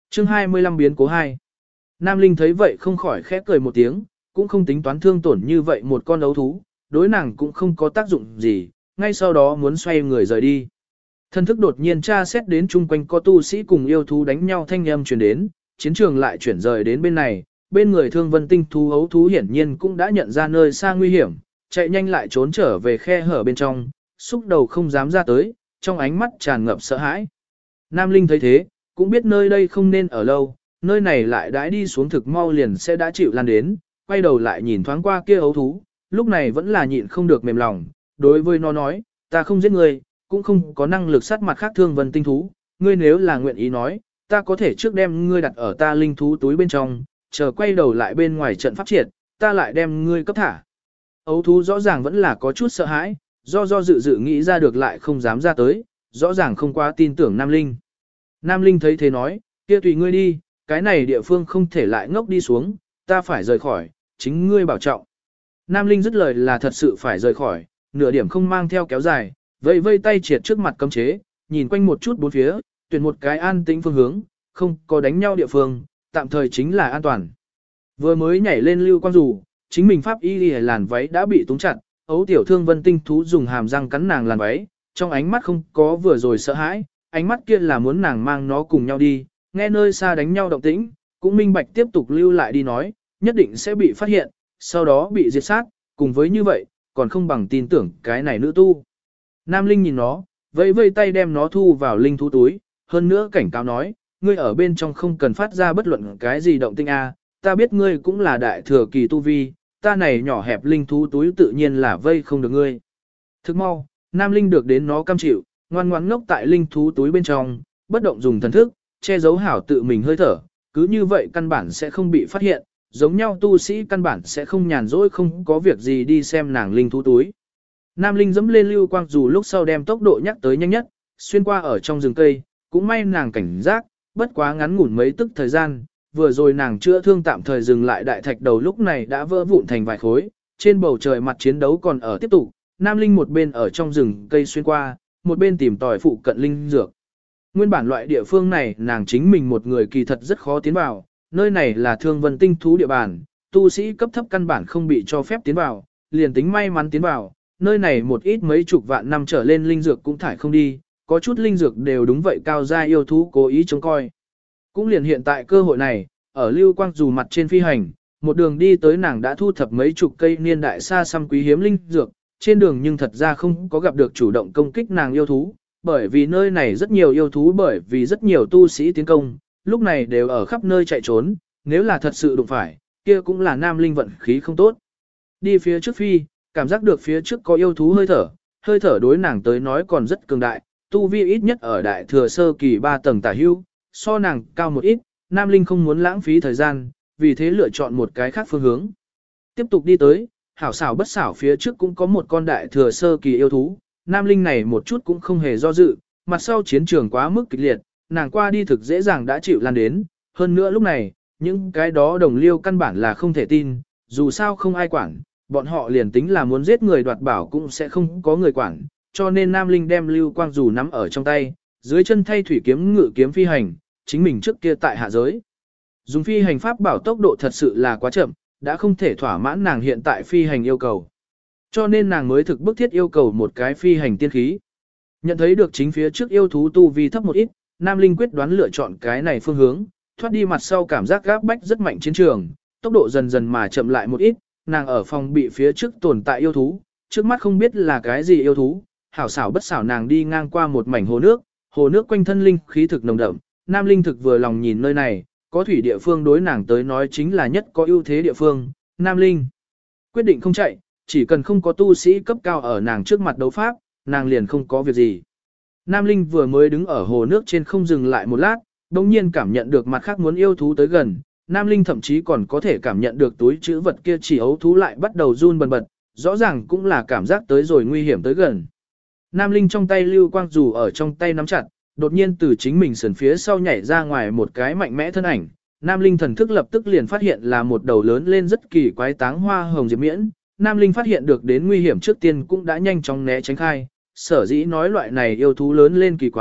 Chương 25 biến cố 2. Nam Linh thấy vậy không khỏi khẽ cười một tiếng, cũng không tính toán thương tổn như vậy một con ấu thú, đối nàng cũng không có tác dụng gì, ngay sau đó muốn xoay người rời đi. Thân thức đột nhiên tra xét đến chung quanh có tu sĩ cùng yêu thú đánh nhau thanh âm truyền đến, chiến trường lại chuyển rời đến bên này, bên người Thương Vân tinh thú ấu thú hiển nhiên cũng đã nhận ra nơi xa nguy hiểm, chạy nhanh lại trốn trở về khe hở bên trong, xúc đầu không dám ra tới, trong ánh mắt tràn ngập sợ hãi. Nam Linh thấy thế, cũng biết nơi đây không nên ở lâu, nơi này lại đãi đi xuống thực mau liền sẽ đã chịu lan đến, quay đầu lại nhìn thoáng qua kia ấu thú, lúc này vẫn là nhịn không được mềm lòng, đối với nó nói, ta không giết ngươi, cũng không có năng lực sát mặt khác Thương Vân tinh thú, ngươi nếu là nguyện ý nói, ta có thể trước đem ngươi đặt ở ta linh thú túi bên trong, chờ quay đầu lại bên ngoài trận pháp triệt, ta lại đem ngươi cấp thả. Ấu thú rõ ràng vẫn là có chút sợ hãi, do dự nghĩ ra được lại không dám ra tới, rõ ràng không quá tin tưởng Nam Linh. Nam Linh thấy thế nói, kia tùy ngươi đi, cái này địa phương không thể lại ngốc đi xuống, ta phải rời khỏi, chính ngươi bảo trọng. Nam Linh dứt lời là thật sự phải rời khỏi, nửa điểm không mang theo kéo dài, vây tay triệt trước mặt cấm chế, nhìn quanh một chút bốn phía, tuyển một cái an tĩnh phương hướng, không có đánh nhau địa phương, tạm thời chính là an toàn. Vừa mới nhảy lên lưu quang dù, chính mình pháp y làn váy đã bị túng chặt, ấu tiểu Thương Vân tinh thú dùng hàm răng cắn nàng làn váy, trong ánh mắt không có vừa rồi sợ hãi, ánh mắt kia là muốn nàng mang nó cùng nhau đi, nghe nơi xa đánh nhau động tĩnh, cũng minh bạch tiếp tục lưu lại đi nói, nhất định sẽ bị phát hiện, sau đó bị diệt sát, cùng với như vậy, còn không bằng tin tưởng cái này nữ tu. Nam Linh nhìn nó, vẫy tay đem nó thu vào linh thú túi, hơn nữa cảnh cáo nói, ngươi ở bên trong không cần phát ra bất luận cái gì động tinh a, ta biết ngươi cũng là đại thừa kỳ tu vi, ta này nhỏ hẹp linh thú túi tự nhiên là vây không được ngươi. Thức mau, Nam Linh được đến nó cam chịu, ngoan ngoãn ngốc tại linh thú túi bên trong, bất động dùng thần thức, che giấu hảo tự mình hơi thở, cứ như vậy căn bản sẽ không bị phát hiện, giống nhau tu sĩ căn bản sẽ không nhàn rỗi không có việc gì đi xem nàng linh thú túi. Nam Linh dẫm lên lưu quang dù lúc sau đem tốc độ nhắc tới nhanh nhất, xuyên qua ở trong rừng cây, cũng may nàng cảnh giác, bất quá ngắn ngủn mấy tức thời gian, vừa rồi nàng chữa thương tạm thời dừng lại đại thạch đầu lúc này đã vỡ vụn thành vài khối, trên bầu trời mặt chiến đấu còn ở tiếp tục, Nam Linh một bên ở trong rừng cây xuyên qua, một bên tìm tòi phụ cận linh dược. Nguyên bản loại địa phương này nàng chính mình một người kỳ thật rất khó tiến vào, nơi này là Thương Vân tinh thú địa bàn, tu sĩ cấp thấp căn bản không bị cho phép tiến vào, liền tính may mắn tiến vào, nơi này một ít mấy chục vạn năm trở lên linh dược cũng thải không đi, có chút linh dược đều đúng vậy cao gia yêu thú cố ý trông coi. Cũng liền hiện tại cơ hội này, ở lưu quang dù mặt trên phi hành, một đường đi tới nàng đã thu thập mấy chục cây niên đại xa xăm quý hiếm linh dược, trên đường nhưng thật ra không có gặp được chủ động công kích nàng yêu thú, bởi vì nơi này rất nhiều yêu thú bởi vì rất nhiều tu sĩ tiến công, lúc này đều ở khắp nơi chạy trốn, nếu là thật sự đụng phải, kia cũng là Nam Linh vận khí không tốt. Đi phía trước phi, cảm giác được phía trước có yêu thú hơi thở đối nàng tới nói còn rất cường đại, tu vi ít nhất ở đại thừa sơ kỳ 3 tầng tả hưu, so nàng cao một ít, Nam Linh không muốn lãng phí thời gian, vì thế lựa chọn một cái khác phương hướng. Tiếp tục đi tới, hảo xảo bất xảo phía trước cũng có một con đại thừa sơ kỳ yêu thú, Nam Linh này một chút cũng không hề do dự, mặt sau chiến trường quá mức kịch liệt, nàng qua đi thực dễ dàng đã chịu lan đến, hơn nữa lúc này, những cái đó đồng liêu căn bản là không thể tin, dù sao không ai quản, bọn họ liền tính là muốn giết người đoạt bảo cũng sẽ không có người quản, cho nên Nam Linh đem lưu quang dù nắm ở trong tay, dưới chân thay thủy kiếm ngự kiếm phi hành, chính mình trước kia tại hạ giới. Dùng phi hành pháp bảo tốc độ thật sự là quá chậm, đã không thể thỏa mãn nàng hiện tại phi hành yêu cầu. Cho nên nàng mới thực bức thiết yêu cầu một cái phi hành tiên khí. Nhận thấy được chính phía trước yêu thú tu vi thấp một ít, Nam Linh quyết đoán lựa chọn cái này phương hướng, thoát đi mặt sau cảm giác gáp bách rất mạnh chiến trường, tốc độ dần dần mà chậm lại một ít, nàng ở phòng bị phía trước tồn tại yêu thú, trước mắt không biết là cái gì yêu thú, hảo xảo bất xảo nàng đi ngang qua một mảnh hồ nước quanh thân linh khí thực nồng đậm, Nam Linh thực vừa lòng nhìn nơi này, có thủy địa phương đối nàng tới nói chính là nhất có ưu thế địa phương, Nam Linh quyết định không chạy, chỉ cần không có tu sĩ cấp cao ở nàng trước mặt đấu pháp, nàng liền không có việc gì. Nam Linh vừa mới đứng ở hồ nước trên không dừng lại một lát, đồng nhiên cảm nhận được mặt khác muốn yêu thú tới gần, Nam Linh thậm chí còn có thể cảm nhận được túi chữ vật kia chỉ ấu thú lại bắt đầu run bần bật, rõ ràng cũng là cảm giác tới rồi nguy hiểm tới gần. Nam Linh trong tay lưu quang dù ở trong tay nắm chặt, đột nhiên từ chính mình sườn phía sau nhảy ra ngoài một cái mạnh mẽ thân ảnh. Nam Linh thần thức lập tức liền phát hiện là một đầu lớn lên rất kỳ quái táng hoa hồng diệp miễn. Nam Linh phát hiện được đến nguy hiểm trước tiên cũng đã nhanh chóng né tránh khai. Sở dĩ nói loại này yêu thú lớn lên kỳ quái,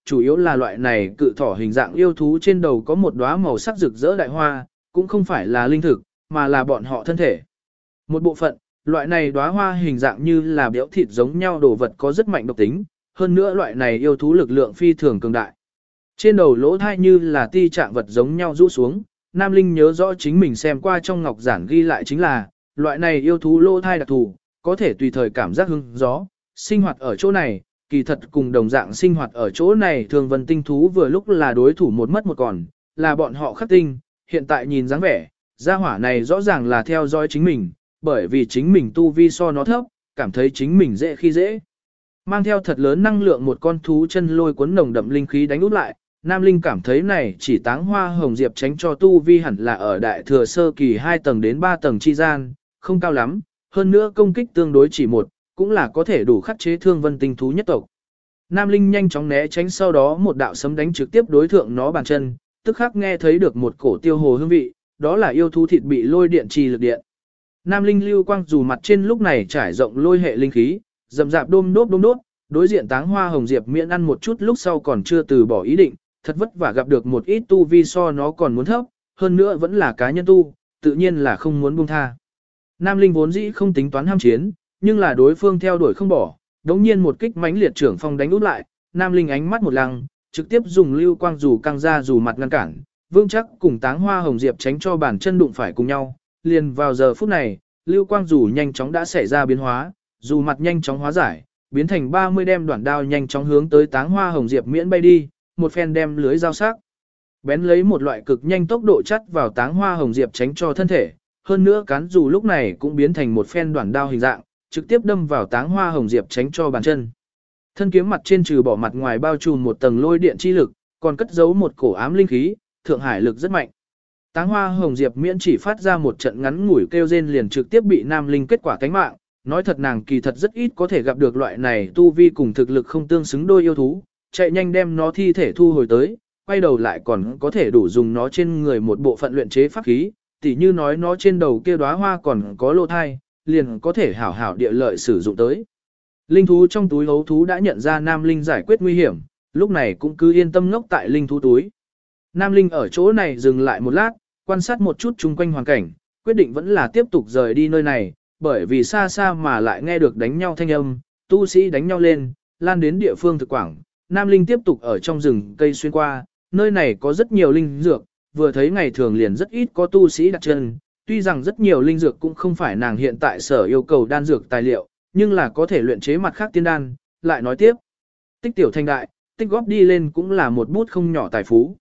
chủ yếu là loại này cự thỏ hình dạng yêu thú trên đầu có một đóa màu sắc rực rỡ đại hoa, cũng không phải là linh thực, mà là bọn họ thân thể. Một bộ phận, loại này đóa hoa hình dạng như là béo thịt giống nhau đồ vật có rất mạnh độc tính, hơn nữa loại này yêu thú lực lượng phi thường cường đại. Trên đầu lỗ thai như là ti trạng vật giống nhau rũ xuống, Nam Linh nhớ rõ chính mình xem qua trong ngọc giản ghi lại chính là, loại này yêu thú lỗ thai đặc thù, có thể tùy thời cảm giác hứng gió, sinh hoạt ở chỗ này, kỳ thật cùng đồng dạng sinh hoạt ở chỗ này thường vân tinh thú vừa lúc là đối thủ một mất một còn, là bọn họ khắc tinh, hiện tại nhìn dáng vẻ, gia hỏa này rõ ràng là theo dõi chính mình, bởi vì chính mình tu vi so nó thấp, cảm thấy chính mình dễ khi dễ. Mang theo thật lớn năng lượng một con thú chân lôi cuốn nồng đậm linh khí đánh úp lại, Nam Linh cảm thấy này chỉ táng hoa hồng diệp tránh cho tu vi hẳn là ở đại thừa sơ kỳ 2 tầng đến 3 tầng chi gian, không cao lắm, hơn nữa công kích tương đối chỉ một, cũng là có thể đủ khắc chế thương vân tinh thú nhất tộc. Nam Linh nhanh chóng né tránh sau đó một đạo sấm đánh trực tiếp đối thượng nó bàn chân, tức khắc nghe thấy được một cổ tiêu hồ hương vị, đó là yêu thú thịt bị lôi điện trì lực điện. Nam Linh lưu quang dù mặt trên lúc này trải rộng lôi hệ linh khí, rậm rạp đôm đốt, đối diện táng hoa hồng diệp miễn ăn một chút lúc sau còn chưa từ bỏ ý định, thật vất vả gặp được một ít tu vi so nó còn muốn thấp, hơn nữa vẫn là cá nhân tu, tự nhiên là không muốn buông tha. Nam Linh vốn dĩ không tính toán ham chiến, nhưng là đối phương theo đuổi không bỏ, đống nhiên một kích mãnh liệt trưởng phong đánh út lại, Nam Linh ánh mắt một lăng, trực tiếp dùng lưu quang dù căng ra dù mặt ngăn cản, vương chắc cùng táng hoa hồng diệp tránh cho bàn chân đụng phải cùng nhau, liền vào giờ phút này, lưu quang dù nhanh chóng đã xảy ra biến hóa, dù mặt nhanh chóng hóa giải, biến thành 30 đem đoạn đao nhanh chóng hướng tới táng hoa hồng diệp miễn bay đi, một phen đem lưới dao sắc bén lấy một loại cực nhanh tốc độ chắt vào táng hoa hồng diệp tránh cho thân thể, hơn nữa cán dù lúc này cũng biến thành một phen đoạn đao hình dạng, trực tiếp đâm vào táng hoa hồng diệp tránh cho bàn chân. Thân kiếm mặt trên trừ bỏ mặt ngoài bao trùm một tầng lôi điện chi lực, còn cất giấu một cổ ám linh khí, thượng hải lực rất mạnh. Táng hoa hồng diệp miễn chỉ phát ra một trận ngắn ngủi kêu rên liền trực tiếp bị Nam Linh kết quả cánh mạng, nói thật nàng kỳ thật rất ít có thể gặp được loại này tu vi cùng thực lực không tương xứng đôi yêu thú, chạy nhanh đem nó thi thể thu hồi tới, quay đầu lại còn có thể đủ dùng nó trên người một bộ phận luyện chế pháp khí, tỉ như nói nó trên đầu kia đóa hoa còn có lô thai, liền có thể hảo hảo địa lợi sử dụng tới. Linh thú trong túi hấu thú đã nhận ra Nam Linh giải quyết nguy hiểm, lúc này cũng cứ yên tâm ngốc tại linh thú túi. Nam Linh ở chỗ này dừng lại một lát, quan sát một chút chung quanh hoàn cảnh, quyết định vẫn là tiếp tục rời đi nơi này, bởi vì xa xa mà lại nghe được đánh nhau thanh âm, tu sĩ đánh nhau lên, lan đến địa phương thực quảng. Nam Linh tiếp tục ở trong rừng cây xuyên qua, nơi này có rất nhiều linh dược, vừa thấy ngày thường liền rất ít có tu sĩ đặt chân, tuy rằng rất nhiều linh dược cũng không phải nàng hiện tại sở yêu cầu đan dược tài liệu, nhưng là có thể luyện chế mặt khác tiên đan, lại nói tiếp. Tích tiểu thành đại, tích góp đi lên cũng là một bút không nhỏ tài phú.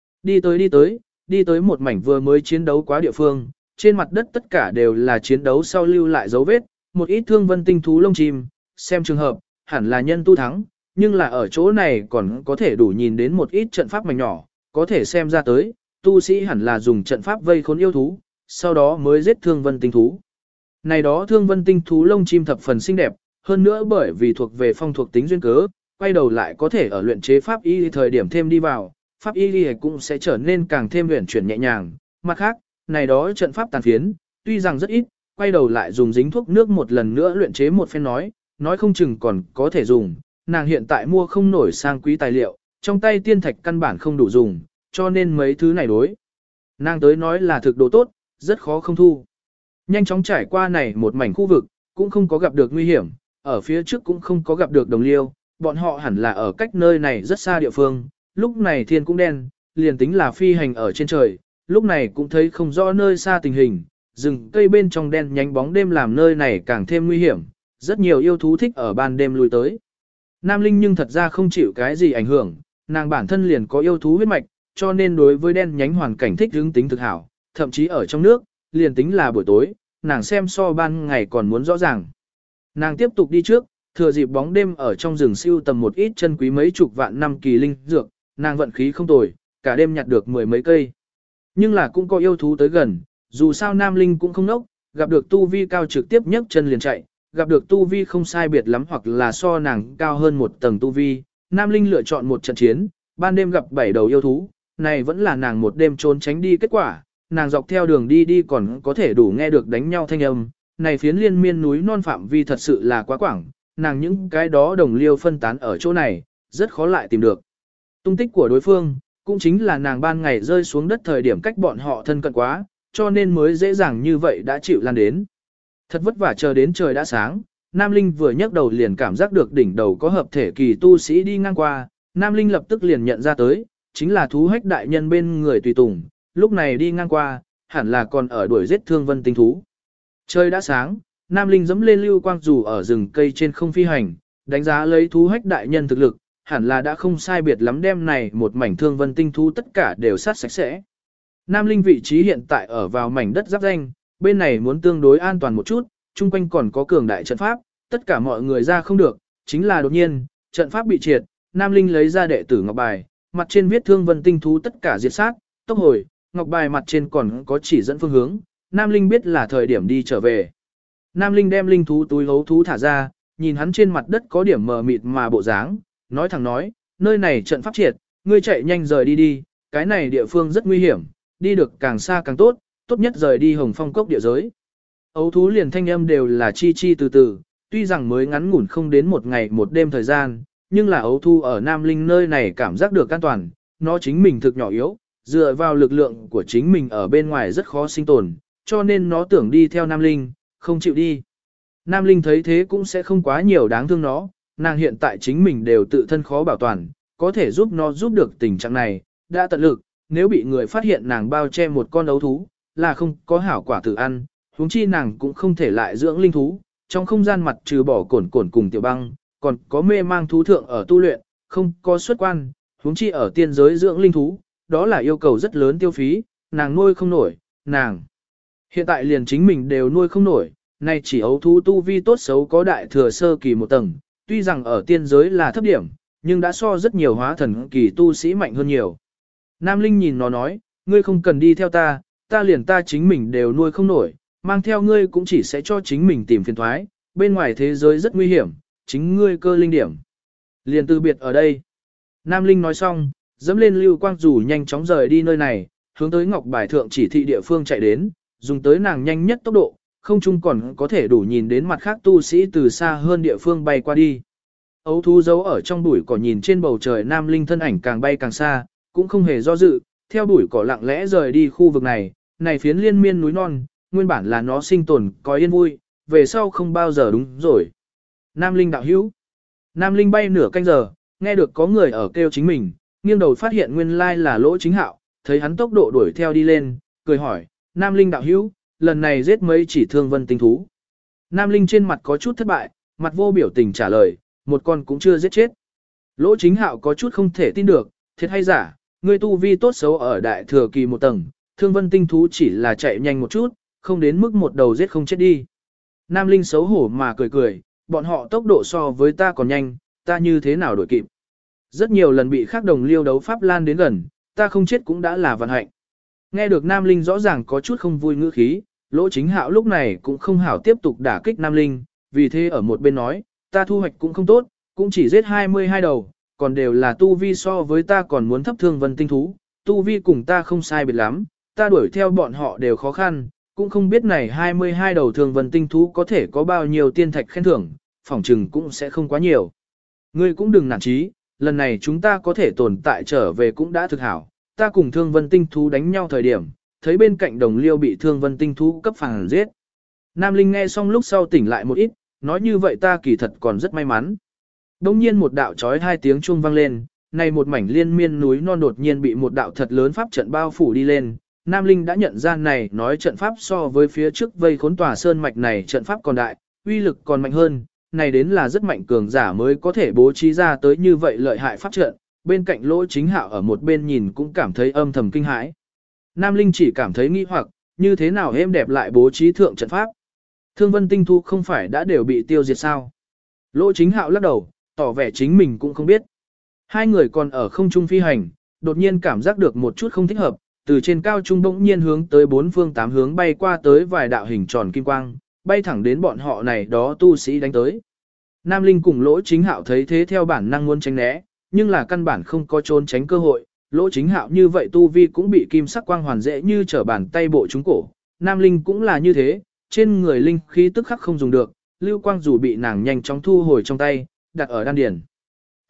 Đi tới một mảnh vừa mới chiến đấu quá địa phương, trên mặt đất tất cả đều là chiến đấu sau lưu lại dấu vết, một ít thương vân tinh thú lông chim, xem trường hợp, hẳn là nhân tu thắng, nhưng là ở chỗ này còn có thể đủ nhìn đến một ít trận pháp mảnh nhỏ, có thể xem ra tới, tu sĩ hẳn là dùng trận pháp vây khốn yêu thú, sau đó mới giết thương vân tinh thú. Này đó thương vân tinh thú lông chim thập phần xinh đẹp, hơn nữa bởi vì thuộc về phong thuộc tính duyên cớ, quay đầu lại có thể ở luyện chế pháp y thời điểm thêm đi vào, pháp y cũng sẽ trở nên càng thêm huyền chuyển nhẹ nhàng. Mặt khác, này đó trận pháp tàn phiến, tuy rằng rất ít, quay đầu lại dùng dính thuốc nước một lần nữa luyện chế một phen nói không chừng còn có thể dùng, nàng hiện tại mua không nổi sang quý tài liệu, trong tay tiên thạch căn bản không đủ dùng, cho nên mấy thứ này đối. Nàng tới nói là thực đồ tốt, rất khó không thu. Nhanh chóng trải qua này một mảnh khu vực, cũng không có gặp được nguy hiểm, ở phía trước cũng không có gặp được đồng liêu, bọn họ hẳn là ở cách nơi này rất xa địa phương, lúc này thiên cũng đen, liền tính là phi hành ở trên trời, lúc này cũng thấy không rõ nơi xa tình hình, rừng cây bên trong đen nhánh bóng đêm làm nơi này càng thêm nguy hiểm, rất nhiều yêu thú thích ở ban đêm lui tới. Nam Linh nhưng thật ra không chịu cái gì ảnh hưởng, nàng bản thân liền có yêu thú huyết mạch, cho nên đối với đen nhánh hoàn cảnh thích hướng tính thực hảo, thậm chí ở trong nước, liền tính là buổi tối, nàng xem so ban ngày còn muốn rõ ràng. Nàng tiếp tục đi trước, thừa dịp bóng đêm ở trong rừng siêu tầm một ít chân quý mấy chục vạn năm kỳ linh dược, nàng vận khí không tồi, cả đêm nhặt được mười mấy cây. Nhưng là cũng có yêu thú tới gần, dù sao Nam Linh cũng không nốc, gặp được tu vi cao trực tiếp nhấc chân liền chạy, gặp được tu vi không sai biệt lắm hoặc là so nàng cao hơn một tầng tu vi. Nam Linh lựa chọn một trận chiến, ban đêm gặp 7 đầu yêu thú, này vẫn là nàng một đêm trốn tránh đi kết quả, nàng dọc theo đường đi còn có thể đủ nghe được đánh nhau thanh âm, này phiến liên miên núi non phạm vi thật sự là quá quảng, nàng những cái đó đồng liêu phân tán ở chỗ này, rất khó lại tìm được. Tung tích của đối phương, cũng chính là nàng ban ngày rơi xuống đất thời điểm cách bọn họ thân cận quá, cho nên mới dễ dàng như vậy đã chịu lan đến. Thật vất vả chờ đến trời đã sáng, Nam Linh vừa nhấc đầu liền cảm giác được đỉnh đầu có hợp thể kỳ tu sĩ đi ngang qua, Nam Linh lập tức liền nhận ra tới, chính là thú hách đại nhân bên người tùy tùng, lúc này đi ngang qua, hẳn là còn ở đuổi giết Thương Vân tinh thú. Trời đã sáng, Nam Linh dẫm lên lưu quang dù ở rừng cây trên không phi hành, đánh giá lấy thú hách đại nhân thực lực, hẳn là đã không sai biệt lắm đem này một mảnh Thương Vân tinh thú tất cả đều sát sạch sẽ. Nam Linh vị trí hiện tại ở vào mảnh đất giáp danh, bên này muốn tương đối an toàn một chút, chung quanh còn có cường đại trận pháp, tất cả mọi người ra không được, chính là đột nhiên, trận pháp bị triệt, Nam Linh lấy ra đệ tử ngọc bài, mặt trên viết Thương Vân tinh thú tất cả diệt sát, tốc hồi, ngọc bài mặt trên còn có chỉ dẫn phương hướng, Nam Linh biết là thời điểm đi trở về. Nam Linh đem linh thú túi hấu thú thả ra, nhìn hắn trên mặt đất có điểm mờ mịt mà bộ dáng, nói thẳng nói, nơi này trận pháp triệt, ngươi chạy nhanh rời đi đi, cái này địa phương rất nguy hiểm, đi được càng xa càng tốt, tốt nhất rời đi Hồng Phong cốc địa giới. Ấu thú liền thanh âm đều là chi chi từ từ, tuy rằng mới ngắn ngủn không đến một ngày một đêm thời gian, nhưng là ấu thú ở Nam Linh nơi này cảm giác được an toàn, nó chính mình thực nhỏ yếu, dựa vào lực lượng của chính mình ở bên ngoài rất khó sinh tồn, cho nên nó tưởng đi theo Nam Linh, không chịu đi. Nam Linh thấy thế cũng sẽ không quá nhiều đáng thương nó, nàng hiện tại chính mình đều tự thân khó bảo toàn, có thể giúp nó giúp được tình trạng này, đã tận lực, nếu bị người phát hiện nàng bao che một con ấu thú, là không có hảo quả tự ăn, huống chi nàng cũng không thể lại dưỡng linh thú, trong không gian mặt trừ bỏ cổn cổn cùng tiểu băng, còn có mê mang thú thượng ở tu luyện, không có xuất quan, huống chi ở tiên giới dưỡng linh thú, đó là yêu cầu rất lớn tiêu phí, nàng nuôi không nổi, nàng hiện tại liền chính mình đều nuôi không nổi, nay chỉ ấu thú tu vi tốt xấu có đại thừa sơ kỳ một tầng, tuy rằng ở tiên giới là thấp điểm, nhưng đã so rất nhiều hóa thần kỳ tu sĩ mạnh hơn nhiều. Nam Linh nhìn nó nói, ngươi không cần đi theo ta, ta liền ta chính mình đều nuôi không nổi, mang theo ngươi cũng chỉ sẽ cho chính mình tìm phiền thoái, bên ngoài thế giới rất nguy hiểm, chính ngươi cơ linh điểm. Liền từ biệt ở đây. Nam Linh nói xong, dẫm lên lưu quang rủ nhanh chóng rời đi nơi này, hướng tới ngọc bài thượng chỉ thị địa phương chạy đến, dùng tới nàng nhanh nhất tốc độ, không chung còn có thể đủ nhìn đến mặt khác tu sĩ từ xa hơn địa phương bay qua đi. Ấu thú giấu ở trong bụi cỏ nhìn trên bầu trời Nam Linh thân ảnh càng bay càng xa, cũng không hề do dự, theo bụi cỏ lặng lẽ rời đi khu vực này, này phiến liên miên núi non, nguyên bản là nó sinh tồn có yên vui, về sau không bao giờ đúng rồi. Nam Linh đạo hữu. Nam Linh bay nửa canh giờ, nghe được có người ở kêu chính mình, nghiêng đầu phát hiện nguyên lai là Lỗ Chính Hạo, thấy hắn tốc độ đuổi theo đi lên, cười hỏi, Nam Linh đạo hữu, lần này giết mấy chỉ Thương Vân tinh thú. Nam Linh trên mặt có chút thất bại, mặt vô biểu tình trả lời, một con cũng chưa giết chết. Lỗ Chính Hạo có chút không thể tin được, thiệt hay giả, ngươi tu vi tốt xấu ở đại thừa kỳ một tầng, Thương Vân tinh thú chỉ là chạy nhanh một chút, không đến mức một đầu giết không chết đi. Nam Linh xấu hổ mà cười cười, bọn họ tốc độ so với ta còn nhanh, ta như thế nào đuổi kịp. Rất nhiều lần bị khác đồng liêu đấu pháp lan đến gần, ta không chết cũng đã là vận hạnh. Nghe được Nam Linh rõ ràng có chút không vui ngữ khí, Lỗ Chính Hạo lúc này cũng không hảo tiếp tục đả kích Nam Linh, vì thế ở một bên nói, ta thu hoạch cũng không tốt, cũng chỉ giết 22 đầu, còn đều là tu vi so với ta còn muốn thấp Thương Vân tinh thú, tu vi cùng ta không sai biệt lắm, ta đuổi theo bọn họ đều khó khăn, cũng không biết này 22 đầu Thương Vân tinh thú có thể có bao nhiêu tiên thạch khen thưởng, phỏng chừng cũng sẽ không quá nhiều. Ngươi cũng đừng nản chí, lần này chúng ta có thể tồn tại trở về cũng đã thực hảo, ta cùng Thương Vân tinh thú đánh nhau thời điểm, thấy bên cạnh đồng liêu bị Thương Vân tinh thú cấp phản giết. Nam Linh nghe xong lúc sau tỉnh lại một ít, nói như vậy ta kỳ thật còn rất may mắn. Đông nhiên một đạo chói hai tiếng chuông vang lên, này một mảnh liên miên núi non đột nhiên bị một đạo thật lớn pháp trận bao phủ đi lên. Nam Linh đã nhận ra này nói trận pháp so với phía trước vây khốn tòa sơn mạch này trận pháp còn đại, uy lực còn mạnh hơn, này đến là rất mạnh cường giả mới có thể bố trí ra tới như vậy lợi hại pháp trận, bên cạnh Lỗ Chính Hạo ở một bên nhìn cũng cảm thấy âm thầm kinh hãi. Nam Linh chỉ cảm thấy nghi hoặc, như thế nào êm đẹp lại bố trí thượng trận pháp. Thương Vân tinh thú không phải đã đều bị tiêu diệt sao? Lỗ Chính Hạo lắc đầu, tỏ vẻ chính mình cũng không biết. Hai người còn ở không trung phi hành, đột nhiên cảm giác được một chút không thích hợp, từ trên cao trung bỗng nhiên hướng tới bốn phương tám hướng bay qua tới vài đạo hình tròn kim quang, bay thẳng đến bọn họ này đó tu sĩ đánh tới. Nam Linh cùng Lỗ Chính Hạo thấy thế theo bản năng muốn tránh né, nhưng là căn bản không có trốn tránh cơ hội. Lỗ Chính Hạo như vậy tu vi cũng bị kim sắc quang hoàn dễ như trở bàn tay bộ trúng cổ. Nam Linh cũng là như thế, trên người linh khí tức khắc không dùng được, lưu quang dù bị nàng nhanh chóng thu hồi trong tay, đặt ở đan điền.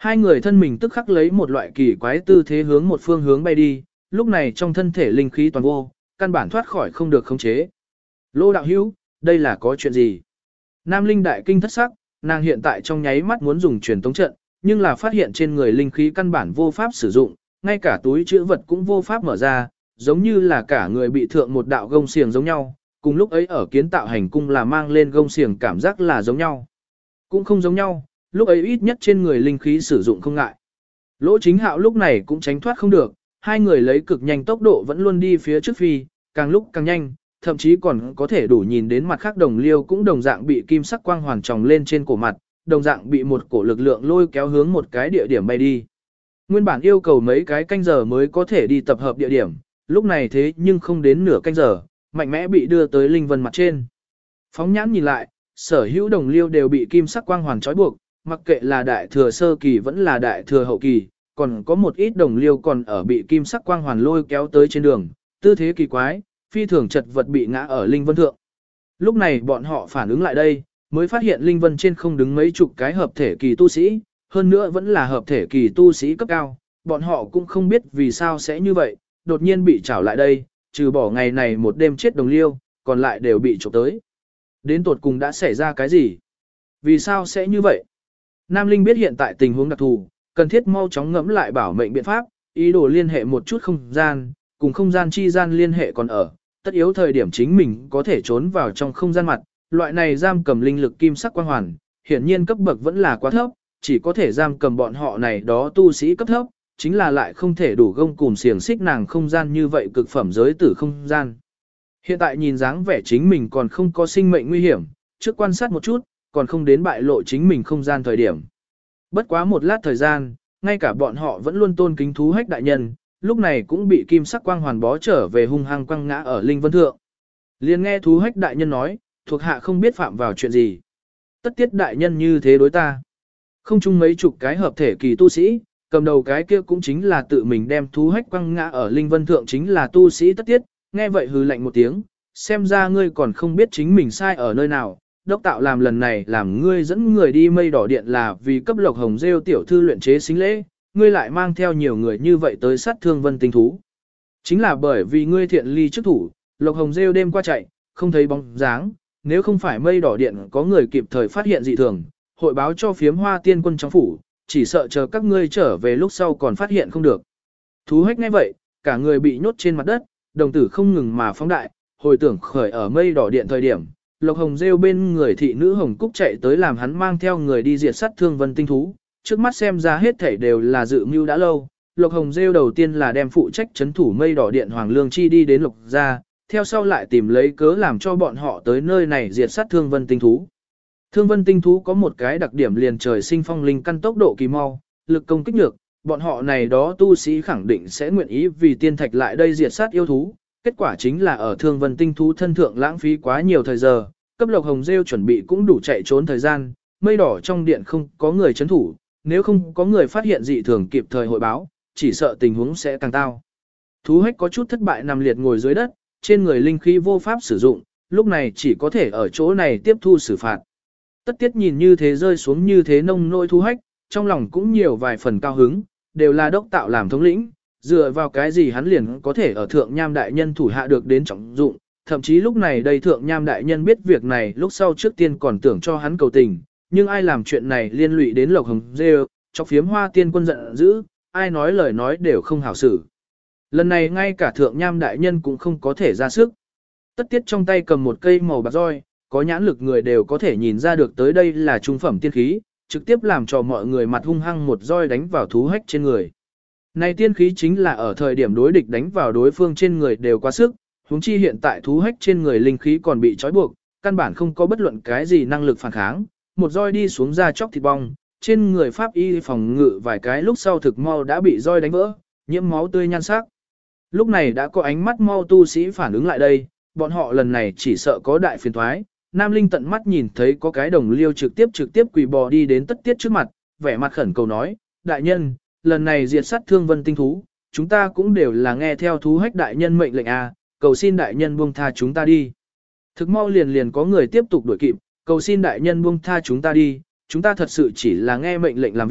Hai người thân mình tức khắc lấy một loại kỳ quái tư thế hướng một phương hướng bay đi, lúc này trong thân thể linh khí toàn vô, căn bản thoát khỏi không được khống chế. Lô đạo hữu, đây là có chuyện gì? Nam Linh đại kinh thất sắc, nàng hiện tại trong nháy mắt muốn dùng truyền tống trận, nhưng là phát hiện trên người linh khí căn bản vô pháp sử dụng, ngay cả túi trữ vật cũng vô pháp mở ra, giống như là cả người bị thượng một đạo gông xiềng giống nhau, cùng lúc ấy ở kiến tạo hành cung là mang lên gông xiềng cảm giác là giống nhau. Cũng không giống nhau, lúc ấy ít nhất trên người linh khí sử dụng không ngại. Lỗ Chính Hạo lúc này cũng tránh thoát không được, hai người lấy cực nhanh tốc độ vẫn luôn đi phía trước phi, càng lúc càng nhanh, thậm chí còn có thể đủ nhìn đến mặt khác đồng liêu cũng đồng dạng bị kim sắc quang hoàn tròng lên trên cổ mặt, đồng dạng bị một cổ lực lượng lôi kéo hướng một cái địa điểm bay đi. Nguyên bản yêu cầu mấy cái canh giờ mới có thể đi tập hợp địa điểm, lúc này thế nhưng không đến nửa canh giờ, mạnh mẽ bị đưa tới linh vân mặt trên. Phóng nhãn nhìn lại, sở hữu đồng liêu đều bị kim sắc quang hoàn trói buộc, mặc kệ là đại thừa sơ kỳ vẫn là đại thừa hậu kỳ, còn có một ít đồng liêu còn ở bị kim sắc quang hoàn lôi kéo tới trên đường, tư thế kỳ quái, phi thường chật vật bị ngã ở linh vân thượng. Lúc này bọn họ phản ứng lại đây, mới phát hiện linh vân trên không đứng mấy chục cái hợp thể kỳ tu sĩ, hơn nữa vẫn là hợp thể kỳ tu sĩ cấp cao, bọn họ cũng không biết vì sao sẽ như vậy, đột nhiên bị trảo lại đây, trừ bỏ ngày này một đêm chết đồng liêu, còn lại đều bị trộm tới. Đến tột cùng đã xảy ra cái gì? Vì sao sẽ như vậy? Nam Linh biết hiện tại tình huống đặc thù, cần thiết mau chóng ngẫm lại bảo mệnh biện pháp, ý đồ liên hệ một chút không gian, cùng không gian chi gian liên hệ còn ở, tất yếu thời điểm chính mình có thể trốn vào trong không gian mặt, loại này giam cầm linh lực kim sắc quang hoàn, hiển nhiên cấp bậc vẫn là quá thấp, chỉ có thể giam cầm bọn họ này đó tu sĩ cấp thấp, chính là lại không thể đủ gông cùm xiềng xích nàng không gian như vậy cực phẩm giới tử không gian. Hiện tại nhìn dáng vẻ chính mình còn không có sinh mệnh nguy hiểm, trước quan sát một chút, còn không đến bại lộ chính mình không gian thời điểm. Bất quá một lát thời gian, ngay cả bọn họ vẫn luôn tôn kính thú hách đại nhân, lúc này cũng bị kim sắc quang hoàn bó trở về hung hăng quăng ngã ở linh vân thượng. Liền nghe thú hách đại nhân nói, thuộc hạ không biết phạm vào chuyện gì. Tất tiết đại nhân như thế đối ta. Không chung mấy chục cái hợp thể kỳ tu sĩ, cầm đầu cái kia cũng chính là tự mình đem thú hách quăng ngã ở linh vân thượng chính là tu sĩ tất tiết, nghe vậy hừ lạnh một tiếng, xem ra ngươi còn không biết chính mình sai ở nơi nào. Đốc tạo làm lần này làm ngươi dẫn người đi mây đỏ điện là vì cấp lộc hồng rêu tiểu thư luyện chế xính lễ, ngươi lại mang theo nhiều người như vậy tới sát thương vân tinh thú. Chính là bởi vì ngươi thiện ly trước thủ, lộc hồng rêu đêm qua chạy, không thấy bóng dáng, nếu không phải mây đỏ điện có người kịp thời phát hiện dị thường, hội báo cho phiếm hoa tiên quân trong phủ, chỉ sợ chờ các ngươi trở về lúc sau còn phát hiện không được. Thú hách ngay vậy, cả người bị nhốt trên mặt đất, đồng tử không ngừng mà phóng đại, hồi tưởng khởi ở mây đỏ điện thời điểm. Lộc Hồng rêu bên người thị nữ Hồng Cúc chạy tới làm hắn mang theo người đi diệt sát thương vân tinh thú, trước mắt xem ra hết thảy đều là dự mưu đã lâu. Lộc Hồng rêu đầu tiên là đem phụ trách chấn thủ mây đỏ điện Hoàng Lương Chi đi đến Lộc gia, theo sau lại tìm lấy cớ làm cho bọn họ tới nơi này diệt sát thương vân tinh thú. Thương vân tinh thú có một cái đặc điểm liền trời sinh phong linh căn tốc độ kỳ mau, lực công kích nhược, bọn họ này đó tu sĩ khẳng định sẽ nguyện ý vì tiên thạch lại đây diệt sát yêu thú. Kết quả chính là ở thương vân tinh thú thân thượng lãng phí quá nhiều thời giờ, cấp Lộc Hồng rêu chuẩn bị cũng đủ chạy trốn thời gian, mây đỏ trong điện không có người chấn thủ, nếu không có người phát hiện dị thường kịp thời hội báo, chỉ sợ tình huống sẽ càng tao. Thú hách có chút thất bại nằm liệt ngồi dưới đất, trên người linh khí vô pháp sử dụng, lúc này chỉ có thể ở chỗ này tiếp thu xử phạt. Tất tiết nhìn như thế rơi xuống như thế nông nỗi thú hách, trong lòng cũng nhiều vài phần cao hứng, đều là đốc tạo làm thống lĩnh, dựa vào cái gì hắn liền có thể ở thượng nham đại nhân thủ hạ được đến trọng dụng, thậm chí lúc này đây thượng nham đại nhân biết việc này lúc sau trước tiên còn tưởng cho hắn cầu tình, nhưng ai làm chuyện này liên lụy đến Lộc Hồng rêu, cho phiếm hoa tiên quân giận dữ, ai nói lời nói đều không hảo xử. Lần này ngay cả thượng nham đại nhân cũng không có thể ra sức. Tất tiết trong tay cầm một cây màu bạc roi, có nhãn lực người đều có thể nhìn ra được tới đây là trung phẩm tiên khí, trực tiếp làm cho mọi người mặt hung hăng một roi đánh vào thú hách trên người. Này tiên khí chính là ở thời điểm đối địch đánh vào đối phương trên người đều quá sức, huống chi hiện tại thú hách trên người linh khí còn bị trói buộc, căn bản không có bất luận cái gì năng lực phản kháng, một roi đi xuống ra chóc thịt bong, trên người pháp y phòng ngự vài cái lúc sau thực mau đã bị roi đánh vỡ, nhiễm máu tươi nhan sắc. Lúc này đã có ánh mắt mau tu sĩ phản ứng lại đây, bọn họ lần này chỉ sợ có đại phiền thoái. Nam Linh tận mắt nhìn thấy có cái đồng liêu trực tiếp quỳ bò đi đến tất tiết trước mặt, vẻ mặt khẩn cầu nói, đại nhân, lần này diệt sát thương vân tinh thú, chúng ta cũng đều là nghe theo thú hách đại nhân mệnh lệnh à, cầu xin đại nhân buông tha chúng ta đi. Thực mau liền có người tiếp tục đuổi kịp, cầu xin đại nhân buông tha chúng ta đi, chúng ta thật sự chỉ là nghe mệnh lệnh làm việc,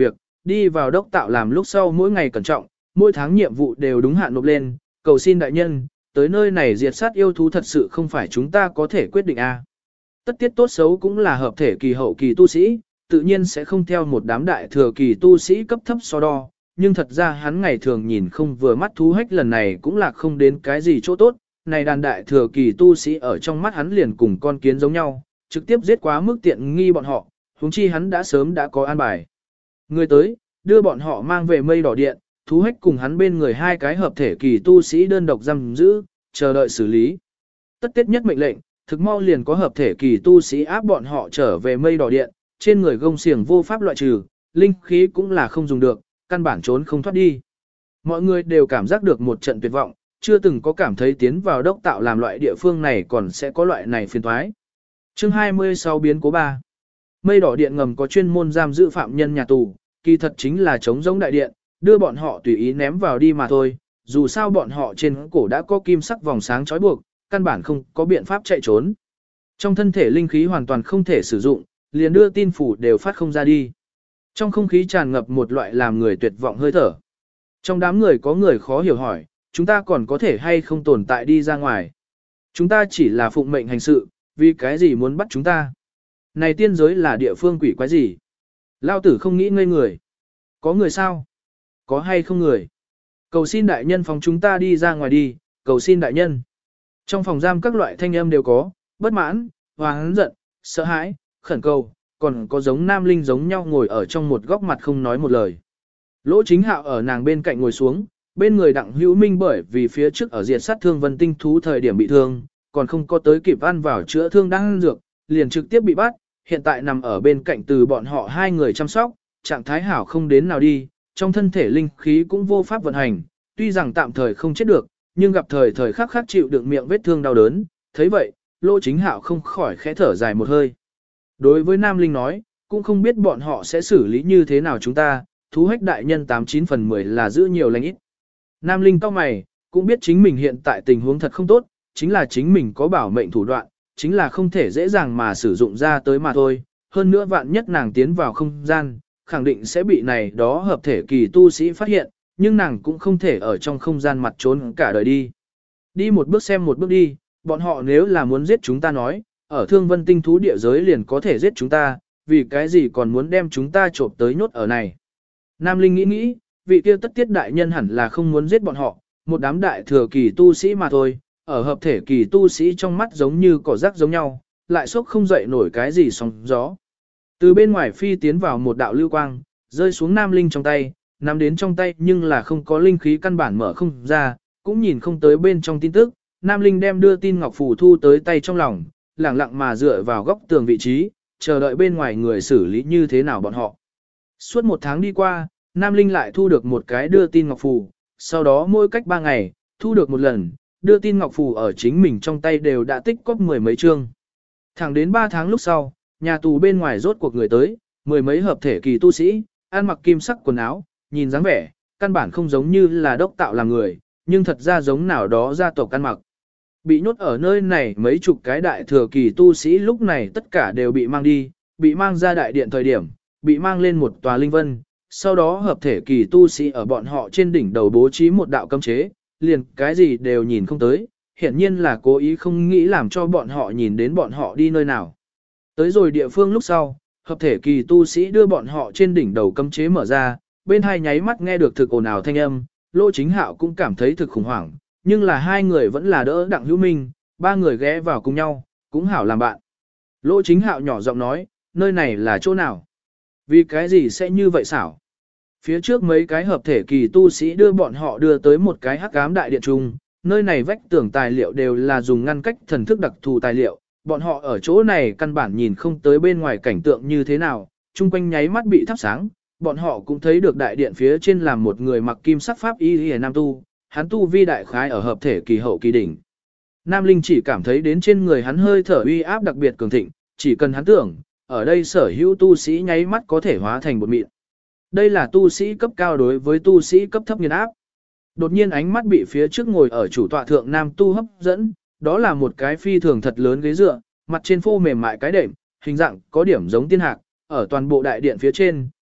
đi vào đốc tạo làm lúc sau mỗi ngày cẩn trọng, mỗi tháng nhiệm vụ đều đúng hạn nộp lên, cầu xin đại nhân, tới nơi này diệt sát yêu thú thật sự không phải chúng ta có thể quyết định a. Tất tiết tốt xấu cũng là hợp thể kỳ hậu kỳ tu sĩ, tự nhiên sẽ không theo một đám đại thừa kỳ tu sĩ cấp thấp so đo, nhưng thật ra hắn ngày thường nhìn không vừa mắt thú hách lần này cũng là không đến cái gì chỗ tốt, này đàn đại thừa kỳ tu sĩ ở trong mắt hắn liền cùng con kiến giống nhau, trực tiếp giết quá mức tiện nghi bọn họ, huống chi hắn đã sớm đã có an bài. Người tới, đưa bọn họ mang về mây đỏ điện, thú hách cùng hắn bên người hai cái hợp thể kỳ tu sĩ đơn độc giam giữ, chờ đợi xử lý. Tất tiết nhất mệnh lệnh, thực mau liền có hợp thể kỳ tu sĩ áp bọn họ trở về mây đỏ điện, trên người gông xiềng vô pháp loại trừ, linh khí cũng là không dùng được, căn bản trốn không thoát đi. Mọi người đều cảm giác được một trận tuyệt vọng, chưa từng có cảm thấy tiến vào đốc tạo làm loại địa phương này còn sẽ có loại này phiền toái. Chương 26 biến cố 3. Mây đỏ điện ngầm có chuyên môn giam giữ phạm nhân nhà tù, kỳ thật chính là chống giống đại điện, đưa bọn họ tùy ý ném vào đi mà thôi, dù sao bọn họ trên cổ đã có kim sắc vòng sáng trói buộc, căn bản không có biện pháp chạy trốn. Trong thân thể linh khí hoàn toàn không thể sử dụng, liền đưa tin phủ đều phát không ra đi. Trong không khí tràn ngập một loại làm người tuyệt vọng hơi thở. Trong đám người có người khó hiểu hỏi, chúng ta còn có thể hay không tồn tại đi ra ngoài. Chúng ta chỉ là phụng mệnh hành sự, vì cái gì muốn bắt chúng ta. Này tiên giới là địa phương quỷ quái gì? Lao tử không nghĩ ngây người. Có người sao? Có hay không người? Cầu xin đại nhân phóng chúng ta đi ra ngoài đi, cầu xin đại nhân. Trong phòng giam các loại thanh âm đều có, bất mãn, hoáng giận, sợ hãi, khẩn cầu, còn có giống nam linh giống nhau ngồi ở trong một góc mặt không nói một lời. Lỗ Chính Hạo ở nàng bên cạnh ngồi xuống, bên người Đặng Hữu Minh bởi vì phía trước ở diệt sát thương vân tinh thú thời điểm bị thương, còn không có tới kịp ăn vào chữa thương đang ăn dược, liền trực tiếp bị bắt, hiện tại nằm ở bên cạnh từ bọn họ hai người chăm sóc, trạng thái hảo không đến nào đi, trong thân thể linh khí cũng vô pháp vận hành, tuy rằng tạm thời không chết được, nhưng gặp thời khắc khắc chịu đựng miệng vết thương đau đớn, thấy vậy, Lỗ Chính Hạo không khỏi khẽ thở dài một hơi. Đối với Nam Linh nói, cũng không biết bọn họ sẽ xử lý như thế nào chúng ta, thú hách đại nhân 89 phần 10 là giữ nhiều lành ít. Nam Linh cau mày, cũng biết chính mình hiện tại tình huống thật không tốt, chính là chính mình có bảo mệnh thủ đoạn, chính là không thể dễ dàng mà sử dụng ra tới mà thôi. Hơn nữa vạn nhất nàng tiến vào không gian, khẳng định sẽ bị này đó hợp thể kỳ tu sĩ phát hiện, nhưng nàng cũng không thể ở trong không gian mặt trốn cả đời đi. Đi một bước xem một bước đi, bọn họ nếu là muốn giết chúng ta nói, ở thương vân tinh thú địa giới liền có thể giết chúng ta, vì cái gì còn muốn đem chúng ta trộm tới nhốt ở này. Nam Linh nghĩ, vị kia tất tiết đại nhân hẳn là không muốn giết bọn họ, một đám đại thừa kỳ tu sĩ mà thôi, ở hợp thể kỳ tu sĩ trong mắt giống như cỏ rác giống nhau, lại sốc không dậy nổi cái gì sóng gió. Từ bên ngoài phi tiến vào một đạo lưu quang, rơi xuống Nam Linh trong tay, nắm đến trong tay nhưng là không có linh khí căn bản mở không ra, cũng nhìn không tới bên trong tin tức. Nam Linh đem đưa tin ngọc phù thu tới tay trong lòng, lẳng lặng mà dựa vào góc tường vị trí, chờ đợi bên ngoài người xử lý như thế nào bọn họ. Suốt một tháng đi qua, Nam Linh lại thu được một cái đưa tin ngọc phù, sau đó mỗi cách 3 ngày, thu được một lần, đưa tin ngọc phù ở chính mình trong tay đều đã tích cóp mười mấy chương. Thẳng đến 3 tháng lúc sau, nhà tù bên ngoài rốt cuộc người tới, mười mấy hợp thể kỳ tu sĩ, ăn mặc kim sắc quần áo, nhìn dáng vẻ, căn bản không giống như là đốc tạo làm người, nhưng thật ra giống nào đó gia tộc ăn mặc. Bị nhốt ở nơi này mấy chục cái đại thừa kỳ tu sĩ lúc này tất cả đều bị mang đi, bị mang ra đại điện thời điểm, bị mang lên một tòa linh vân, sau đó hợp thể kỳ tu sĩ ở bọn họ trên đỉnh đầu bố trí một đạo cấm chế, liền cái gì đều nhìn không tới, hiển nhiên là cố ý không nghĩ làm cho bọn họ nhìn đến bọn họ đi nơi nào. Tới rồi địa phương lúc sau, hợp thể kỳ tu sĩ đưa bọn họ trên đỉnh đầu cấm chế mở ra, bên hai nháy mắt nghe được thực ồn ào thanh âm, Lỗ Chính Hạo cũng cảm thấy thực khủng hoảng, nhưng là hai người vẫn là đỡ Đặng Hữu Minh, ba người ghé vào cùng nhau, cũng hảo làm bạn. Lỗ Chính Hạo nhỏ giọng nói, nơi này là chỗ nào? Vì cái gì sẽ như vậy xảo? Phía trước mấy cái hợp thể kỳ tu sĩ đưa bọn họ đưa tới một cái hắc ám đại điện trung, nơi này vách tường tài liệu đều là dùng ngăn cách thần thức đặc thù tài liệu, bọn họ ở chỗ này căn bản nhìn không tới bên ngoài cảnh tượng như thế nào, chung quanh nháy mắt bị thắp sáng, bọn họ cũng thấy được đại điện phía trên là một người mặc kim sắc pháp y hề nam tu, hắn tu vi đại khái ở hợp thể kỳ hậu kỳ đỉnh. Nam Linh chỉ cảm thấy đến trên người hắn hơi thở uy áp đặc biệt cường thịnh, chỉ cần hắn tưởng, ở đây sở hữu tu sĩ nháy mắt có thể hóa thành bột mịn. Đây là tu sĩ cấp cao đối với tu sĩ cấp thấp nghiền áp. Đột nhiên ánh mắt bị phía trước ngồi ở chủ tọa thượng nam tu hấp dẫn, đó là một cái phi thường thật lớn ghế dựa, mặt trên phô mềm mại cái đệm, hình dạng có điểm giống tiên hạc, ở toàn bộ đại điện phía trên,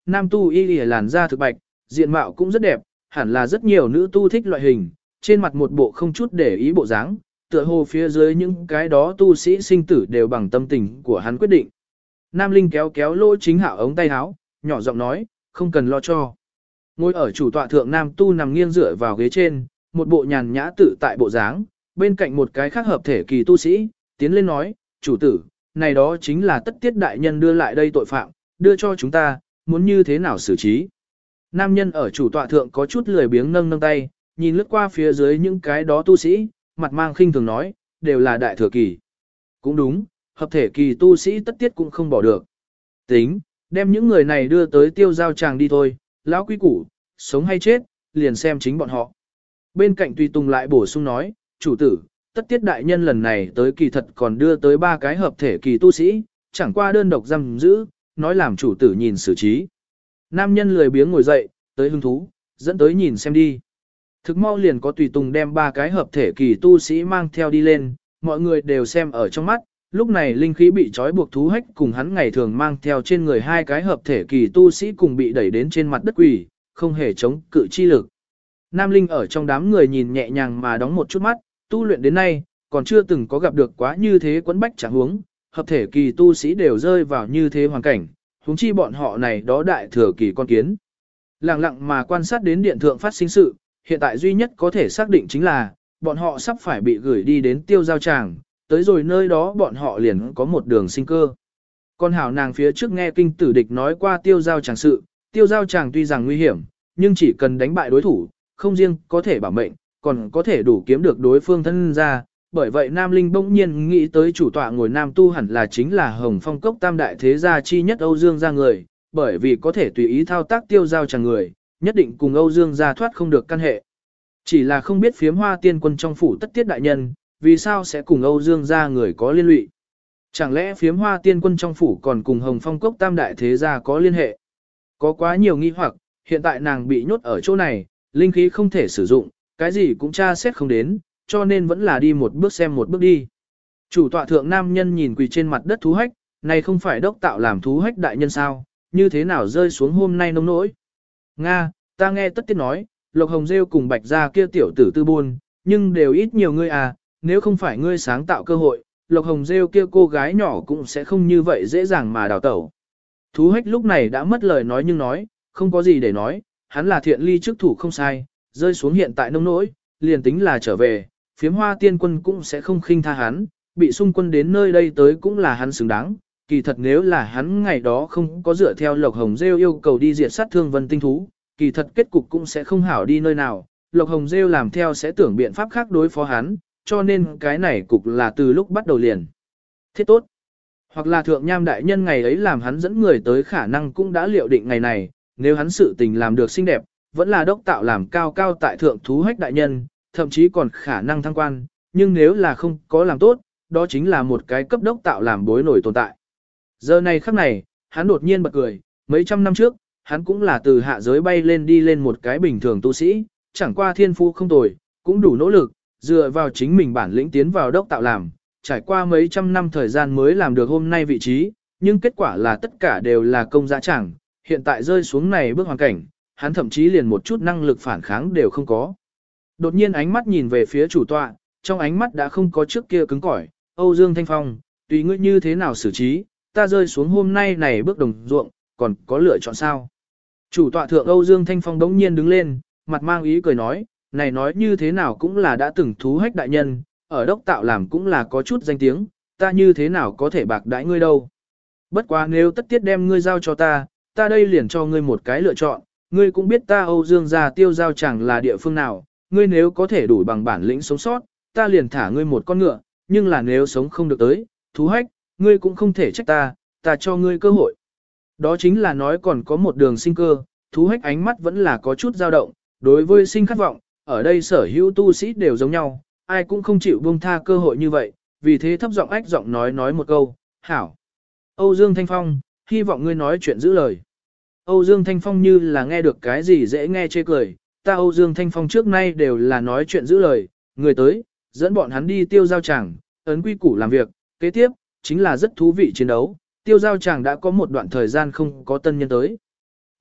nam tu y lìa làn da thực bạch, diện mạo cũng rất đẹp, hẳn là rất nhiều nữ tu thích loại hình, trên mặt một bộ không chút để ý bộ dáng, tựa hồ phía dưới những cái đó tu sĩ sinh tử đều bằng tâm tình của hắn quyết định. Nam Linh kéo kéo Lỗ Chính Hạo ống tay áo, nhỏ giọng nói, không cần lo cho. Ngồi ở chủ tọa thượng nam tu nằm nghiêng dựa vào ghế trên, một bộ nhàn nhã tự tại bộ dáng, bên cạnh một cái khác hợp thể kỳ tu sĩ, tiến lên nói, chủ tử, này đó chính là tất tiết đại nhân đưa lại đây tội phạm, đưa cho chúng ta, muốn như thế nào xử trí. Nam nhân ở chủ tọa thượng có chút lười biếng nâng nâng tay, nhìn lướt qua phía dưới những cái đó tu sĩ, mặt mang khinh thường nói, đều là đại thừa kỳ. Cũng đúng, hợp thể kỳ tu sĩ tất tiết cũng không bỏ được. Tính, đem những người này đưa tới tiêu giao tràng đi thôi, lão quý củ, sống hay chết, liền xem chính bọn họ. Bên cạnh Tùy Tùng lại bổ sung nói, chủ tử, tất tiết đại nhân lần này tới kỳ thật còn đưa tới 3 cái hợp thể kỳ tu sĩ, chẳng qua đơn độc giam giữ, nói làm chủ tử nhìn xử trí. Nam nhân lười biếng ngồi dậy, tới hứng thú, dẫn tới nhìn xem đi. Thực mau liền có Tùy Tùng đem 3 cái hợp thể kỳ tu sĩ mang theo đi lên, mọi người đều xem ở trong mắt, lúc này linh khí bị trói buộc thú hách cùng hắn ngày thường mang theo trên người 2 cái hợp thể kỳ tu sĩ cùng bị đẩy đến trên mặt đất quỷ, không hề chống cự chi lực. Nam Linh ở trong đám người nhìn nhẹ nhàng mà đóng một chút mắt, tu luyện đến nay, còn chưa từng có gặp được quá như thế quấn bách chẳng huống, hợp thể kỳ tu sĩ đều rơi vào như thế hoàn cảnh, huống chi bọn họ này đó đại thừa kỳ con kiến. Lặng lặng mà quan sát đến điện thượng phát sinh sự, hiện tại duy nhất có thể xác định chính là, bọn họ sắp phải bị gửi đi đến tiêu giao tràng, tới rồi nơi đó bọn họ liền có một đường sinh cơ. Con hảo nàng phía trước nghe kinh tử địch nói qua tiêu giao tràng sự, tiêu giao tràng tuy rằng nguy hiểm, nhưng chỉ cần đánh bại đối thủ, không riêng có thể bảo mệnh, còn có thể đủ kiếm được đối phương thân ra. Bởi vậy Nam Linh bỗng nhiên nghĩ tới chủ tọa ngồi Nam Tu hẳn là chính là Hồng Phong Cốc tam đại thế gia chi nhất Âu Dương gia người, bởi vì có thể tùy ý thao tác tiêu giao tràng người, nhất định cùng Âu Dương gia thoát không được căn hệ. Chỉ là không biết phiếm hoa tiên quân trong phủ tất tiết đại nhân, vì sao sẽ cùng Âu Dương gia người có liên lụy. Chẳng lẽ phiếm hoa tiên quân trong phủ còn cùng Hồng Phong Cốc tam đại thế gia có liên hệ? Có quá nhiều nghi hoặc, hiện tại nàng bị nhốt ở chỗ này, linh khí không thể sử dụng, cái gì cũng tra xét không đến, cho nên vẫn là đi một bước xem một bước đi. Chủ tọa thượng nam nhân nhìn quỳ trên mặt đất thú hách, này không phải đốc tạo làm thú hách đại nhân sao, như thế nào rơi xuống hôm nay nông nỗi. Nga, ta nghe tất tiết nói, Lộc Hồng Rêu cùng Bạch Gia kia tiểu tử tư buôn, nhưng đều ít nhiều ngươi à, nếu không phải ngươi sáng tạo cơ hội, Lộc Hồng Rêu kia cô gái nhỏ cũng sẽ không như vậy dễ dàng mà đào tẩu. Thú hách lúc này đã mất lời nói nhưng nói, không có gì để nói, hắn là thiện ly chức thủ không sai, rơi xuống hiện tại nông nỗi, liền tính là trở về, phiếm hoa tiên quân cũng sẽ không khinh tha hắn, bị xung quân đến nơi đây tới cũng là hắn xứng đáng. Kỳ thật nếu là hắn ngày đó không có dựa theo Lộc Hồng Rêu yêu cầu đi diệt sát thương vân tinh thú, kỳ thật kết cục cũng sẽ không hảo đi nơi nào, Lộc Hồng Rêu làm theo sẽ tưởng biện pháp khác đối phó hắn, cho nên cái này cục là từ lúc bắt đầu liền. Thế tốt. Hoặc là thượng nham đại nhân ngày ấy làm hắn dẫn người tới khả năng cũng đã liệu định ngày này, nếu hắn sự tình làm được xinh đẹp, vẫn là đốc tạo làm cao cao tại thượng thú hách đại nhân, thậm chí còn khả năng thăng quan, nhưng nếu là không có làm tốt, đó chính là một cái cấp đốc tạo làm bối nổi tồn tại. Giờ này khắc này, hắn đột nhiên bật cười, mấy trăm năm trước, hắn cũng là từ hạ giới bay lên đi lên một cái bình thường tu sĩ, chẳng qua thiên phú không tồi, cũng đủ nỗ lực, dựa vào chính mình bản lĩnh tiến vào đốc tạo làm, trải qua mấy trăm năm thời gian mới làm được hôm nay vị trí, nhưng kết quả là tất cả đều là công dã chẳng, hiện tại rơi xuống này bước hoàn cảnh, hắn thậm chí liền một chút năng lực phản kháng đều không có. Đột nhiên ánh mắt nhìn về phía chủ tọa, trong ánh mắt đã không có trước kia cứng cỏi, Âu Dương Thanh Phong, tùy ngươi như thế nào xử trí, ta rơi xuống hôm nay này bước đồng ruộng, còn có lựa chọn sao? Chủ tọa thượng Âu Dương Thanh Phong đống nhiên đứng lên, mặt mang ý cười nói, này nói như thế nào cũng là đã từng thú hách đại nhân, ở đốc tạo làm cũng là có chút danh tiếng, ta như thế nào có thể bạc đãi ngươi đâu. Bất quá nếu tất tiết đem ngươi giao cho ta đây liền cho ngươi một cái lựa chọn, ngươi cũng biết ta Âu Dương gia tiêu giao chẳng là địa phương nào, ngươi nếu có thể đủ bằng bản lĩnh sống sót, ta liền thả ngươi một con ngựa, nhưng là nếu sống không được tới, thú hách, ngươi cũng không thể trách ta cho ngươi cơ hội. Đó chính là nói còn có một đường sinh cơ, thú hách ánh mắt vẫn là có chút dao động, đối với sinh khát vọng, ở đây sở hữu tu sĩ đều giống nhau, ai cũng không chịu buông tha cơ hội như vậy, vì thế thấp giọng ách giọng nói một câu, hảo. Âu Dương Thanh Phong, hy vọng ngươi nói chuyện giữ lời. Âu Dương Thanh Phong như là nghe được cái gì dễ nghe chê cười, ta Âu Dương Thanh Phong trước nay đều là nói chuyện giữ lời, người tới, dẫn bọn hắn đi tiêu giao tràng, ấn quy củ làm việc, kế tiếp, chính là rất thú vị chiến đấu, tiêu giao tràng đã có một đoạn thời gian không có tân nhân tới.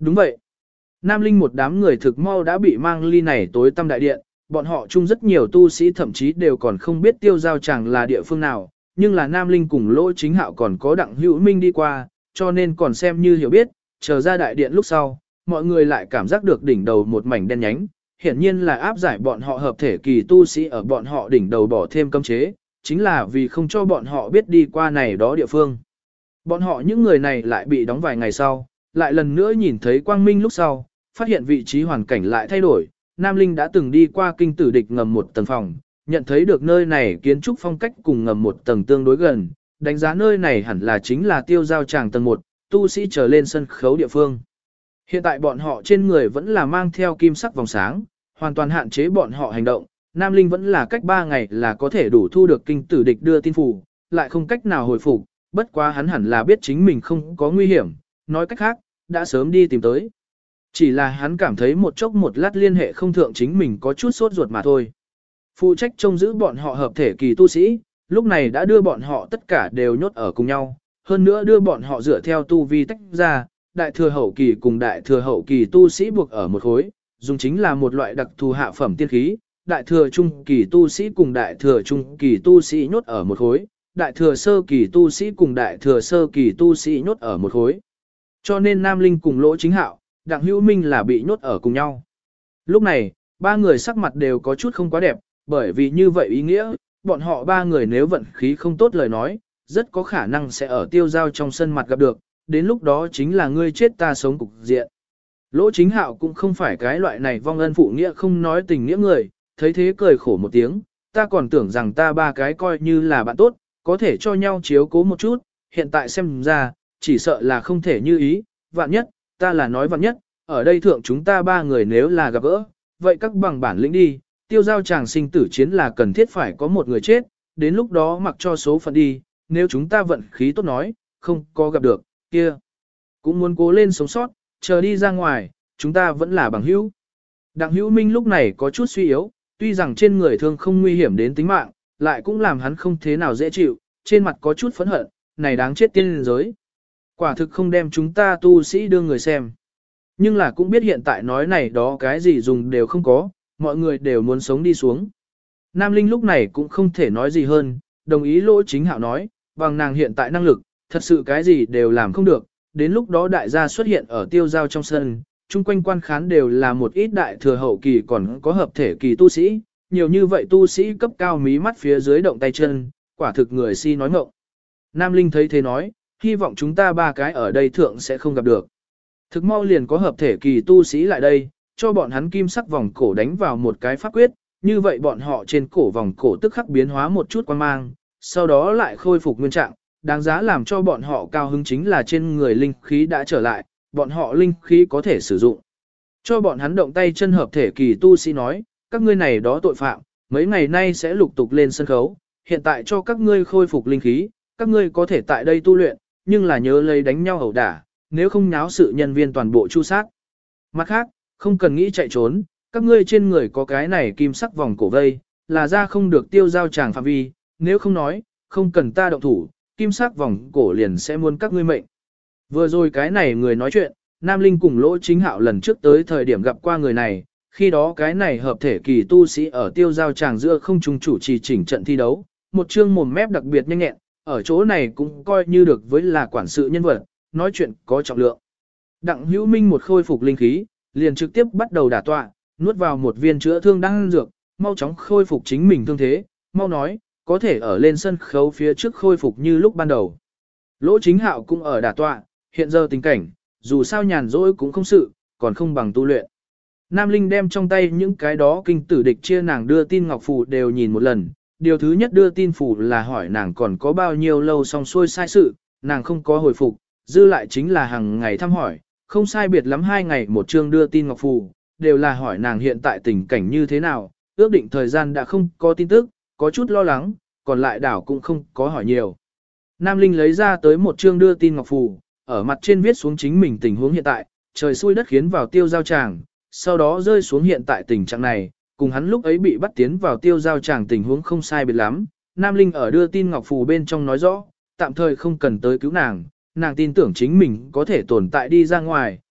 Đúng vậy. Nam Linh một đám người thực mau đã bị mang ly này tối tăm đại điện, bọn họ chung rất nhiều tu sĩ thậm chí đều còn không biết tiêu giao chẳng là địa phương nào, nhưng là Nam Linh cùng Lỗ Chính Hạo còn có Đặng Hữu Minh đi qua, cho nên còn xem như hiểu biết, chờ ra đại điện lúc sau, mọi người lại cảm giác được đỉnh đầu một mảnh đen nhánh, hiển nhiên là áp giải bọn họ hợp thể kỳ tu sĩ ở bọn họ đỉnh đầu bỏ thêm cấm chế, chính là vì không cho bọn họ biết đi qua này đó địa phương. Bọn họ những người này lại bị đóng vài ngày sau, lại lần nữa nhìn thấy quang minh lúc sau, phát hiện vị trí hoàn cảnh lại thay đổi. Nam Linh đã từng đi qua kinh tử địch ngầm một tầng phòng, nhận thấy được nơi này kiến trúc phong cách cùng ngầm một tầng tương đối gần, đánh giá nơi này hẳn là chính là tiêu giao tràng tầng 1, tu sĩ trở lên sân khấu địa phương. Hiện tại bọn họ trên người vẫn là mang theo kim sắc vòng sáng, hoàn toàn hạn chế bọn họ hành động. Nam Linh vẫn là cách 3 ngày là có thể đủ thu được kinh tử địch đưa tin phủ, lại không cách nào hồi phục, bất quá hắn hẳn là biết chính mình không có nguy hiểm, nói cách khác, đã sớm đi tìm tới. Chỉ là hắn cảm thấy một chốc một lát liên hệ không thượng chính mình có chút sốt ruột mà thôi. Phụ trách trông giữ bọn họ hợp thể kỳ tu sĩ, lúc này đã đưa bọn họ tất cả đều nhốt ở cùng nhau, hơn nữa đưa bọn họ dựa theo tu vi tách ra, đại thừa hậu kỳ cùng đại thừa hậu kỳ tu sĩ buộc ở một khối, dùng chính là một loại đặc thù hạ phẩm tiên khí, đại thừa trung kỳ tu sĩ cùng đại thừa trung kỳ tu sĩ nhốt ở một khối, đại thừa sơ kỳ tu sĩ cùng đại thừa sơ kỳ tu sĩ nhốt ở một khối. Cho nên Nam Linh cùng Lỗ Chính Hạo, Đặng Hữu Minh là bị nhốt ở cùng nhau. Lúc này, ba người sắc mặt đều có chút không quá đẹp, bởi vì như vậy ý nghĩa, bọn họ ba người nếu vận khí không tốt lời nói, rất có khả năng sẽ ở tiêu giao trong sân mặt gặp được, đến lúc đó chính là ngươi chết ta sống cục diện. Lỗ Chính Hạo cũng không phải cái loại này vong ân phụ nghĩa không nói tình nghĩa người, thấy thế cười khổ một tiếng, ta còn tưởng rằng ta ba cái coi như là bạn tốt, có thể cho nhau chiếu cố một chút, hiện tại xem ra, chỉ sợ là không thể như ý, vạn nhất, ta là nói vạn nhất, ở đây thượng chúng ta ba người nếu là gặp gỡ, vậy các bằng bản lĩnh đi, tiêu giao chàng sinh tử chiến là cần thiết phải có một người chết, đến lúc đó mặc cho số phận đi, nếu chúng ta vận khí tốt nói, không có gặp được, kia, cũng muốn cố lên sống sót, chờ đi ra ngoài, chúng ta vẫn là bằng hữu. Đặng Hữu Minh lúc này có chút suy yếu, tuy rằng trên người thương không nguy hiểm đến tính mạng, lại cũng làm hắn không thế nào dễ chịu, trên mặt có chút phẫn hận, này đáng chết tiên giới. Quả thực không đem chúng ta tu sĩ đưa người xem. Nhưng là cũng biết hiện tại nói này đó cái gì dùng đều không có, mọi người đều muốn sống đi xuống. Nam Linh lúc này cũng không thể nói gì hơn, đồng ý Lỗ Chính Hạo nói, bằng nàng hiện tại năng lực, thật sự cái gì đều làm không được, đến lúc đó đại gia xuất hiện ở tiêu giao trong sân, chung quanh quan khán đều là một ít đại thừa hậu kỳ còn có hợp thể kỳ tu sĩ, nhiều như vậy tu sĩ cấp cao mí mắt phía dưới động tay chân, quả thực người si nói ngọng. Nam Linh thấy thế nói, hy vọng chúng ta ba cái ở đây thượng sẽ không gặp được. Thực mau liền có hợp thể kỳ tu sĩ lại đây, cho bọn hắn kim sắc vòng cổ đánh vào một cái pháp quyết, như vậy bọn họ trên cổ vòng cổ tức khắc biến hóa một chút quan mang, sau đó lại khôi phục nguyên trạng, đáng giá làm cho bọn họ cao hứng chính là trên người linh khí đã trở lại, bọn họ linh khí có thể sử dụng. Cho bọn hắn động tay chân hợp thể kỳ tu sĩ nói, các ngươi này đó tội phạm, mấy ngày nay sẽ lục tục lên sân khấu, hiện tại cho các ngươi khôi phục linh khí, các ngươi có thể tại đây tu luyện, nhưng là nhớ lấy đánh nhau ẩu đả, nếu không nháo sự nhân viên toàn bộ chu sát. Mặt khác, không cần nghĩ chạy trốn, các ngươi trên người có cái này kim sắc vòng cổ vây, là ra không được tiêu giao tràng phạm vi, nếu không nói, không cần ta động thủ, kim sắc vòng cổ liền sẽ muốn các ngươi mệnh. Vừa rồi cái này người nói chuyện, Nam Linh cùng Lỗ Chính Hạo lần trước tới thời điểm gặp qua người này, khi đó cái này hợp thể kỳ tu sĩ ở tiêu giao tràng giữa không trung chủ trì chỉnh trận thi đấu, một chương mồm mép đặc biệt nhanh nhẹn, ở chỗ này cũng coi như được với là quản sự nhân vật, nói chuyện có trọng lượng. Đặng Hữu Minh một khôi phục linh khí, liền trực tiếp bắt đầu đả tọa, nuốt vào một viên chữa thương đang dược, mau chóng khôi phục chính mình thương thế, mau nói, có thể ở lên sân khấu phía trước khôi phục như lúc ban đầu. Lỗ Chính Hạo cũng ở đả tọa, hiện giờ tình cảnh, dù sao nhàn rỗi cũng không sự, còn không bằng tu luyện. Nam Linh đem trong tay những cái đó kinh tử địch chia nàng đưa tin ngọc phù đều nhìn một lần, điều thứ nhất đưa tin phù là hỏi nàng còn có bao nhiêu lâu xong xuôi sai sự, nàng không có hồi phục, dư lại chính là hàng ngày thăm hỏi, không sai biệt lắm 2 ngày một chương đưa tin ngọc phù, đều là hỏi nàng hiện tại tình cảnh như thế nào, ước định thời gian đã không có tin tức, có chút lo lắng, còn lại đảo cũng không có hỏi nhiều. Nam Linh lấy ra tới một chương đưa tin ngọc phù, ở mặt trên viết xuống chính mình tình huống hiện tại, trời xui đất khiến vào tiêu giao tràng, sau đó rơi xuống hiện tại tình trạng này, cùng hắn lúc ấy bị bắt tiến vào tiêu giao tràng tình huống không sai biệt lắm. Nam Linh ở đưa tin ngọc phù bên trong nói rõ, tạm thời không cần tới cứu nàng, nàng tin tưởng chính mình có thể tồn tại đi ra ngoài,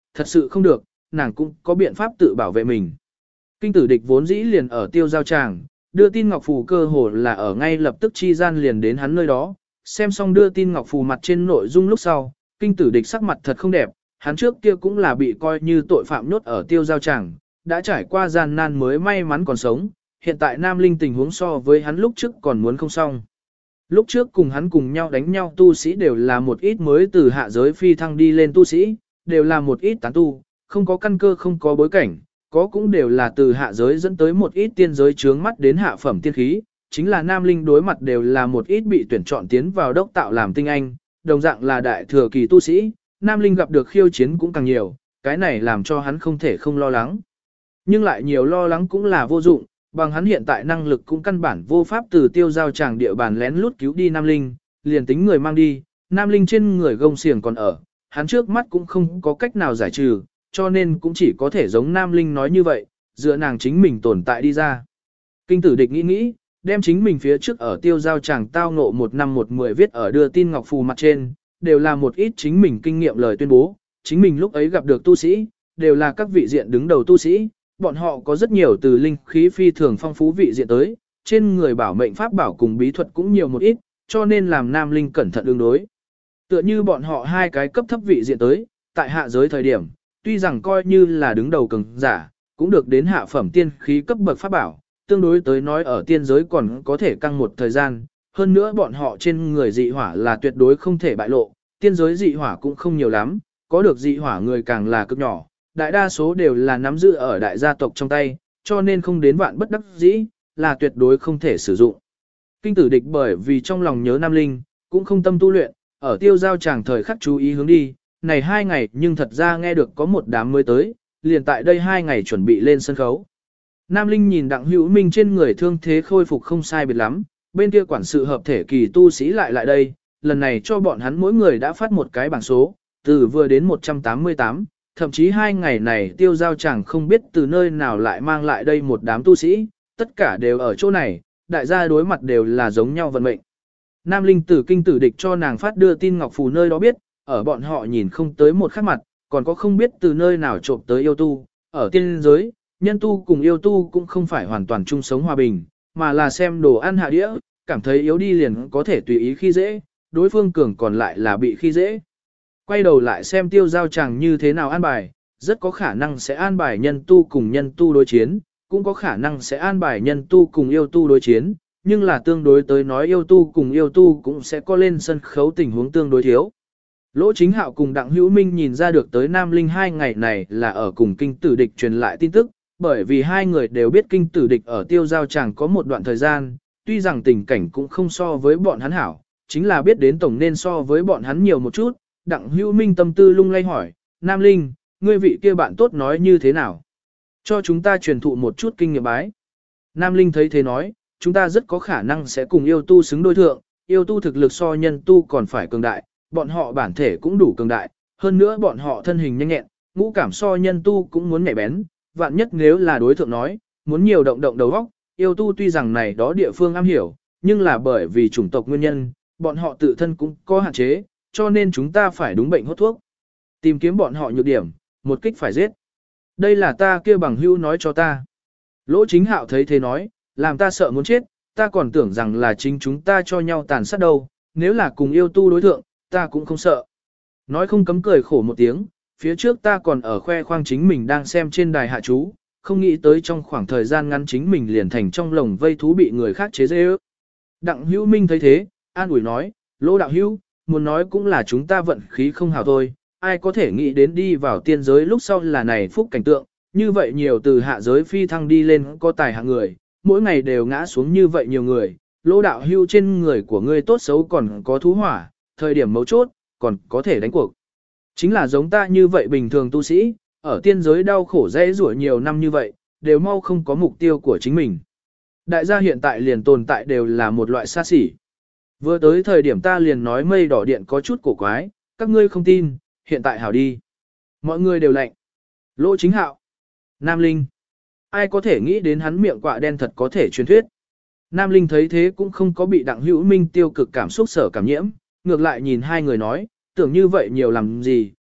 thật sự không được, nàng cũng có biện pháp tự bảo vệ mình. Kinh tử địch vốn dĩ liền ở tiêu giao tràng, đưa tin ngọc phù cơ hồ là ở ngay lập tức chi gian liền đến hắn nơi đó, xem xong đưa tin ngọc phù mặt trên nội dung lúc sau, kinh tử địch sắc mặt thật không đẹp, hắn trước kia cũng là bị coi như tội phạm nhốt ở tiêu giao tràng, đã trải qua gian nan mới may mắn còn sống, hiện tại Nam Linh tình huống so với hắn lúc trước còn muốn không xong. Lúc trước cùng hắn cùng nhau đánh nhau tu sĩ đều là một ít mới từ hạ giới phi thăng đi lên tu sĩ, đều là một ít tán tu, không có căn cơ không có bối cảnh, có cũng đều là từ hạ giới dẫn tới một ít tiên giới trướng mắt đến hạ phẩm tiên khí, chính là Nam Linh đối mặt đều là một ít bị tuyển chọn tiến vào đốc tạo làm tinh anh, đồng dạng là đại thừa kỳ tu sĩ, Nam Linh gặp được khiêu chiến cũng càng nhiều, cái này làm cho hắn không thể không lo lắng. Nhưng lại nhiều lo lắng cũng là vô dụng, bằng hắn hiện tại năng lực cũng căn bản vô pháp từ tiêu giao tràng địa bàn lén lút cứu đi Nam Linh, liền tính người mang đi, Nam Linh trên người gông xiềng còn ở, hắn trước mắt cũng không có cách nào giải trừ, cho nên cũng chỉ có thể giống Nam Linh nói như vậy, dựa nàng chính mình tồn tại đi ra. Kinh tử địch nghĩ, đem chính mình phía trước ở tiêu giao tràng tao ngộ 1 năm 1-10 viết ở đưa tin ngọc phù mặt trên, đều là một ít chính mình kinh nghiệm lời tuyên bố, chính mình lúc ấy gặp được tu sĩ, đều là các vị diện đứng đầu tu sĩ, bọn họ có rất nhiều từ linh khí phi thường phong phú vị diện tới, trên người bảo mệnh pháp bảo cùng bí thuật cũng nhiều một ít, cho nên làm Nam Linh cẩn thận ứng đối. Tựa như bọn họ hai cái cấp thấp vị diện tới, tại hạ giới thời điểm, tuy rằng coi như là đứng đầu cường giả, cũng được đến hạ phẩm tiên khí cấp bậc pháp bảo, tương đối tới nói ở tiên giới còn có thể căng một thời gian, hơn nữa bọn họ trên người dị hỏa là tuyệt đối không thể bại lộ, tiên giới dị hỏa cũng không nhiều lắm, có được dị hỏa người càng là cực nhỏ, đại đa số đều là nắm giữ ở đại gia tộc trong tay, cho nên không đến vạn bất đắc dĩ, là tuyệt đối không thể sử dụng. Kinh tử địch bởi vì trong lòng nhớ Nam Linh, cũng không tâm tu luyện, ở tiêu giao chàng thời khắc chú ý hướng đi, này 2 ngày nhưng thật ra nghe được có một đám mới tới, liền tại đây 2 ngày chuẩn bị lên sân khấu. Nam Linh nhìn Đặng Hữu Minh trên người thương thế khôi phục không sai biệt lắm, bên kia quản sự hợp thể kỳ tu sĩ lại đây, lần này cho bọn hắn mỗi người đã phát một cái bảng số, từ vừa đến 188, thậm chí 2 ngày này tiêu giao chẳng không biết từ nơi nào lại mang lại đây một đám tu sĩ, tất cả đều ở chỗ này, đại gia đối mặt đều là giống nhau vận mệnh. Nam Linh tử kinh tử địch cho nàng phát đưa tin ngọc phù nơi đó biết, ở bọn họ nhìn không tới một khắc mặt, còn có không biết từ nơi nào trộm tới yêu tu, ở tiên giới, nhân tu cùng yêu tu cũng không phải hoàn toàn chung sống hòa bình, mà là xem đồ ăn hạ đĩa, cảm thấy yếu đi liền có thể tùy ý khi dễ, đối phương cường còn lại là bị khi dễ. Quay đầu lại xem tiêu giao chàng như thế nào an bài, rất có khả năng sẽ an bài nhân tu cùng nhân tu đối chiến, cũng có khả năng sẽ an bài nhân tu cùng yêu tu đối chiến, nhưng là tương đối tới nói yêu tu cùng yêu tu cũng sẽ có lên sân khấu tình huống tương đối thiếu. Lỗ Chính Hạo cùng Đặng Hữu Minh nhìn ra được tới Nam Linh 2 ngày này là ở cùng kinh tử địch truyền lại tin tức, bởi vì hai người đều biết kinh tử địch ở tiêu giao chàng có một đoạn thời gian, tuy rằng tình cảnh cũng không so với bọn hắn hảo, chính là biết đến tổng nên so với bọn hắn nhiều một chút. Đặng Hữu Minh tâm tư lung lay hỏi, Nam Linh, ngươi vị kia bạn tốt nói như thế nào? Cho chúng ta truyền thụ một chút kinh nghiệm bái. Nam Linh thấy thế nói, chúng ta rất có khả năng sẽ cùng yêu tu xứng đôi thượng, yêu tu thực lực so nhân tu còn phải cường đại, bọn họ bản thể cũng đủ cường đại, hơn nữa bọn họ thân hình nhanh nhẹn, ngũ cảm so nhân tu cũng muốn nhạy bén, vạn nhất nếu là đối thượng nói, muốn nhiều động động đầu óc, yêu tu tuy rằng này đó địa phương am hiểu, nhưng là bởi vì chủng tộc nguyên nhân, bọn họ tự thân cũng có hạn chế, cho nên chúng ta phải đúng bệnh hốt thuốc. Tìm kiếm bọn họ nhược điểm, một kích phải giết. Đây là ta kia bằng hữu nói cho ta. Lỗ Chính Hạo thấy thế nói, làm ta sợ muốn chết, ta còn tưởng rằng là chính chúng ta cho nhau tàn sát đâu, nếu là cùng yêu tu đối thượng, ta cũng không sợ. Nói không cấm cười khổ một tiếng, phía trước ta còn ở khoe khoang chính mình đang xem trên đài hạ chú, không nghĩ tới trong khoảng thời gian ngắn chính mình liền thành trong lồng vây thú bị người khác chế dê ước. Đặng Hữu Minh thấy thế, an ủi nói, Lỗ đạo hữu, muốn nói cũng là chúng ta vận khí không hảo thôi, ai có thể nghĩ đến đi vào tiên giới lúc sau là này phúc cảnh tượng, như vậy nhiều từ hạ giới phi thăng đi lên có tài hạng người, mỗi ngày đều ngã xuống như vậy nhiều người, Lỗ đạo hữu trên người của ngươi tốt xấu còn có thú hỏa, thời điểm mấu chốt, còn có thể đánh cuộc. Chính là giống ta như vậy bình thường tu sĩ, ở tiên giới đau khổ dễ rủa nhiều năm như vậy, đều mau không có mục tiêu của chính mình. Đại gia hiện tại liền tồn tại đều là một loại xa xỉ. Vừa tới thời điểm ta liền nói mây đỏ điện có chút cổ quái, các ngươi không tin, hiện tại hảo đi. Mọi người đều lạnh. Lỗ Chính Hạo. Nam Linh. Ai có thể nghĩ đến hắn miệng quạ đen thật có thể truyền thuyết. Nam Linh thấy thế cũng không có bị Đặng Hữu Minh tiêu cực cảm xúc sở cảm nhiễm, ngược lại nhìn hai người nói, tưởng như vậy nhiều làm gì,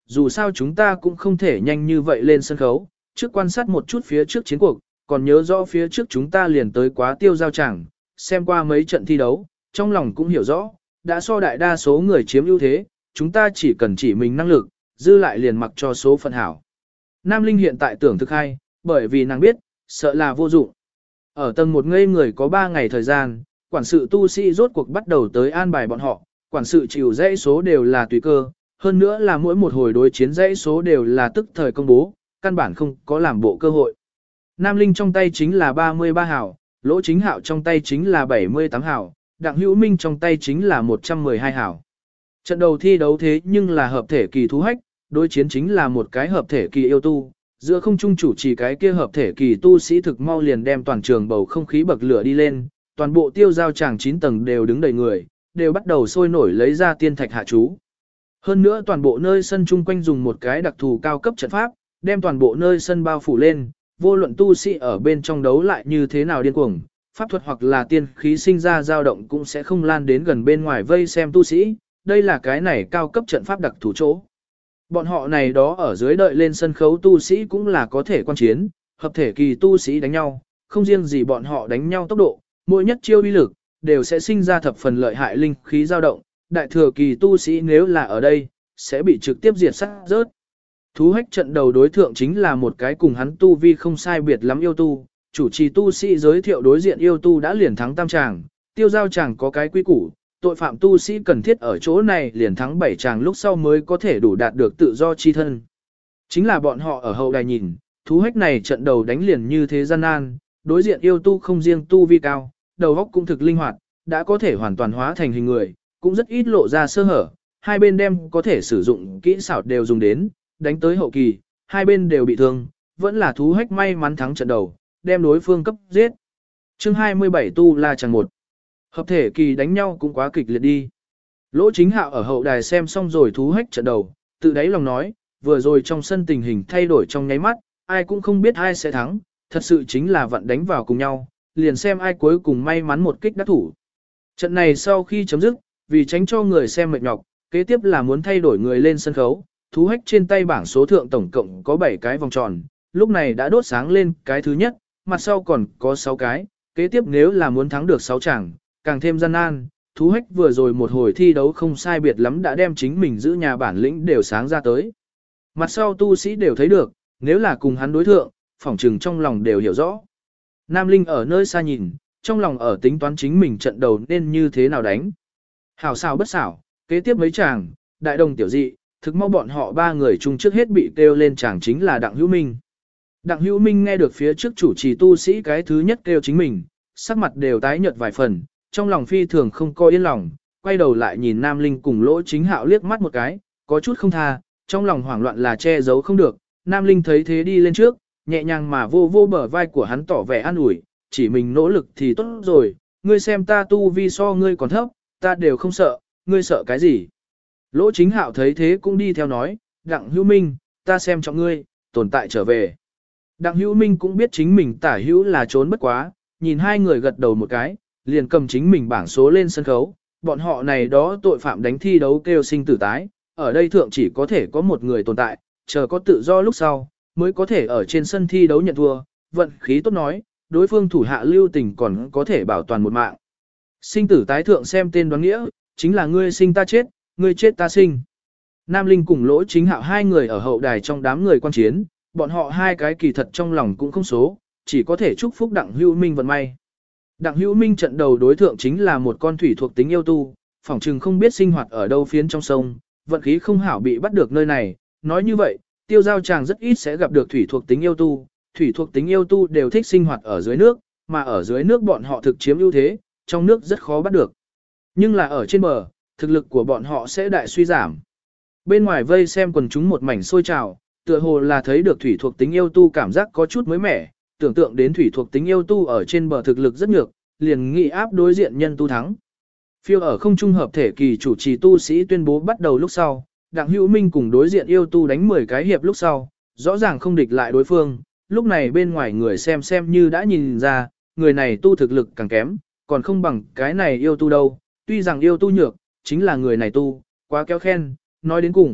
dù sao chúng ta cũng không thể nhanh như vậy lên sân khấu, trước quan sát một chút phía trước chiến cuộc, còn nhớ rõ phía trước chúng ta liền tới quá tiêu giao tràng, xem qua mấy trận thi đấu, trong lòng cũng hiểu rõ, đã so đại đa số người chiếm ưu thế, chúng ta chỉ cần chỉ mình năng lực, dư lại liền mặc cho số phận hảo. Nam Linh hiện tại tưởng thực hay, bởi vì nàng biết, sợ là vô dụng. Ở tầng một ngây người có 3 ngày thời gian, quản sự tu sĩ rốt cuộc bắt đầu tới an bài bọn họ, quản sự chịu dãy số đều là tùy cơ, hơn nữa là mỗi một hồi đối chiến dãy số đều là tức thời công bố, căn bản không có làm bộ cơ hội. Nam Linh trong tay chính là 33 hảo, Lỗ Chính Hạo trong tay chính là 78 hảo, Đặng Hữu Minh trong tay chính là 112 hảo. Trận đầu thi đấu thế nhưng là hợp thể kỳ thú hách, đối chiến chính là một cái hợp thể kỳ yêu tu, giữa không trung chủ trì cái kia hợp thể kỳ tu sĩ thực mau liền đem toàn trường bầu không khí bậc lửa đi lên, toàn bộ tiêu giao tràng 9 tầng đều đứng đầy người, đều bắt đầu sôi nổi lấy ra tiên thạch hạ chú. Hơn nữa toàn bộ nơi sân chung quanh dùng một cái đặc thù cao cấp trận pháp, đem toàn bộ nơi sân bao phủ lên, vô luận tu sĩ ở bên trong đấu lại như thế nào điên cuồng, pháp thuật hoặc là tiên khí sinh ra dao động cũng sẽ không lan đến gần bên ngoài vây xem tu sĩ, đây là cái này cao cấp trận pháp đặc thù chỗ. Bọn họ này đó ở dưới đợi lên sân khấu tu sĩ cũng là có thể quan chiến, hợp thể kỳ tu sĩ đánh nhau, không riêng gì bọn họ đánh nhau tốc độ, mỗi nhất chiêu uy lực, đều sẽ sinh ra thập phần lợi hại linh khí dao động, đại thừa kỳ tu sĩ nếu là ở đây, sẽ bị trực tiếp diệt sát rớt. Thú hách trận đầu đối thượng chính là một cái cùng hắn tu vi không sai biệt lắm yêu tu, chủ trì tu sĩ giới thiệu đối diện yêu tu đã liền thắng tam tràng, tiêu giao tràng có cái quy củ, tội phạm tu sĩ cần thiết ở chỗ này liền thắng 7 tràng lúc sau mới có thể đủ đạt được tự do chi thân. Chính là bọn họ ở hậu đài nhìn, thú hách này trận đầu đánh liền như thế gian nan, đối diện yêu tu không riêng tu vi cao, đầu óc cũng thực linh hoạt, đã có thể hoàn toàn hóa thành hình người, cũng rất ít lộ ra sơ hở, hai bên đem có thể sử dụng kỹ xảo đều dùng đến, đánh tới hậu kỳ, hai bên đều bị thương, vẫn là thú hách may mắn thắng trận đầu, đem đối phương cấp giết. Chương 27 tu la chẳng một. Hợp thể kỳ đánh nhau cũng quá kịch liệt đi. Lỗ Chính Hạo ở hậu đài xem xong rồi thú hách trận đầu, tự đáy lòng nói, vừa rồi trong sân tình hình thay đổi trong nháy mắt, ai cũng không biết ai sẽ thắng, thật sự chính là vận đánh vào cùng nhau, liền xem ai cuối cùng may mắn một kích đắc thủ. Trận này sau khi chấm dứt, vì tránh cho người xem mệt nhọc, kế tiếp là muốn thay đổi người lên sân khấu, thú hách trên tay bảng số thượng tổng cộng có 7 cái vòng tròn, lúc này đã đốt sáng lên cái thứ nhất, mặt sau còn có 6 cái, kế tiếp nếu là muốn thắng được 6 chàng, càng thêm gian nan, thú hách vừa rồi một hồi thi đấu không sai biệt lắm đã đem chính mình giữ nhà bản lĩnh đều sáng ra tới. Mặt sau tu sĩ đều thấy được, nếu là cùng hắn đối thượng, phỏng trừng trong lòng đều hiểu rõ. Nam Linh ở nơi xa nhìn, trong lòng ở tính toán chính mình trận đầu nên như thế nào đánh. Hảo xảo bất xảo, kế tiếp mấy chàng, đại đồng tiểu dị, thực mau bọn họ ba người chung trước hết bị kêu lên chàng chính là Đặng Hữu Minh. Đặng Hữu Minh nghe được phía trước chủ trì tu sĩ cái thứ nhất kêu chính mình, sắc mặt đều tái nhợt vài phần, trong lòng phi thường không coi yên lòng, quay đầu lại nhìn Nam Linh cùng Lỗ Chính Hạo liếc mắt một cái, có chút không tha, trong lòng hoảng loạn là che giấu không được. Nam Linh thấy thế đi lên trước, nhẹ nhàng mà vô vô bờ vai của hắn tỏ vẻ an ủi, chỉ mình nỗ lực thì tốt rồi, ngươi xem ta tu vi so ngươi còn thấp, ta đều không sợ, ngươi sợ cái gì. Lỗ Chính Hạo thấy thế cũng đi theo nói, Đặng Hữu Minh, ta xem trọng ngươi, tồn tại trở về. Đặng Hữu Minh cũng biết chính mình tả hữu là trốn bất quá, nhìn hai người gật đầu một cái, liền cầm chính mình bảng số lên sân khấu, bọn họ này đó tội phạm đánh thi đấu kêu sinh tử tái, ở đây thượng chỉ có thể có một người tồn tại, chờ có tự do lúc sau, mới có thể ở trên sân thi đấu nhận thua, vận khí tốt nói, đối phương thủ hạ lưu tình còn có thể bảo toàn một mạng. Sinh tử tái thượng xem tên đoán nghĩa, chính là ngươi sinh ta chết, ngươi chết ta sinh. Nam Linh cùng Lỗ Chính Hạo hai người ở hậu đài trong đám người quan chiến, bọn họ hai cái kỳ thật trong lòng cũng không số, chỉ có thể chúc phúc Đặng Hữu Minh vận may. Đặng Hữu Minh trận đầu đối thượng chính là một con thủy thuộc tính yêu tu, phỏng chừng không biết sinh hoạt ở đâu phiến trong sông, vận khí không hảo bị bắt được nơi này. Nói như vậy, tiêu giao chàng rất ít sẽ gặp được thủy thuộc tính yêu tu, thủy thuộc tính yêu tu đều thích sinh hoạt ở dưới nước, mà ở dưới nước bọn họ thực chiếm ưu thế, trong nước rất khó bắt được. Nhưng là ở trên bờ, thực lực của bọn họ sẽ đại suy giảm. Bên ngoài vây xem quần chúng một mảnh sôi trào, tựa hồ là thấy được thủy thuộc tính yêu tu cảm giác có chút mới mẻ, tưởng tượng đến thủy thuộc tính yêu tu ở trên bờ thực lực rất nhược, liền nghị áp đối diện nhân tu thắng. Phiêu ở không trung hợp thể kỳ chủ trì tu sĩ tuyên bố bắt đầu lúc sau, Đặng Hữu Minh cùng đối diện yêu tu đánh 10 cái hiệp lúc sau, rõ ràng không địch lại đối phương, lúc này bên ngoài người xem như đã nhìn ra, người này tu thực lực càng kém, còn không bằng cái này yêu tu đâu, tuy rằng yêu tu nhược, chính là người này tu, quá kéo khen, nói đến cùng,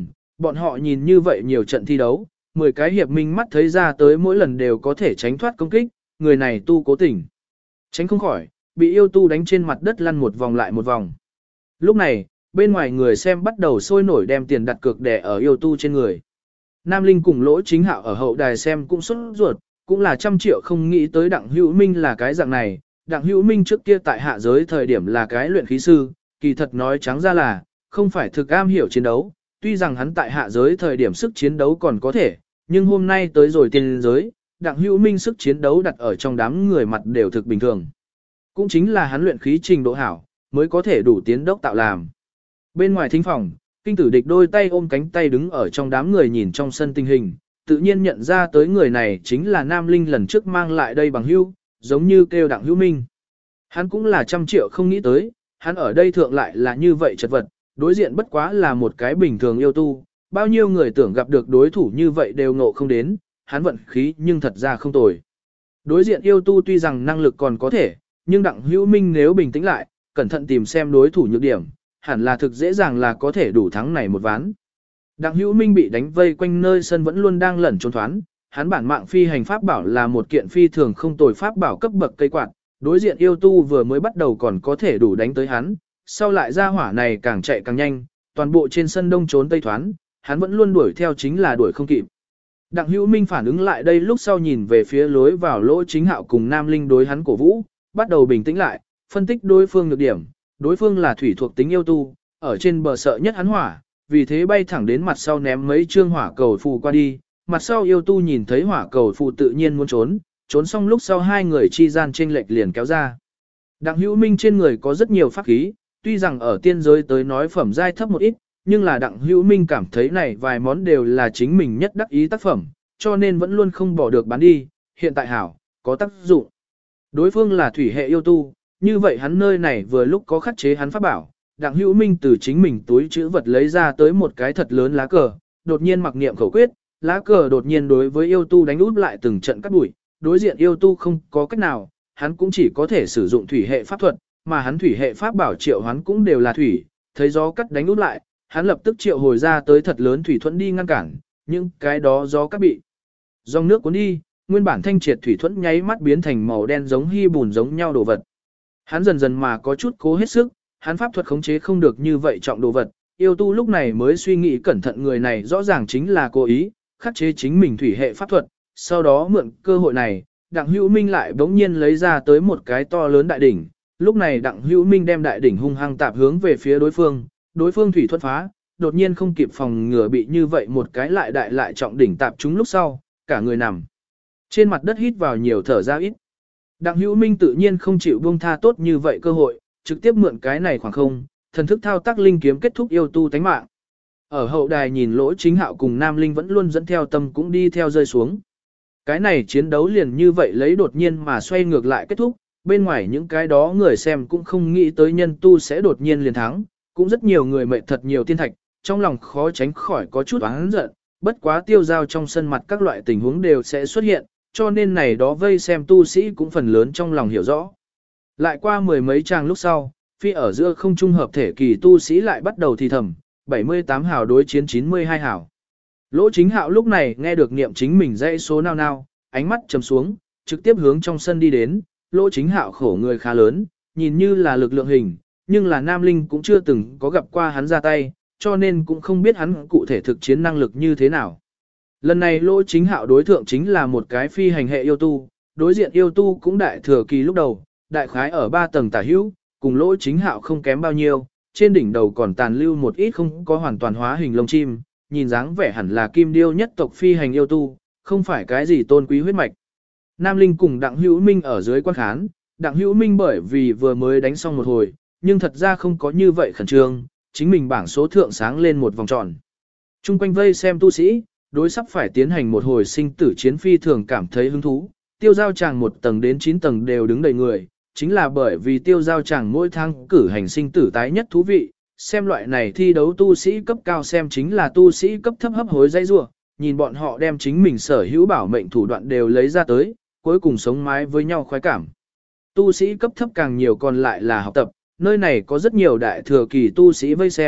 Bọn họ nhìn như vậy nhiều trận thi đấu, 10 cái hiệp minh mắt thấy ra tới mỗi lần đều có thể tránh thoát công kích, người này tu cố tình. Tránh không khỏi, bị yêu tu đánh trên mặt đất lăn một vòng lại một vòng. Lúc này, bên ngoài người xem bắt đầu sôi nổi đem tiền đặt cược đè ở yêu tu trên người. Nam Linh cùng Lỗ Chính Hạo ở hậu đài xem cũng sốt ruột, cũng là trăm triệu không nghĩ tới Đặng Hữu Minh là cái dạng này. Đặng Hữu Minh trước kia tại hạ giới thời điểm là cái luyện khí sư, kỳ thật nói trắng ra là, không phải thực am hiểu chiến đấu, tuy rằng hắn tại hạ giới thời điểm sức chiến đấu còn có thể, nhưng hôm nay tới rồi tiên giới, Đặng Hữu Minh sức chiến đấu đặt ở trong đám người mặt đều thực bình thường. Cũng chính là hắn luyện khí trình độ hảo, mới có thể đủ tiến đốc tạo làm. Bên ngoài thính phòng, Kinh Tử Địch đôi tay ôm cánh tay đứng ở trong đám người nhìn trong sân tình hình, tự nhiên nhận ra tới người này chính là Nam Linh lần trước mang lại đây bằng hữu, giống như kêu Đặng Hữu Minh. Hắn cũng là trăm triệu không nghĩ tới, hắn ở đây thượng lại là như vậy chật vật, đối diện bất quá là một cái bình thường yêu tu, bao nhiêu người tưởng gặp được đối thủ như vậy đều ngộ không đến, hắn vận khí nhưng thật ra không tồi. Đối diện yêu tu tuy rằng năng lực còn có thể, nhưng Đặng Hữu Minh nếu bình tĩnh lại, cẩn thận tìm xem đối thủ nhược điểm, hẳn là thực dễ dàng là có thể đủ thắng này một ván. Đặng Hữu Minh bị đánh vây quanh nơi sân vẫn luôn đang lẩn trốn thoán, hắn bản mạng phi hành pháp bảo là một kiện phi thường không tồi pháp bảo cấp bậc cây quạt, đối diện yêu tu vừa mới bắt đầu còn có thể đủ đánh tới hắn, sau lại ra hỏa này càng chạy càng nhanh, toàn bộ trên sân đông trốn tây thoán, hắn vẫn luôn đuổi theo chính là đuổi không kịp. Đặng Hữu Minh phản ứng lại đây lúc sau nhìn về phía lối vào Lỗ Chính Hạo cùng Nam Linh đối hắn cổ vũ, bắt đầu bình tĩnh lại, phân tích đối phương nhược điểm, đối phương là thủy thuộc tính yêu tu, ở trên bờ sợ nhất hắn hỏa, vì thế bay thẳng đến mặt sau ném mấy trương hỏa cầu phù qua đi, mặt sau yêu tu nhìn thấy hỏa cầu phù tự nhiên muốn trốn, trốn xong lúc sau hai người chi gian chênh lệch liền kéo ra. Đặng Hữu Minh trên người có rất nhiều pháp khí, tuy rằng ở tiên giới tới nói phẩm giai thấp một ít, nhưng là Đặng Hữu Minh cảm thấy này vài món đều là chính mình nhất đắc ý tác phẩm, cho nên vẫn luôn không bỏ được bán đi, hiện tại hảo, có tác dụng. Đối phương là thủy hệ yêu tu, như vậy hắn nơi này vừa lúc có khắc chế hắn pháp bảo, Đặng Hữu Minh từ chính mình túi chữ vật lấy ra tới một cái thật lớn lá cờ, đột nhiên mặc niệm khẩu quyết, lá cờ đột nhiên đối với yêu tu đánh út lại từng trận cắt đuổi, đối diện yêu tu không có cách nào, hắn cũng chỉ có thể sử dụng thủy hệ pháp thuật, mà hắn thủy hệ pháp bảo triệu hoán cũng đều là thủy, thấy gió cắt đánh út lại, hắn lập tức triệu hồi ra tới thật lớn thủy thuẫn đi ngăn cản, nhưng cái đó gió cắt bị dòng nước cuốn đi, nguyên bản thanh triệt thủy thuẫn nháy mắt biến thành màu đen giống hy bùn giống nhau đồ vật. Hắn dần dần mà có chút cố hết sức, hắn pháp thuật khống chế không được như vậy trọng đồ vật, yêu tu lúc này mới suy nghĩ cẩn thận người này rõ ràng chính là cố ý, khắc chế chính mình thủy hệ pháp thuật, sau đó mượn cơ hội này, Đặng Hữu Minh lại bỗng nhiên lấy ra tới một cái to lớn đại đỉnh, lúc này Đặng Hữu Minh đem đại đỉnh hung hăng tạp hướng về phía đối phương thủy thuật phá, đột nhiên không kịp phòng ngừa bị như vậy một cái lại đại lại trọng đỉnh tạp chúng lúc sau, cả người nằm trên mặt đất hít vào nhiều thở ra ít. Đặng Hữu Minh tự nhiên không chịu buông tha tốt như vậy cơ hội, trực tiếp mượn cái này khoảng không, thần thức thao tác linh kiếm kết thúc yêu tu tánh mạng. Ở hậu đài nhìn Lỗ Chính Hạo cùng Nam Linh vẫn luôn dẫn theo tâm cũng đi theo rơi xuống. Cái này chiến đấu liền như vậy lấy đột nhiên mà xoay ngược lại kết thúc, bên ngoài những cái đó người xem cũng không nghĩ tới nhân tu sẽ đột nhiên liền thắng, cũng rất nhiều người mệt thật nhiều tiên thạch, trong lòng khó tránh khỏi có chút oán giận, bất quá tiêu giao trong sân mặt các loại tình huống đều sẽ xuất hiện, cho nên này đó vây xem tu sĩ cũng phần lớn trong lòng hiểu rõ. Lại qua mười mấy trang lúc sau, phi ở giữa không trung hợp thể kỳ tu sĩ lại bắt đầu thì thầm, 78 hào đối chiến 92 hào. Lỗ Chính Hạo lúc này nghe được niệm chính mình dãy số nào, ánh mắt trầm xuống, trực tiếp hướng trong sân đi đến, Lỗ Chính Hạo khổ người khá lớn, nhìn như là lực lượng hình, nhưng là Nam Linh cũng chưa từng có gặp qua hắn ra tay, cho nên cũng không biết hắn cụ thể thực chiến năng lực như thế nào. Lần này Lỗ Chính Hạo đối thượng chính là một cái phi hành hệ yêu tu, đối diện yêu tu cũng đại thừa kỳ lúc đầu, đại khái ở 3 tầng tả hữu, cùng Lỗ Chính Hạo không kém bao nhiêu, trên đỉnh đầu còn tàn lưu một ít không có hoàn toàn hóa hình lông chim, nhìn dáng vẻ hẳn là kim điêu nhất tộc phi hành yêu tu, không phải cái gì tôn quý huyết mạch. Nam Linh cùng Đặng Hữu Minh ở dưới quan khán, Đặng Hữu Minh bởi vì vừa mới đánh xong một hồi, nhưng thật ra không có như vậy khẩn trương, chính mình bảng số thượng sáng lên một vòng tròn. Trung quanh vây xem tu sĩ, đối sắp phải tiến hành một hồi sinh tử chiến phi thường cảm thấy hứng thú, tiêu giao tràng 1 tầng đến 9 tầng đều đứng đầy người, chính là bởi vì tiêu giao tràng mỗi tháng cử hành sinh tử tái nhất thú vị, xem loại này thi đấu tu sĩ cấp cao xem chính là tu sĩ cấp thấp hấp hối dây rua, nhìn bọn họ đem chính mình sở hữu bảo mệnh thủ đoạn đều lấy ra tới, cuối cùng sống mái với nhau khoái cảm. Tu sĩ cấp thấp càng nhiều còn lại là học tập, nơi này có rất nhiều đại thừa kỳ tu sĩ vây xem,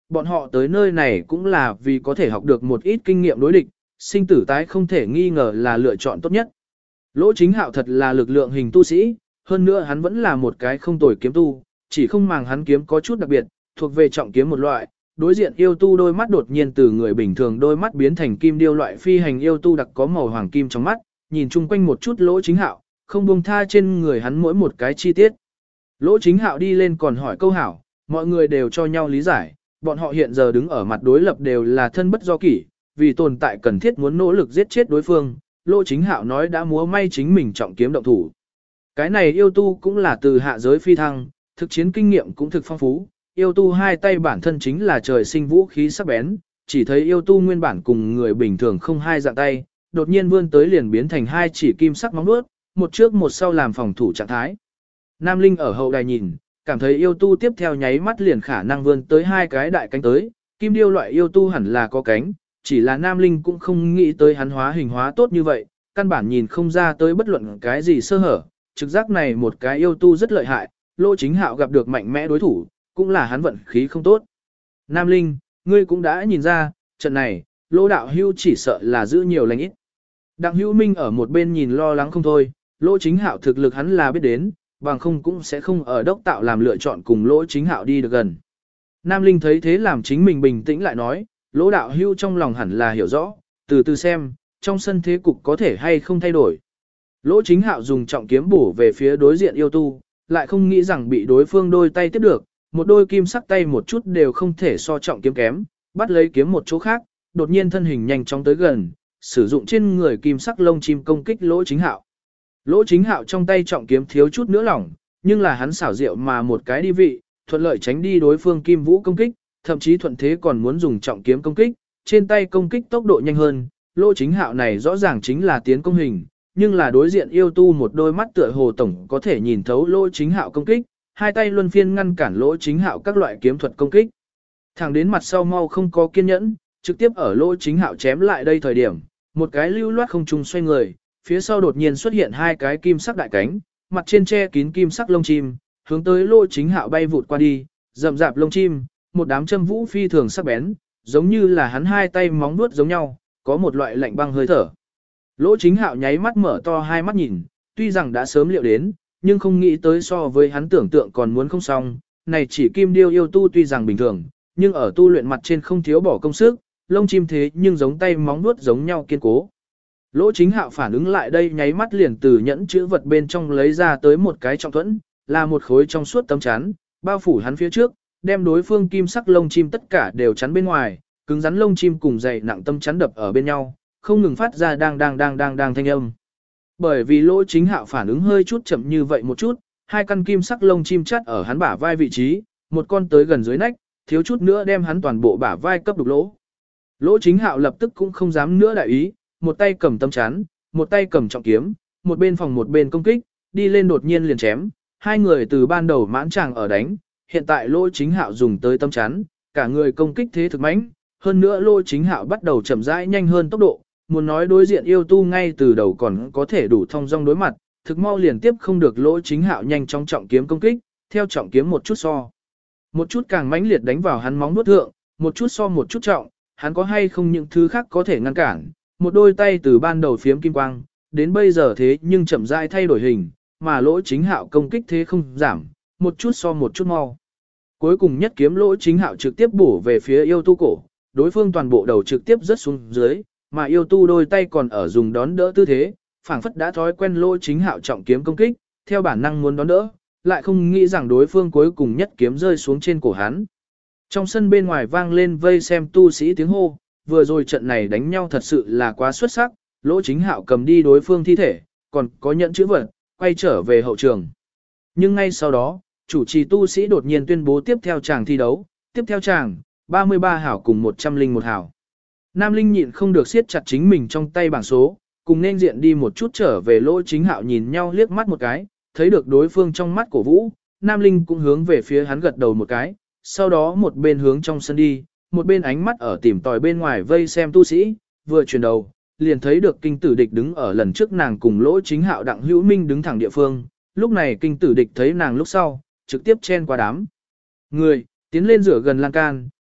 bọn họ tới nơi này cũng là vì có thể học được một ít kinh nghiệm đối địch, sinh tử tái không thể nghi ngờ là lựa chọn tốt nhất. Lỗ Chính Hạo thật là lực lượng hình tu sĩ, hơn nữa hắn vẫn là một cái không tồi kiếm tu, chỉ không màng hắn kiếm có chút đặc biệt, thuộc về trọng kiếm một loại. Đối diện yêu tu đôi mắt đột nhiên từ người bình thường đôi mắt biến thành kim điêu loại phi hành yêu tu đặc có màu hoàng kim trong mắt, nhìn chung quanh một chút Lỗ Chính Hạo, không buông tha trên người hắn mỗi một cái chi tiết. Lỗ Chính Hạo đi lên còn hỏi câu hảo, mọi người đều cho nhau lý giải, bọn họ hiện giờ đứng ở mặt đối lập đều là thân bất do kỷ, vì tồn tại cần thiết muốn nỗ lực giết chết đối phương. Lỗ Chính Hạo nói đã múa may chính mình trọng kiếm động thủ. Cái này yêu tu cũng là từ hạ giới phi thăng, thực chiến kinh nghiệm cũng thực phong phú. Yêu tu hai tay bản thân chính là trời sinh vũ khí sắc bén, chỉ thấy yêu tu nguyên bản cùng người bình thường không hai dạng tay, đột nhiên vươn tới liền biến thành hai chỉ kim sắc móng vuốt, một trước một sau làm phòng thủ trạng thái. Nam Linh ở hậu đài nhìn, cảm thấy yêu tu tiếp theo nháy mắt liền khả năng vươn tới hai cái đại cánh tới, kim điêu loại yêu tu hẳn là có cánh, chỉ là Nam Linh cũng không nghĩ tới hắn hóa hình hóa tốt như vậy, căn bản nhìn không ra tới bất luận cái gì sơ hở, trực giác này một cái yêu tu rất lợi hại, Lỗ Chính Hạo gặp được mạnh mẽ đối thủ, cũng là hắn vận khí không tốt. Nam Linh, ngươi cũng đã nhìn ra, trận này, Lỗ đạo hưu chỉ sợ là giữ nhiều lành ít. Đặng Hữu Minh ở một bên nhìn lo lắng không thôi, Lỗ Chính Hạo thực lực hắn là biết đến, bằng không cũng sẽ không ở đốc tạo làm lựa chọn cùng Lỗ Chính Hạo đi được gần. Nam Linh thấy thế làm chính mình bình tĩnh lại nói, Lỗ đạo hưu trong lòng hẳn là hiểu rõ, từ từ xem, trong sân thế cục có thể hay không thay đổi. Lỗ Chính Hạo dùng trọng kiếm bổ về phía đối diện yêu tu, lại không nghĩ rằng bị đối phương đôi tay tiếp được, một đôi kim sắc tay một chút đều không thể so trọng kiếm kém, bắt lấy kiếm một chỗ khác, đột nhiên thân hình nhanh chóng tới gần, sử dụng trên người kim sắc lông chim công kích Lỗ Chính Hạo. Lỗ Chính Hạo trong tay trọng kiếm thiếu chút nữa lỏng, nhưng là hắn xảo diệu mà một cái đi vị, thuận lợi tránh đi đối phương kim vũ công kích, thậm chí thuận thế còn muốn dùng trọng kiếm công kích, trên tay công kích tốc độ nhanh hơn. Lỗ Chính Hạo này rõ ràng chính là tiến công hình, nhưng là đối diện yêu tu một đôi mắt tựa hồ tổng có thể nhìn thấu Lỗ Chính Hạo công kích, hai tay luân phiên ngăn cản Lỗ Chính Hạo các loại kiếm thuật công kích. Thẳng đến mặt sau mau không có kiên nhẫn, trực tiếp ở Lỗ Chính Hạo chém lại đây thời điểm, một cái lưu loát không trùng xoay người, phía sau đột nhiên xuất hiện hai cái kim sắc đại cánh, mặt trên che kín kim sắc lông chim, hướng tới Lỗ Chính Hạo bay vụt qua đi, rậm rạp lông chim, một đám châm vũ phi thường sắc bén, giống như là hắn hai tay móng vuốt giống nhau, có một loại lạnh băng hơi thở. Lỗ Chính Hạo nháy mắt mở to hai mắt nhìn, tuy rằng đã sớm liệu đến, nhưng không nghĩ tới so với hắn tưởng tượng còn muốn không xong, này chỉ kim điêu yêu tu tuy rằng bình thường, nhưng ở tu luyện mặt trên không thiếu bỏ công sức, lông chim thế nhưng giống tay móng vuốt giống nhau kiên cố. Lỗ Chính Hạo phản ứng lại đây nháy mắt liền từ nhẫn chữ vật bên trong lấy ra tới một cái trọng thuẫn, là một khối trong suốt tấm chắn, bao phủ hắn phía trước, đem đối phương kim sắc lông chim tất cả đều chắn bên ngoài, cứng rắn lông chim cùng dày nặng tâm chắn đập ở bên nhau, không ngừng phát ra đang thanh âm. Bởi vì Lỗ Chính Hạo phản ứng hơi chút chậm như vậy một chút, hai căn kim sắc lông chim chắt ở hắn bả vai vị trí, một con tới gần dưới nách, thiếu chút nữa đem hắn toàn bộ bả vai cấp đục lỗ. Lỗ Chính Hạo lập tức cũng không dám nữa đại ý, một tay cầm tâm chắn, một tay cầm trọng kiếm, một bên phòng một bên công kích, đi lên đột nhiên liền chém, hai người từ ban đầu mãn tràng ở đánh, hiện tại Lỗ Chính Hạo dùng tới tâm chắn, cả người công kích thế thực mãnh, hơn nữa Lỗ Chính Hạo bắt đầu chậm rãi nhanh hơn tốc độ, muốn nói đối diện yêu tu ngay từ đầu còn có thể đủ thông dong đối mặt, thực mau liền tiếp không được Lỗ Chính Hạo nhanh chóng trọng kiếm công kích, theo trọng kiếm một chút so. Một chút càng mãnh liệt đánh vào hắn móng vuốt thượng, một chút so một chút trọng, hắn có hay không những thứ khác có thể ngăn cản, một đôi tay từ ban đầu phiếm kim quang, đến bây giờ thế nhưng chậm rãi thay đổi hình, mà Lỗ Chính Hạo công kích thế không giảm, một chút so một chút mau. Cuối cùng nhất kiếm Lỗ Chính Hạo trực tiếp bổ về phía yêu tu cổ, đối phương toàn bộ đầu trực tiếp rớt xuống dưới, mà yêu tu đôi tay còn ở dùng đón đỡ tư thế, phảng phất đã thói quen Lỗ Chính Hạo trọng kiếm công kích, theo bản năng muốn đón đỡ, lại không nghĩ rằng đối phương cuối cùng nhất kiếm rơi xuống trên cổ hắn. Trong sân bên ngoài vang lên vây xem tu sĩ tiếng hô, vừa rồi trận này đánh nhau thật sự là quá xuất sắc, Lỗ Chính Hạo cầm đi đối phương thi thể, còn có nhận chữ vật, quay trở về hậu trường. Nhưng ngay sau đó, chủ trì tu sĩ đột nhiên tuyên bố tiếp theo chàng thi đấu, tiếp theo chàng, 33 hảo cùng 101 hảo. Nam Linh nhịn không được siết chặt chính mình trong tay bảng số, cùng nên diện đi một chút trở về Lỗ Chính Hạo nhìn nhau liếc mắt một cái, thấy được đối phương trong mắt cổ vũ, Nam Linh cũng hướng về phía hắn gật đầu một cái, sau đó một bên hướng trong sân đi, một bên ánh mắt ở tìm tòi bên ngoài vây xem tu sĩ, vừa chuyển đầu, liền thấy được kinh tử địch đứng ở lần trước nàng cùng Lỗ Chính Hạo Đặng Hữu Minh đứng thẳng địa phương, lúc này kinh tử địch thấy nàng lúc sau, trực tiếp chen qua đám người, tiến lên rửa gần lan can,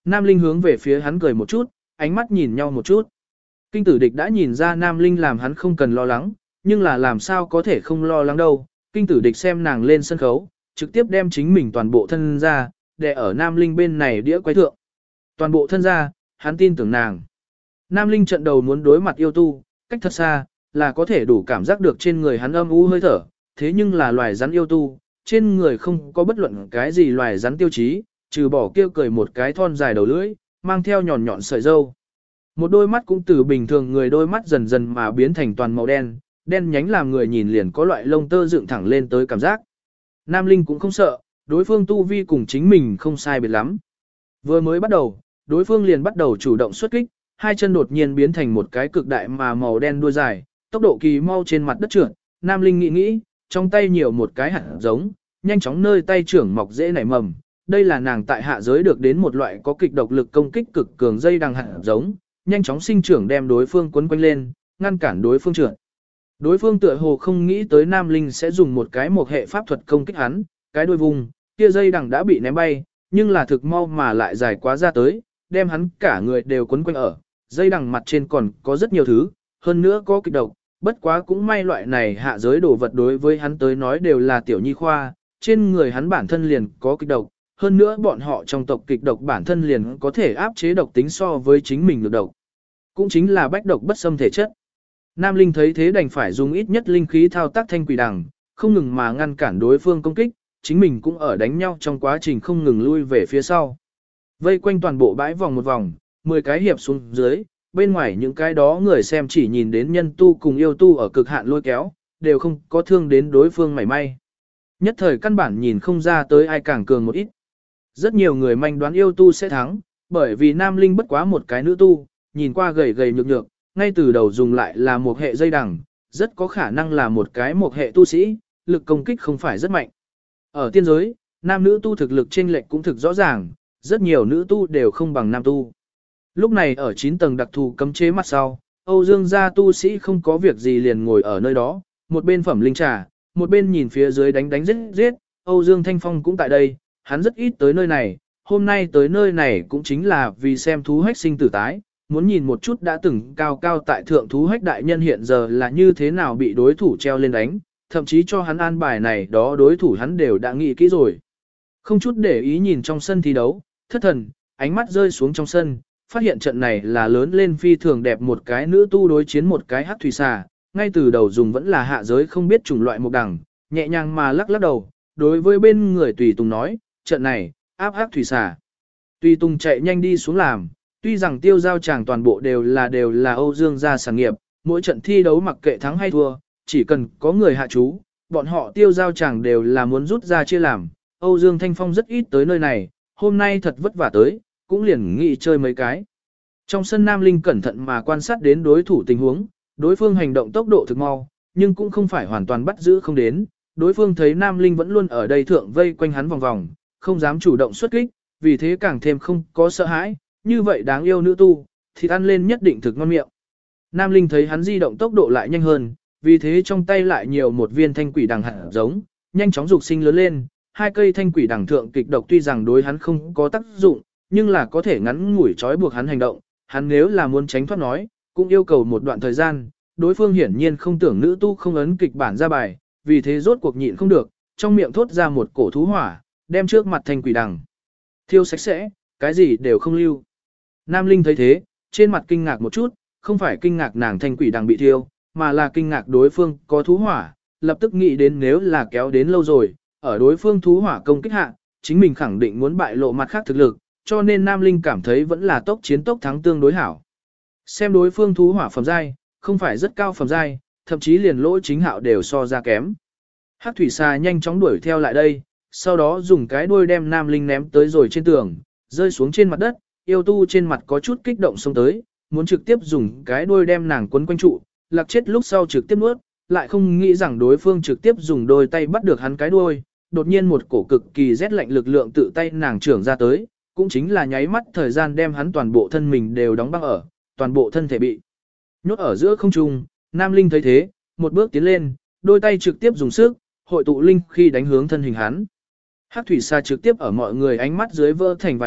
Nam Linh hướng về phía hắn cười một chút, ánh mắt nhìn nhau một chút. Kinh tử địch đã nhìn ra Nam Linh làm hắn không cần lo lắng, nhưng là làm sao có thể không lo lắng đâu. Kinh tử địch xem nàng lên sân khấu, trực tiếp đem chính mình toàn bộ thân ra, để ở Nam Linh bên này đĩa quay thượng. Toàn bộ thân ra, hắn tin tưởng nàng. Nam Linh trận đầu muốn đối mặt yêu tu, cách thật xa, là có thể đủ cảm giác được trên người hắn âm u hơi thở, thế nhưng là loài rắn yêu tu, trên người không có bất luận cái gì loài rắn tiêu chí, trừ bỏ kêu cười một cái thon dài đầu lưỡi, mang theo nhọn nhọn sợi râu. Một đôi mắt cũng từ bình thường người đôi mắt dần dần mà biến thành toàn màu đen, đen nhánh làm người nhìn liền có loại lông tơ dựng thẳng lên tới cảm giác. Nam Linh cũng không sợ, đối phương tu vi cùng chính mình không sai biệt lắm. Vừa mới bắt đầu, đối phương liền bắt đầu chủ động xuất kích, hai chân đột nhiên biến thành một cái cực đại mà màu đen đuôi dài, tốc độ kỳ mau trên mặt đất trượt. Nam Linh nghĩ, trong tay nhiều một cái hạt giống, nhanh chóng nơi tay trưởng mọc dễ nảy mầm. Đây là nàng tại hạ giới được đến một loại có kịch độc lực công kích cực cường dây đằng hạt giống, nhanh chóng sinh trưởng đem đối phương quấn quanh lên, ngăn cản đối phương trượt. Đối phương tựa hồ không nghĩ tới Nam Linh sẽ dùng một cái một hệ pháp thuật công kích hắn, cái đuôi vùng, kia dây đằng đã bị ném bay, nhưng là thực mau mà lại dài quá ra tới, đem hắn cả người đều quấn quanh ở. Dây đằng mặt trên còn có rất nhiều thứ, hơn nữa có kịch độc, bất quá cũng may loại này hạ giới đồ vật đối với hắn tới nói đều là tiểu nhi khoa, trên người hắn bản thân liền có kịch độc, hơn nữa bọn họ trong tộc kịch độc bản thân liền có thể áp chế độc tính so với chính mình được độc. Cũng chính là bách độc bất xâm thể chất. Nam Linh thấy thế đành phải dùng ít nhất linh khí thao tác thanh quỷ đằng, không ngừng mà ngăn cản đối phương công kích, chính mình cũng ở đánh nhau trong quá trình không ngừng lui về phía sau. Vây quanh toàn bộ bãi vòng một vòng, 10 cái hiệp xuống dưới, bên ngoài những cái đó người xem chỉ nhìn đến nhân tu cùng yêu tu ở cực hạn lôi kéo, đều không có thương đến đối phương mảy may. Nhất thời căn bản nhìn không ra tới ai càng cường một ít. Rất nhiều người manh đoán yêu tu sẽ thắng, bởi vì Nam Linh bất quá một cái nữ tu, nhìn qua gầy gầy nhược nhược, ngay từ đầu dùng lại là một hệ dây đằng, rất có khả năng là một cái một hệ tu sĩ, lực công kích không phải rất mạnh. Ở tiên giới, nam nữ tu thực lực chênh lệch cũng thực rõ ràng, rất nhiều nữ tu đều không bằng nam tu. Lúc này ở 9 tầng đặc thù cấm chế mặt sau, Âu Dương gia tu sĩ không có việc gì liền ngồi ở nơi đó, một bên phẩm linh trà, một bên nhìn phía dưới đánh giết. Âu Dương Thanh Phong cũng tại đây, hắn rất ít tới nơi này, hôm nay tới nơi này cũng chính là vì xem thú hách sinh tử tái, muốn nhìn một chút đã từng cao cao tại thượng thú hách đại nhân hiện giờ là như thế nào bị đối thủ treo lên đánh, thậm chí cho hắn an bài này đó đối thủ hắn đều đã nghĩ kỹ rồi. Không chút để ý nhìn trong sân thi đấu, thất thần, ánh mắt rơi xuống trong sân, phát hiện trận này là lớn lên phi thường đẹp một cái nữ tu đối chiến một cái hắc thủy xà, ngay từ đầu dùng vẫn là hạ giới không biết chủng loại một đẳng, nhẹ nhàng mà lắc lắc đầu, đối với bên người Tùy Tùng nói, trận này, áp hắc thủy xà. Tùy Tùng chạy nhanh đi xuống làm, tuy rằng tiêu giao chàng toàn bộ đều là Âu Dương gia sản nghiệp, mỗi trận thi đấu mặc kệ thắng hay thua, chỉ cần có người hạ chú, bọn họ tiêu giao chàng đều là muốn rút ra chia làm. Âu Dương Thanh Phong rất ít tới nơi này, hôm nay thật vất vả tới, cũng liền nghĩ chơi mấy cái. Trong sân Nam Linh cẩn thận mà quan sát đến đối thủ tình huống, đối phương hành động tốc độ thực mau, nhưng cũng không phải hoàn toàn bắt giữ không đến. Đối phương thấy Nam Linh vẫn luôn ở đây thượng vây quanh hắn vòng vòng, không dám chủ động xuất kích, vì thế càng thêm không có sợ hãi, như vậy đáng yêu nữ tu, thì ăn lên nhất định thực ngon miệng. Nam Linh thấy hắn di động tốc độ lại nhanh hơn, vì thế trong tay lại nhiều một viên thanh quỷ đằng hạt giống, nhanh chóng dục sinh lớn lên. Hai cây thanh quỷ đằng thượng kịch độc tuy rằng đối hắn không có tác dụng, nhưng là có thể ngắn ngủi trói buộc hắn hành động. Hắn nếu là muốn tránh thoát nói, cũng yêu cầu một đoạn thời gian. Đối phương hiển nhiên không tưởng nữ tu không ấn kịch bản ra bài, vì thế rốt cuộc nhịn không được, trong miệng thốt ra một cổ thú hỏa, đem trước mặt thanh quỷ đằng thiêu sạch sẽ, cái gì đều không lưu. Nam Linh thấy thế, trên mặt kinh ngạc một chút, không phải kinh ngạc nàng thanh quỷ đằng bị thiêu, mà là kinh ngạc đối phương có thú hỏa, lập tức nghĩ đến nếu là kéo đến lâu rồi, ở đối phương thú hỏa công kích hạ, chính mình khẳng định muốn bại lộ mặt khác thực lực, cho nên Nam Linh cảm thấy vẫn là tốc chiến tốc thắng tương đối hảo. Xem đối phương thú hỏa phẩm giai, không phải rất cao phẩm giai, thậm chí liền lỗ chính hạo đều so ra kém. Hắc thủy xà nhanh chóng đuổi theo lại đây, sau đó dùng cái đuôi đem Nam Linh ném tới rồi trên tường, rơi xuống trên mặt đất, yêu tu trên mặt có chút kích động xông tới, muốn trực tiếp dùng cái đuôi đem nàng quấn quanh trụ, lạc chết lúc sau trực tiếp nuốt, lại không nghĩ rằng đối phương trực tiếp dùng đôi tay bắt được hắn cái đuôi, đột nhiên một cổ cực kỳ rét lạnh lực lượng tự tay nàng trưởng ra tới, cũng chính là nháy mắt thời gian đem hắn toàn bộ thân mình đều đóng băng ở, toàn bộ thân thể bị nhốt ở giữa không trung. Nam Linh thấy thế, một bước tiến lên, đôi tay trực tiếp dùng sức, hội tụ linh khi đánh hướng thân hình hắn. Hắc thủy xà trực tiếp ở mọi người ánh mắt dưới vỡ thành vài đoạn,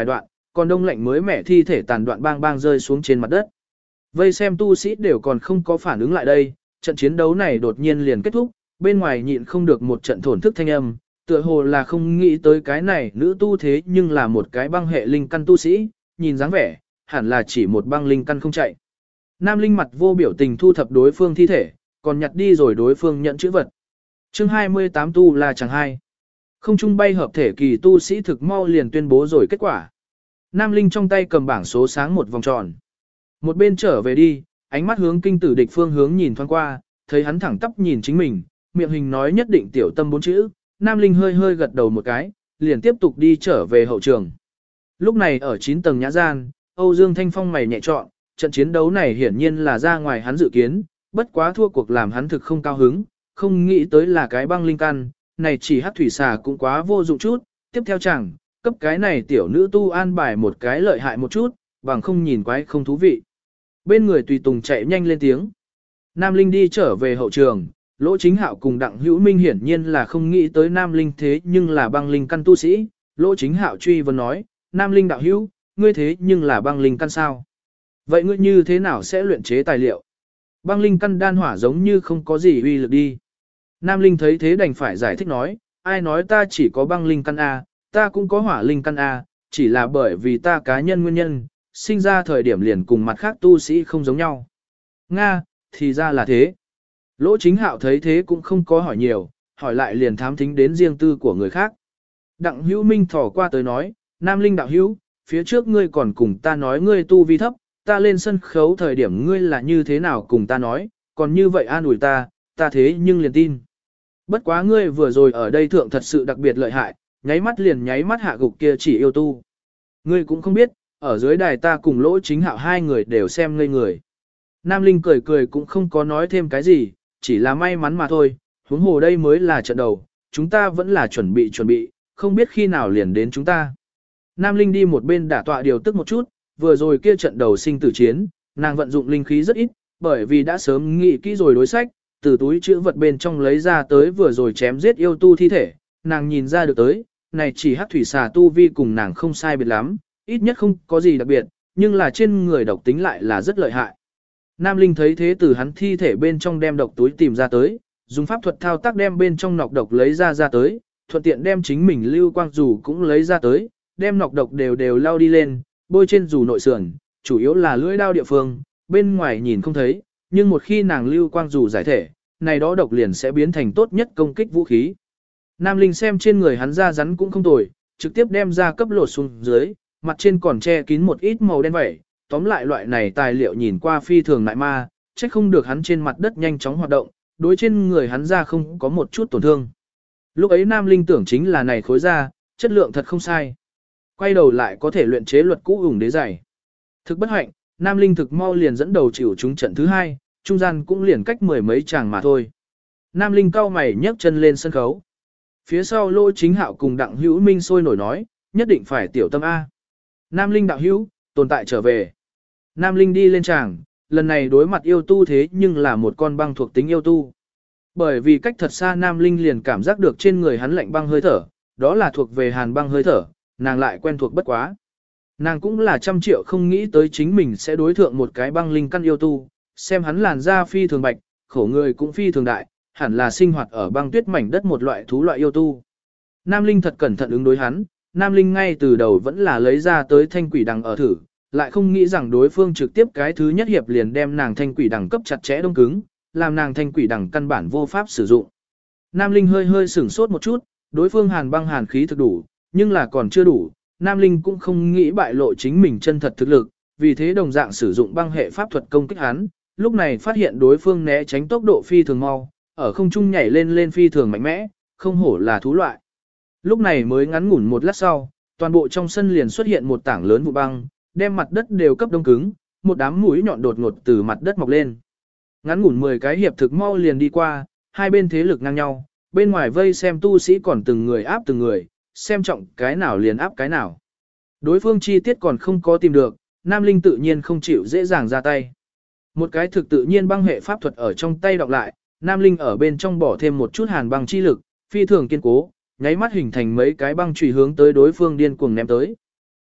còn đông lạnh mới mẻ thi thể tàn đoạn bang bang rơi xuống trên mặt đất. Vây xem tu sĩ đều còn không có phản ứng lại đây, trận chiến đấu này đột nhiên liền kết thúc, bên ngoài nhịn không được một trận thổn thức thanh âm, tựa hồ là không nghĩ tới cái này nữ tu thế nhưng là một cái băng hệ linh căn tu sĩ, nhìn dáng vẻ, hẳn là chỉ một băng linh căn không chạy. Nam linh mặt vô biểu tình thu thập đối phương thi thể, còn nhặt đi rồi đối phương nhận chữ vật. Chương 28 tu là chẳng hai. Không trung bay hợp thể kỳ tu sĩ thực mau liền tuyên bố rồi kết quả. Nam linh trong tay cầm bảng số sáng một vòng tròn. Một bên trở về đi, ánh mắt hướng kinh tử địch phương hướng nhìn thoáng qua, thấy hắn thẳng tắp nhìn chính mình, miệng hình nói nhất định tiểu tâm 4 chữ. Nam linh hơi hơi gật đầu một cái, liền tiếp tục đi trở về hậu trường. Lúc này ở 9 tầng nhã gian, Âu Dương Thanh Phong mày nhẹ trọn, trận chiến đấu này hiển nhiên là ra ngoài hắn dự kiến, bất quá thua cuộc làm hắn thực không cao hứng, không nghĩ tới là cái băng linh căn, này chỉ hắc thủy xà cũng quá vô dụng chút, tiếp theo chẳng, cấp cái này tiểu nữ tu an bài một cái lợi hại một chút, bằng không nhìn quái không thú vị. Bên người tùy tùng chạy nhanh lên tiếng. Nam Linh đi trở về hậu trường, Lỗ Chính Hạo cùng Đặng Hữu Minh hiển nhiên là không nghĩ tới Nam Linh thế nhưng là băng linh căn tu sĩ. Lỗ Chính Hạo truy vấn nói, Nam Linh đạo hữu, ngươi thế nhưng là băng linh căn sao? Vậy ngươi như thế nào sẽ luyện chế tài liệu? Băng linh căn đan hỏa giống như không có gì uy lực đi. Nam Linh thấy thế đành phải giải thích nói, ai nói ta chỉ có băng linh căn A, ta cũng có hỏa linh căn A, chỉ là bởi vì ta cá nhân nguyên nhân, sinh ra thời điểm liền cùng mặt khác tu sĩ không giống nhau. Nga, thì ra là thế. Lỗ Chính Hạo thấy thế cũng không có hỏi nhiều, hỏi lại liền thám thính đến riêng tư của người khác. Đặng Hữu Minh thỏ qua tới nói, Nam Linh đạo hữu, phía trước ngươi còn cùng ta nói ngươi tu vi thấp, ta lên sân khấu thời điểm ngươi là như thế nào cùng ta nói, còn như vậy an ủi ta thế nhưng liền tin. Bất quá ngươi vừa rồi ở đây thượng thật sự đặc biệt lợi hại, nháy mắt liền nháy mắt hạ gục kia chỉ yêu tu. Ngươi cũng không biết, ở dưới đài ta cùng Lỗ Chính Hạo hai người đều xem ngây người. Nam Linh cười cười cũng không có nói thêm cái gì, chỉ là may mắn mà thôi, huống hồ đây mới là trận đầu, chúng ta vẫn là chuẩn bị, không biết khi nào liền đến chúng ta. Nam Linh đi một bên đả tọa điều tức một chút, vừa rồi kia trận đầu sinh tử chiến, nàng vận dụng linh khí rất ít, bởi vì đã sớm nghĩ kỹ rồi đối sách, từ túi chữ vật bên trong lấy ra tới vừa rồi chém giết yêu tu thi thể, nàng nhìn ra được tới, này chỉ hắc thủy xà tu vi cùng nàng không sai biệt lắm, ít nhất không có gì đặc biệt, nhưng là trên người độc tính lại là rất lợi hại. Nam Linh thấy thế từ hắn thi thể bên trong đem độc túi tìm ra tới, dùng pháp thuật thao tác đem bên trong nọc độc lấy ra tới, thuận tiện đem chính mình lưu quang dù cũng lấy ra tới, đem nọc độc đều lao đi lên, bôi trên dù nội sườn, chủ yếu là lưỡi đao địa phương, bên ngoài nhìn không thấy, nhưng một khi nàng lưu quang dù giải thể, này đó độc liền sẽ biến thành tốt nhất công kích vũ khí. Nam Linh xem trên người hắn da rắn cũng không tồi, trực tiếp đem ra cấp lột xuống dưới, mặt trên còn che kín một ít màu đen vẩy, tóm lại loại này tài liệu nhìn qua phi thường lại ma, trách không được hắn trên mặt đất nhanh chóng hoạt động, đối trên người hắn da không có một chút tổn thương. Lúc ấy Nam Linh tưởng chính là này khối da, chất lượng thật không sai. Quay đầu lại có thể luyện chế luật cũ ủng đế giày. Thực bất hạnh, Nam Linh thực mau liền dẫn đầu chịu chúng trận thứ hai, trung gian cũng liền cách mười mấy chàng mà thôi. Nam Linh cau mày nhấc chân lên sân khấu. Phía sau Lỗ Chính Hạo cùng Đặng Hữu Minh sôi nổi nói, nhất định phải tiểu tâm A. Nam Linh đạo hữu, tồn tại trở về. Nam Linh đi lên tràng, lần này đối mặt yêu tu thế nhưng là một con băng thuộc tính yêu tu. Bởi vì cách thật xa Nam Linh liền cảm giác được trên người hắn lạnh băng hơi thở, đó là thuộc về hàn băng hơi thở, nàng lại quen thuộc bất quá. Nàng cũng là trăm triệu không nghĩ tới chính mình sẽ đối thượng một cái băng linh căn yêu tu, xem hắn làn da phi thường bạch, khổ người cũng phi thường đại, hẳn là sinh hoạt ở băng tuyết mảnh đất một loại thú loại yêu tu. Nam Linh thật cẩn thận ứng đối hắn, Nam Linh ngay từ đầu vẫn là lấy ra tới thanh quỷ đằng ở thử, lại không nghĩ rằng đối phương trực tiếp cái thứ nhất hiệp liền đem nàng thanh quỷ đằng cấp chặt chẽ đông cứng, làm nàng thanh quỷ đằng căn bản vô pháp sử dụng. Nam Linh hơi hơi sửng sốt một chút, đối phương hàn băng hàn khí thực đủ, nhưng là còn chưa đủ, Nam Linh cũng không nghĩ bại lộ chính mình chân thật thực lực, vì thế đồng dạng sử dụng băng hệ pháp thuật công kích hắn, lúc này phát hiện đối phương né tránh tốc độ phi thường mau, ở không trung nhảy lên phi thường mạnh mẽ, không hổ là thú loại. Lúc này mới ngắn ngủn một lát sau, toàn bộ trong sân liền xuất hiện một tảng lớn vụ băng, đem mặt đất đều cấp đông cứng, một đám mũi nhọn đột ngột từ mặt đất mọc lên. Ngắn ngủn 10 cái hiệp thực mau liền đi qua, hai bên thế lực ngang nhau, bên ngoài vây xem tu sĩ còn từng người áp từng người, xem trọng cái nào liền áp cái nào. Đối phương chi tiết còn không có tìm được, Nam Linh tự nhiên không chịu dễ dàng ra tay. Một cái thực tự nhiên băng hệ pháp thuật ở trong tay đọc lại, Nam Linh ở bên trong bỏ thêm một chút hàn băng chi lực, phi thường kiên cố, nháy mắt hình thành mấy cái băng chùy hướng tới đối phương điên cuồng ném tới.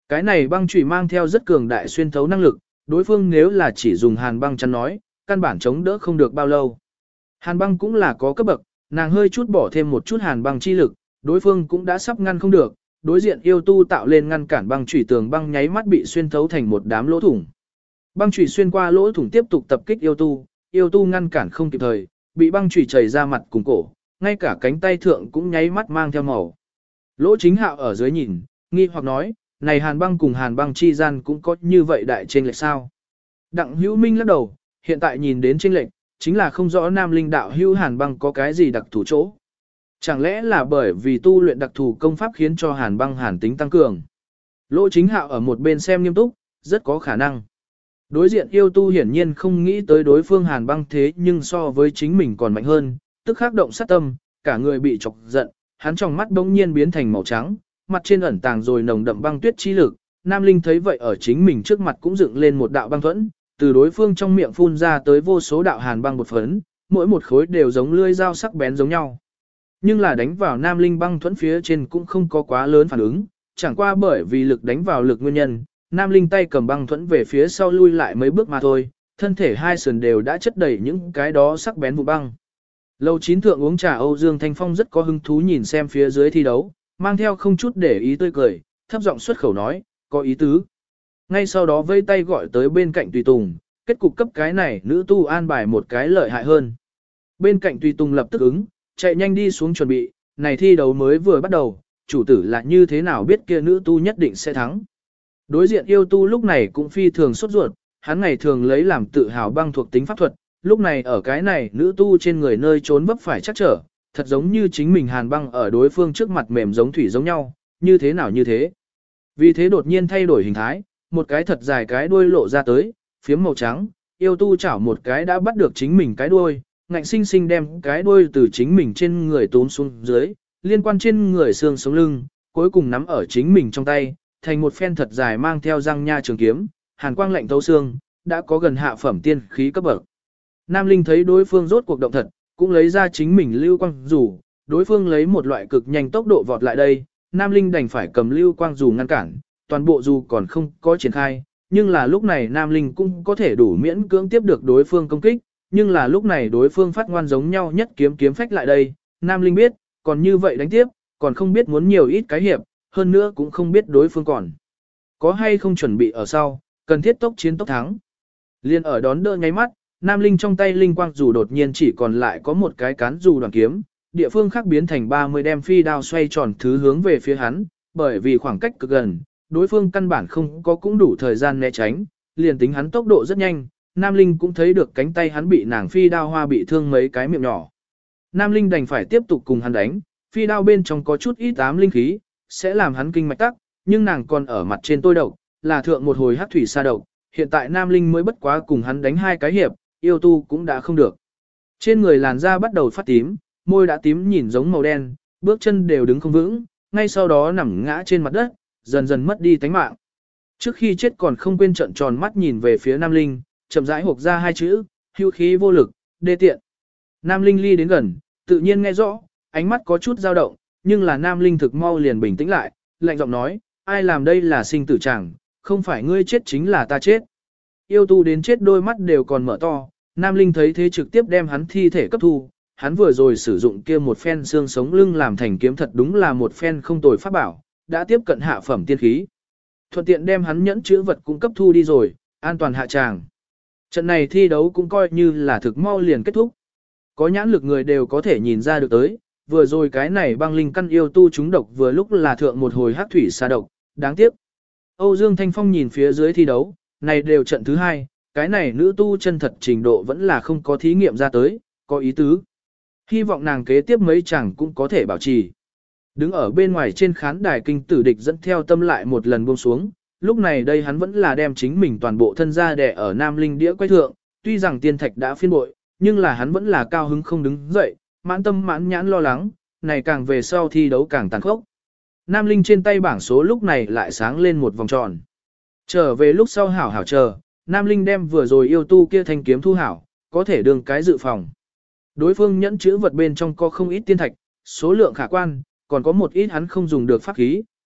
Cái này băng chủy mang theo rất cường đại xuyên thấu năng lực, đối phương nếu là chỉ dùng hàn băng chắn nói, căn bản chống đỡ không được bao lâu. Hàn băng cũng là có cấp bậc, nàng hơi chút bỏ thêm một chút hàn băng chi lực, đối phương cũng đã sắp ngăn không được, đối diện yêu tu tạo lên ngăn cản băng chủy tường băng nháy mắt bị xuyên thấu thành một đám lỗ thủng. Băng chủy xuyên qua lỗ thủng tiếp tục tập kích yêu tu ngăn cản không kịp thời, bị băng chủy chảy ra mặt cùng cổ, ngay cả cánh tay thượng cũng nháy mắt mang theo màu. Lỗ Chính Hạo ở dưới nhìn, nghi hoặc nói, này hàn băng cùng hàn băng chi gian cũng có như vậy đại chênh lệch sao? Đặng Hữu Minh lắc đầu, hiện tại nhìn đến chênh lệch, chính là không rõ Nam Linh đạo hữu hàn băng có cái gì đặc thù chỗ. Chẳng lẽ là bởi vì tu luyện đặc thù công pháp khiến cho hàn băng hàn tính tăng cường? Lỗ Chính Hạo ở một bên xem nghiêm túc, rất có khả năng. Đối diện yêu tu hiển nhiên không nghĩ tới đối phương hàn băng thế nhưng so với chính mình còn mạnh hơn, tức khắc động sát tâm, cả người bị chọc giận, hắn trong mắt bỗng nhiên biến thành màu trắng, mặt trên ẩn tàng rồi nồng đậm băng tuyết chi lực. Nam Linh thấy vậy ở chính mình trước mặt cũng dựng lên một đạo băng thuẫn, từ đối phương trong miệng phun ra tới vô số đạo hàn băng bột phấn, mỗi một khối đều giống lưỡi dao sắc bén giống nhau. Nhưng là đánh vào Nam Linh băng thuẫn phía trên cũng không có quá lớn phản ứng, chẳng qua bởi vì lực đánh vào lực nguyên nhân, Nam Linh tay cầm băng thuẫn về phía sau lui lại mấy bước mà thôi, thân thể hai sườn đều đã chất đầy những cái đó sắc bén vụ băng. Lầu 9 thượng uống trà Âu Dương Thanh Phong rất có hứng thú nhìn xem phía dưới thi đấu, mang theo không chút để ý tươi cười, thấp giọng xuất khẩu nói, có ý tứ. Ngay sau đó vây tay gọi tới bên cạnh tùy tùng, kết cục cấp cái này nữ tu an bài một cái lợi hại hơn. Bên cạnh tùy tùng lập tức ứng, chạy nhanh đi xuống chuẩn bị, này thi đấu mới vừa bắt đầu, chủ tử là như thế nào biết kia nữ tu nhất định sẽ thắng. Đối diện yêu tu lúc này cũng phi thường sốt ruột, hắn ngày thường lấy làm tự hào băng thuộc tính pháp thuật, lúc này ở cái này nữ tu trên người nơi trốn vấp phải chắc trở, thật giống như chính mình hàn băng ở đối phương trước mặt mềm giống thủy giống nhau, như thế nào như thế. Vì thế đột nhiên thay đổi hình thái, một cái thật dài cái đuôi lộ ra tới, phiếm màu trắng, yêu tu chảo một cái đã bắt được chính mình cái đuôi, ngạnh sinh sinh đem cái đuôi từ chính mình trên người tốn xuống dưới, liên quan trên người xương sống lưng, cuối cùng nắm ở chính mình trong tay, thành một phen thật dài mang theo răng nha trường kiếm, hàn quang lạnh thấu xương, đã có gần hạ phẩm tiên khí cấp bậc. Nam Linh thấy đối phương rốt cuộc động thật, cũng lấy ra chính mình lưu quang dù, đối phương lấy một loại cực nhanh tốc độ vọt lại đây, Nam Linh đành phải cầm lưu quang dù ngăn cản, toàn bộ dù còn không có triển khai, nhưng là lúc này Nam Linh cũng có thể đủ miễn cưỡng tiếp được đối phương công kích, nhưng là lúc này đối phương phát ngoan giống nhau nhất kiếm phách lại đây, Nam Linh biết, còn như vậy đánh tiếp, còn không biết muốn nhiều ít cái hiệp, hơn nữa cũng không biết đối phương còn có hay không chuẩn bị ở sau, cần thiết tốc chiến tốc thắng. Liên ở đón đỡ nháy mắt, Nam Linh trong tay linh quang dù đột nhiên chỉ còn lại có một cái cán dù đoàn kiếm, địa phương khác biến thành 30 đem phi đao xoay tròn thứ hướng về phía hắn, bởi vì khoảng cách cực gần, đối phương căn bản không có cũng đủ thời gian né tránh, liền tính hắn tốc độ rất nhanh, Nam Linh cũng thấy được cánh tay hắn bị nàng phi đao hoa bị thương mấy cái miệng nhỏ. Nam Linh đành phải tiếp tục cùng hắn đánh, phi đao bên trong có chút ít ám linh khí, sẽ làm hắn kinh mạch tắc, nhưng nàng còn ở mặt trên tôi độc, là thượng một hồi hắc thủy sa độc, hiện tại Nam Linh mới bất quá cùng hắn đánh hai cái hiệp, yêu tu cũng đã không được. Trên người làn da bắt đầu phát tím, môi đã tím nhìn giống màu đen, bước chân đều đứng không vững, ngay sau đó nằm ngã trên mặt đất, dần dần mất đi tánh mạng. Trước khi chết còn không quên trợn tròn mắt nhìn về phía Nam Linh, chậm rãi hộc ra hai chữ, hưu khí vô lực, đê tiện. Nam Linh ly đến gần, tự nhiên nghe rõ, ánh mắt có chút dao động, nhưng là Nam Linh thực mau liền bình tĩnh lại, lạnh giọng nói, ai làm đây là sinh tử chẳng, không phải ngươi chết chính là ta chết. Yêu tu đến chết đôi mắt đều còn mở to, Nam Linh thấy thế trực tiếp đem hắn thi thể cấp thu, hắn vừa rồi sử dụng kia một phen xương sống lưng làm thành kiếm thật đúng là một phen không tồi pháp bảo, đã tiếp cận hạ phẩm tiên khí. Thuận tiện đem hắn nhẫn chữ vật cung cấp thu đi rồi, an toàn hạ tràng. Trận này thi đấu cũng coi như là thực mau liền kết thúc. Có nhãn lực người đều có thể nhìn ra được tới, vừa rồi cái này băng linh căn yêu tu chúng độc vừa lúc là thượng một hồi hắc thủy sa độc, đáng tiếc. Âu Dương Thanh Phong nhìn phía dưới thi đấu, này đều trận thứ hai, cái này nữ tu chân thật trình độ vẫn là không có thí nghiệm ra tới, có ý tứ. Hy vọng nàng kế tiếp mấy chẳng cũng có thể bảo trì. Đứng ở bên ngoài trên khán đài kinh tử địch dẫn theo tâm lại một lần buông xuống, lúc này đây hắn vẫn là đem chính mình toàn bộ thân ra đè ở Nam Linh đĩa quay thượng, tuy rằng tiên thạch đã phiên bội, nhưng là hắn vẫn là cao hứng không đứng dậy, mãn tâm mãn nhãn lo lắng, này càng về sau thi đấu càng tàn khốc. Nam Linh trên tay bảng số lúc này lại sáng lên một vòng tròn. Trở về lúc sau hảo hảo chờ, Nam Linh đem vừa rồi yêu tu kia thanh kiếm thu hảo, có thể đương cái dự phòng. Đối phương nhẫn chữ vật bên trong có không ít tiên thạch, số lượng khả quan, còn có một ít hắn không dùng được pháp khí,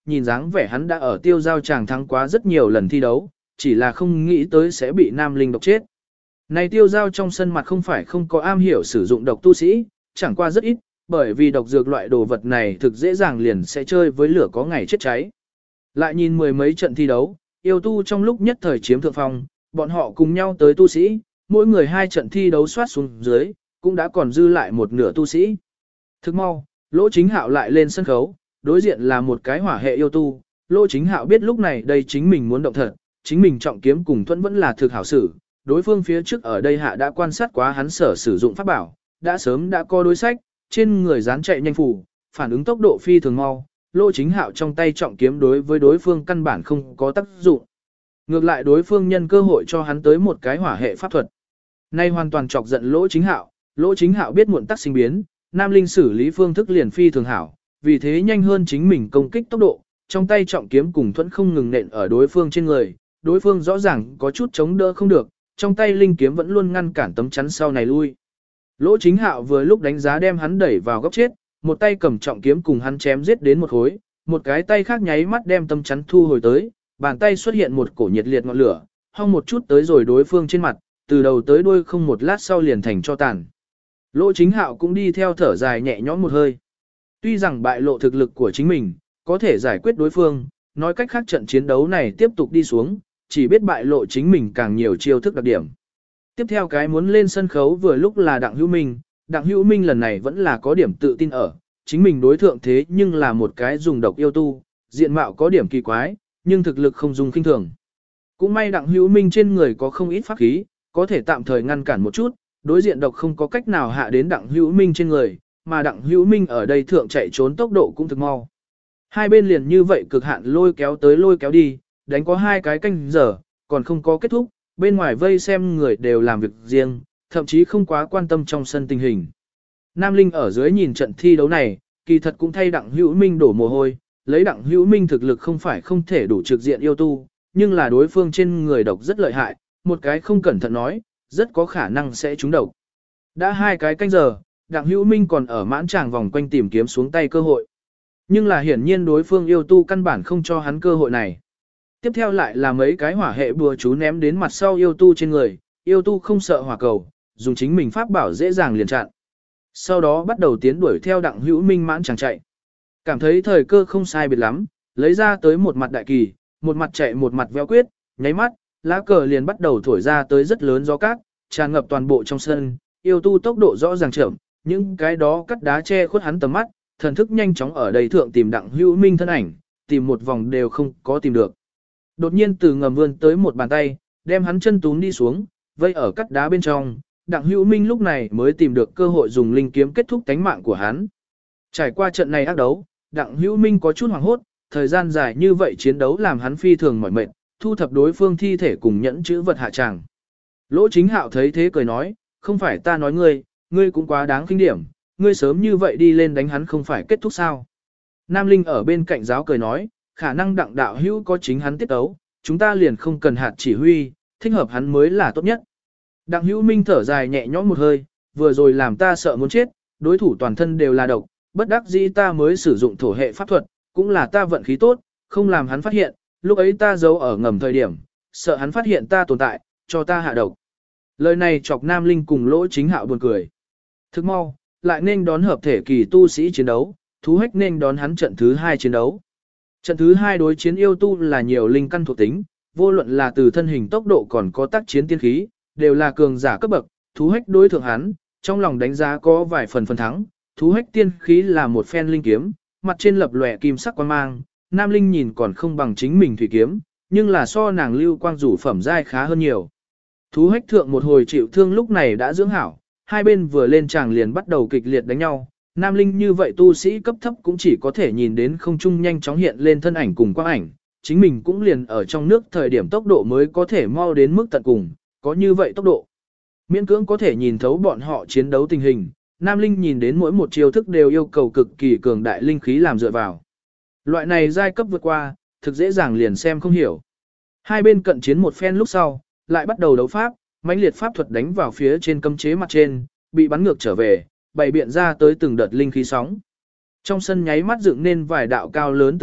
nhìn dáng vẻ hắn đã ở tiêu giao chàng thắng quá rất nhiều lần thi đấu, chỉ là không nghĩ tới sẽ bị Nam Linh độc chết. Này tiêu giao trong sân mặt không phải không có am hiểu sử dụng độc tu sĩ, chẳng qua rất ít, bởi vì độc dược loại đồ vật này thực dễ dàng liền sẽ chơi với lửa có ngày chết cháy. Lại nhìn mười mấy trận thi đấu, yêu tu trong lúc nhất thời chiếm thượng phong, bọn họ cùng nhau tới tu sĩ, mỗi người 2 trận thi đấu soát xuống dưới, cũng đã còn dư lại một nửa tu sĩ. Thức mau, Lỗ Chính Hạo lại lên sân khấu, đối diện là một cái hỏa hệ yêu tu, Lỗ Chính Hạo biết lúc này đây chính mình muốn động thật, chính mình trọng kiếm cùng thuẫn vẫn là thực hảo sử, đối phương phía trước ở đây hạ đã quan sát quá hắn sở sử dụng pháp bảo, đã sớm đã có đối sách, trên người dán chạy nhanh phủ, phản ứng tốc độ phi thường mau, Lỗ Chính Hạo trong tay trọng kiếm đối với đối phương căn bản không có tác dụng. Ngược lại đối phương nhân cơ hội cho hắn tới một cái hỏa hệ pháp thuật. Nay hoàn toàn chọc giận Lỗ Chính Hạo biết muộn tắc sinh biến, Nam Linh xử lý phương thức liền phi thường hảo, vì thế nhanh hơn chính mình công kích tốc độ, trong tay trọng kiếm cùng thuẫn không ngừng nện ở đối phương trên người, đối phương rõ ràng có chút chống đỡ không được, trong tay linh kiếm vẫn luôn ngăn cản tấm chắn sau này lui. Lỗ Chính Hạo vừa lúc đánh giá đem hắn đẩy vào góc chết, một tay cầm trọng kiếm cùng hắn chém giết đến một khối, một cái tay khác nháy mắt đem tấm chắn thu hồi tới, bàn tay xuất hiện một cổ nhiệt liệt ngọn lửa, hong một chút tới rồi đối phương trên mặt, từ đầu tới đuôi không một lát sau liền thành cho tàn. Lỗ Chính Hạo cũng đi theo thở dài nhẹ nhõm một hơi. Tuy rằng bại lộ thực lực của chính mình, có thể giải quyết đối phương, nói cách khác trận chiến đấu này tiếp tục đi xuống, chỉ biết bại lộ chính mình càng nhiều chiêu thức đặc điểm. Tiếp theo cái muốn lên sân khấu vừa lúc là Đặng Hữu Minh, Đặng Hữu Minh lần này vẫn là có điểm tự tin ở, chính mình đối thượng thế nhưng là một cái dùng độc yêu tu, diện mạo có điểm kỳ quái, nhưng thực lực không dùng kinh thường. Cũng may Đặng Hữu Minh trên người có không ít pháp khí, có thể tạm thời ngăn cản một chút, đối diện độc không có cách nào hạ đến Đặng Hữu Minh trên người, mà Đặng Hữu Minh ở đây thượng chạy trốn tốc độ cũng thực mau. Hai bên liền như vậy cực hạn lôi kéo tới lôi kéo đi, đánh có 2 cái canh giờ, còn không có kết thúc, bên ngoài vây xem người đều làm việc riêng, thậm chí không quá quan tâm trong sân tình hình. Nam Linh ở dưới nhìn trận thi đấu này, kỳ thật cũng thay Đặng Hữu Minh đổ mồ hôi, lấy Đặng Hữu Minh thực lực không phải không thể đủ trực diện yêu tu, nhưng là đối phương trên người độc rất lợi hại, một cái không cẩn thận nói, rất có khả năng sẽ trúng độc. Đã 2 cái canh giờ, Đặng Hữu Minh còn ở mãn tràng vòng quanh tìm kiếm xuống tay cơ hội. Nhưng là hiển nhiên đối phương yêu tu căn bản không cho hắn cơ hội này. Tiếp theo lại là mấy cái hỏa hệ bùa chú ném đến mặt sau yêu tu trên người, yêu tu không sợ hỏa cầu, dùng chính mình pháp bảo dễ dàng liền chặn. Sau đó bắt đầu tiến đuổi theo Đặng Hữu Minh mãn chàng chạy. Cảm thấy thời cơ không sai biệt lắm, lấy ra tới một mặt đại kỳ, một mặt chạy một mặt véo quyết, nháy mắt, lá cờ liền bắt đầu thổi ra tới rất lớn gió cát, tràn ngập toàn bộ trong sân, yêu tu tốc độ rõ ràng chậm, những cái đó cắt đá che khuất hắn tầm mắt, thần thức nhanh chóng ở đây thượng tìm Đặng Hữu Minh thân ảnh, tìm một vòng đều không có tìm được. Đột nhiên từ ngầm vươn tới một bàn tay, đem hắn chân túm đi xuống, vây ở cắt đá bên trong, Đặng Hữu Minh lúc này mới tìm được cơ hội dùng linh kiếm kết thúc tánh mạng của hắn. Trải qua trận này ác đấu, Đặng Hữu Minh có chút hoảng hốt, thời gian dài như vậy chiến đấu làm hắn phi thường mỏi mệt, thu thập đối phương thi thể cùng nhẫn chữ vật hạ tràng. Lỗ Chính Hạo thấy thế cười nói, không phải ta nói ngươi cũng quá đáng khinh điểm, ngươi sớm như vậy đi lên đánh hắn không phải kết thúc sao. Nam Linh ở bên cạnh giáo cười nói, khả năng Đặng đạo hữu có chính hắn tiết tấu, chúng ta liền không cần hạt chỉ huy, thích hợp hắn mới là tốt nhất. Đặng Hữu Minh thở dài nhẹ nhõm một hơi, vừa rồi làm ta sợ muốn chết, đối thủ toàn thân đều là độc, bất đắc dĩ ta mới sử dụng thổ hệ pháp thuật, cũng là ta vận khí tốt, không làm hắn phát hiện, lúc ấy ta giấu ở ngầm thời điểm, sợ hắn phát hiện ta tồn tại, cho ta hạ độc. Lời này chọc Nam Linh cùng Lỗ Chính Hạo buồn cười. Thức mau, lại nên đón hợp thể kỳ tu sĩ chiến đấu, Thú Hách nên đón hắn trận thứ 2 chiến đấu. Trận thứ 2 đối chiến yêu tu là nhiều linh căn thuộc tính, vô luận là từ thân hình tốc độ còn có tác chiến tiên khí, đều là cường giả cấp bậc, Thú Hách đối thượng hắn, trong lòng đánh giá có vài phần thắng, Thú Hách tiên khí là một phen linh kiếm, mặt trên lập lòe kim sắc quang mang, Nam Linh nhìn còn không bằng chính mình thủy kiếm, nhưng là so nàng lưu quang rủ phẩm giai khá hơn nhiều. Thú Hách thượng một hồi chịu thương lúc này đã dưỡng hảo, hai bên vừa lên tràng liền bắt đầu kịch liệt đánh nhau. Nam Linh như vậy tu sĩ cấp thấp cũng chỉ có thể nhìn đến không trung nhanh chóng hiện lên thân ảnh cùng quang ảnh, chính mình cũng liền ở trong nước thời điểm tốc độ mới có thể mau đến mức tận cùng, có như vậy tốc độ. Miễn cưỡng có thể nhìn thấu bọn họ chiến đấu tình hình, Nam Linh nhìn đến mỗi một chiêu thức đều yêu cầu cực kỳ cường đại linh khí làm dựa vào. Loại này giai cấp vượt qua, thực dễ dàng liền xem không hiểu. Hai bên cận chiến một phen lúc sau, lại bắt đầu đấu pháp, mãnh liệt pháp thuật đánh vào phía trên cấm chế mặt trên, bị bắn ngược trở về, bày biện ra tới từng đợt linh khí sóng. Trong sân nháy mắt dựng nên vài đạo cao lớn tường đất,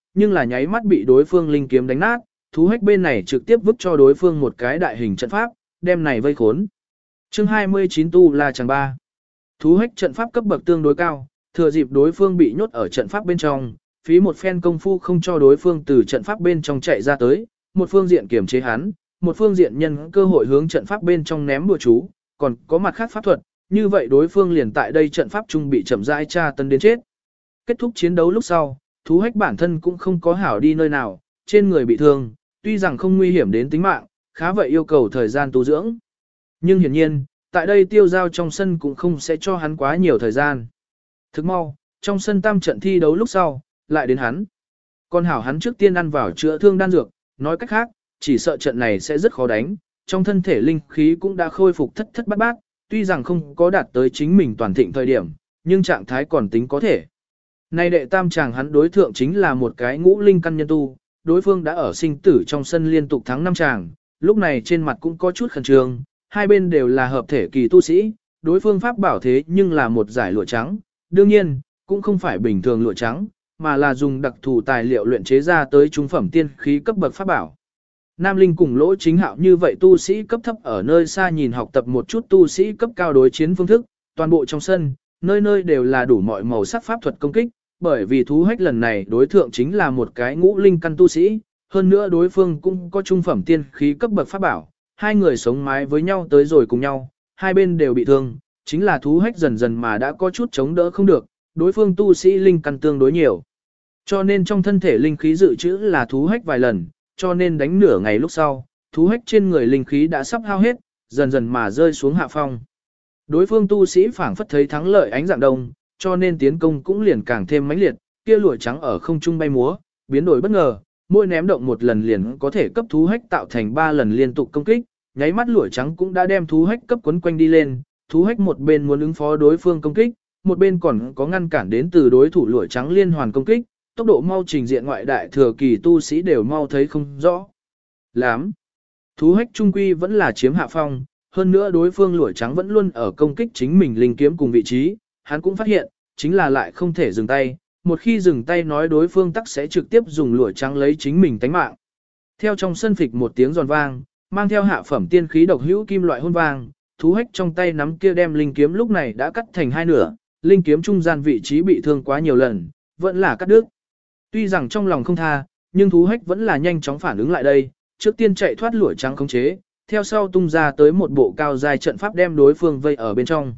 nhưng là nháy mắt bị đối phương linh kiếm đánh nát, thú hách bên này trực tiếp vứt cho đối phương một cái đại hình trận pháp, đem này vây khốn. Chương 29 Tu La Chàng 3. Thú hách trận pháp cấp bậc tương đối cao, thừa dịp đối phương bị nhốt ở trận pháp bên trong, phí một phen công phu không cho đối phương từ trận pháp bên trong chạy ra tới, một phương diện kiềm chế hắn, một phương diện nhân cơ hội hướng trận pháp bên trong ném bùa chú, còn có mặt khác pháp thuật, như vậy đối phương liền tại đây trận pháp trung bị chậm rãi tra tấn đến chết. Kết thúc chiến đấu lúc sau, thú hách bản thân cũng không có hảo đi nơi nào, trên người bị thương, tuy rằng không nguy hiểm đến tính mạng, khá vậy yêu cầu thời gian tu dưỡng. Nhưng hiển nhiên, tại đây tiêu giao trong sân cũng không sẽ cho hắn quá nhiều thời gian. Thức mau, trong sân tam trận thi đấu lúc sau, lại đến hắn. Còn hảo hắn trước tiên ăn vào chữa thương đan dược, nói cách khác, chỉ sợ trận này sẽ rất khó đánh, trong thân thể linh khí cũng đã khôi phục thất thất bát bát, tuy rằng không có đạt tới chính mình toàn thịnh thời điểm, nhưng trạng thái còn tính có thể. Nay đệ tam chàng hắn đối thượng chính là một cái ngũ linh căn nhân tu, đối phương đã ở sinh tử trong sân liên tục thắng 5 chàng, lúc này trên mặt cũng có chút khẩn trương, hai bên đều là hợp thể kỳ tu sĩ, đối phương pháp bảo thế nhưng là một giải lụa trắng, đương nhiên, cũng không phải bình thường lụa trắng, mà là dùng đặc thù tài liệu luyện chế ra tới trung phẩm tiên khí cấp bậc pháp bảo. Nam Linh cùng Lỗ Chính Hạo như vậy tu sĩ cấp thấp ở nơi xa nhìn học tập một chút tu sĩ cấp cao đối chiến phương thức, toàn bộ trong sân, nơi nơi đều là đủ mọi màu sắc pháp thuật công kích, bởi vì thú hách lần này đối thượng chính là một cái ngũ linh căn tu sĩ, hơn nữa đối phương cũng có trung phẩm tiên khí cấp bậc pháp bảo, hai người sống mái với nhau tới rồi cùng nhau, hai bên đều bị thương, chính là thú hách dần dần mà đã có chút chống đỡ không được, đối phương tu sĩ linh căn tương đối nhiều. Cho nên trong thân thể linh khí dự trữ là thú hách vài lần, cho nên đánh nửa ngày lúc sau, thú hách trên người linh khí đã sắp hao hết, dần dần mà rơi xuống hạ phong. Đối phương tu sĩ phảng phất thấy thắng lợi ánh dạng đông, cho nên tiến công cũng liền càng thêm mãnh liệt, kia lụa trắng ở không trung bay múa, biến đổi bất ngờ, mỗi ném động một lần liền có thể cấp thú hách tạo thành 3 lần liên tục công kích, nháy mắt lụa trắng cũng đã đem thú hách cấp quấn quanh đi lên, thú hách một bên muốn ứng phó đối phương công kích, một bên còn có ngăn cản đến từ đối thủ lụa trắng liên hoàn công kích, tốc độ mau trình diện ngoại đại thừa kỳ tu sĩ đều mau thấy không rõ. Lắm. Thú hách trung quy vẫn là chiếm hạ phong, hơn nữa đối phương lụa trắng vẫn luôn ở công kích chính mình linh kiếm cùng vị trí, hắn cũng phát hiện, chính là lại không thể dừng tay, một khi dừng tay nói đối phương tắc sẽ trực tiếp dùng lụa trắng lấy chính mình tánh mạng. Theo trong sân phịch một tiếng giòn vang, mang theo hạ phẩm tiên khí độc hữu kim loại hôn vang, thú hách trong tay nắm kia đem linh kiếm lúc này đã cắt thành hai nửa, linh kiếm trung gian vị trí bị thương quá nhiều lần, vẫn là cắt đứt. Tuy rằng trong lòng không tha, nhưng thú hách vẫn là nhanh chóng phản ứng lại đây, trước tiên chạy thoát lụa trắng khống chế, theo sau tung ra tới một bộ cao dài trận pháp đem đối phương vây ở bên trong.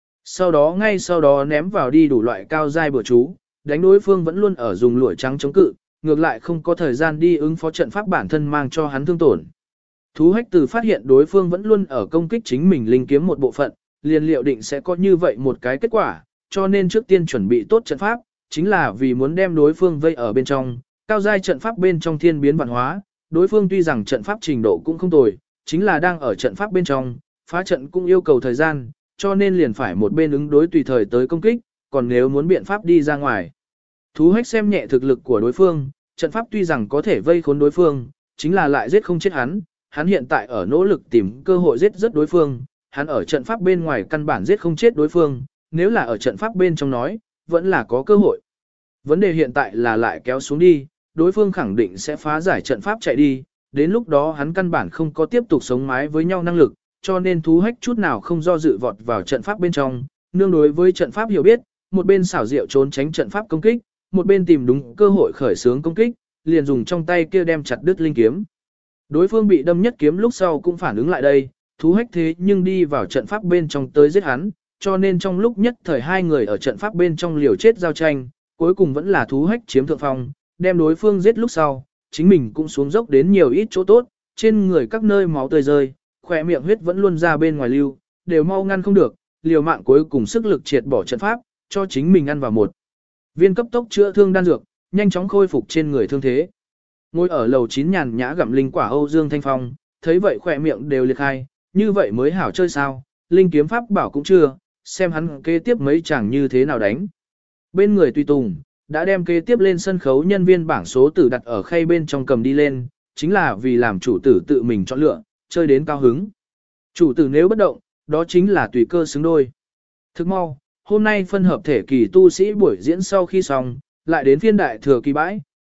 Ngay sau đó ném vào đi đủ loại cao dài bừa chú, đánh đối phương vẫn luôn ở dùng lụa trắng chống cự, ngược lại không có thời gian đi ứng phó trận pháp bản thân mang cho hắn thương tổn. Thú hách từ phát hiện đối phương vẫn luôn ở công kích chính mình linh kiếm một bộ phận, liền liệu định sẽ có như vậy một cái kết quả, cho nên trước tiên chuẩn bị tốt trận pháp, chính là vì muốn đem đối phương vây ở bên trong, cao giai trận pháp bên trong thiên biến vạn hóa, đối phương tuy rằng trận pháp trình độ cũng không tồi, chính là đang ở trận pháp bên trong, phá trận cũng yêu cầu thời gian, cho nên liền phải một bên ứng đối tùy thời tới công kích, còn nếu muốn biện pháp đi ra ngoài. Thú hách xem nhẹ thực lực của đối phương, trận pháp tuy rằng có thể vây khốn đối phương, chính là lại giết không chết hắn, hắn hiện tại ở nỗ lực tìm cơ hội giết rất đối phương, hắn ở trận pháp bên ngoài căn bản giết không chết đối phương, nếu là ở trận pháp bên trong nói, vẫn là có cơ hội. Vấn đề hiện tại là lại kéo xuống đi, đối phương khẳng định sẽ phá giải trận pháp chạy đi, đến lúc đó hắn căn bản không có tiếp tục sống mái với nhau năng lực, cho nên thú hách chút nào không do dự vọt vào trận pháp bên trong, nương đối với trận pháp hiểu biết, một bên xảo diệu trốn tránh trận pháp công kích, một bên tìm đúng cơ hội khởi xướng công kích, liền dùng trong tay kia đem chặt đứt linh kiếm. Đối phương bị đâm nhất kiếm lúc sau cũng phản ứng lại đây, thú hách thế nhưng đi vào trận pháp bên trong tới giết hắn, cho nên trong lúc nhất thời hai người ở trận pháp bên trong liều chết giao tranh, cuối cùng vẫn là thú hách chiếm thượng phong, đem đối phương giết lúc sau, chính mình cũng xuống dốc đến nhiều ít chỗ tốt, trên người các nơi máu tươi rơi, khỏe miệng huyết vẫn luôn ra bên ngoài lưu, đều mau ngăn không được, liều mạng cuối cùng sức lực triệt bỏ trận pháp, cho chính mình ăn vào một viên cấp tốc chữa thương đan dược, nhanh chóng khôi phục trên người thương thế. Ngồi ở lầu 9 nhàn nhã gặm linh quả Âu Dương Thanh Phong, thấy vậy khỏe miệng đều liệt khai, như vậy mới hảo chơi sao, linh kiếm pháp bảo cũng chưa, xem hắn kế tiếp mấy chàng như thế nào đánh. Bên người tùy tùng, đã đem kế tiếp lên sân khấu nhân viên bảng số tử đặt ở khay bên trong cầm đi lên, chính là vì làm chủ tử tự mình chọn lựa, chơi đến cao hứng. Chủ tử nếu bất động, đó chính là tùy cơ xứng đôi. Thức mau, hôm nay phân hợp thể kỳ tu sĩ buổi diễn sau khi xong, lại đến phiên đại thừa kỳ bãi,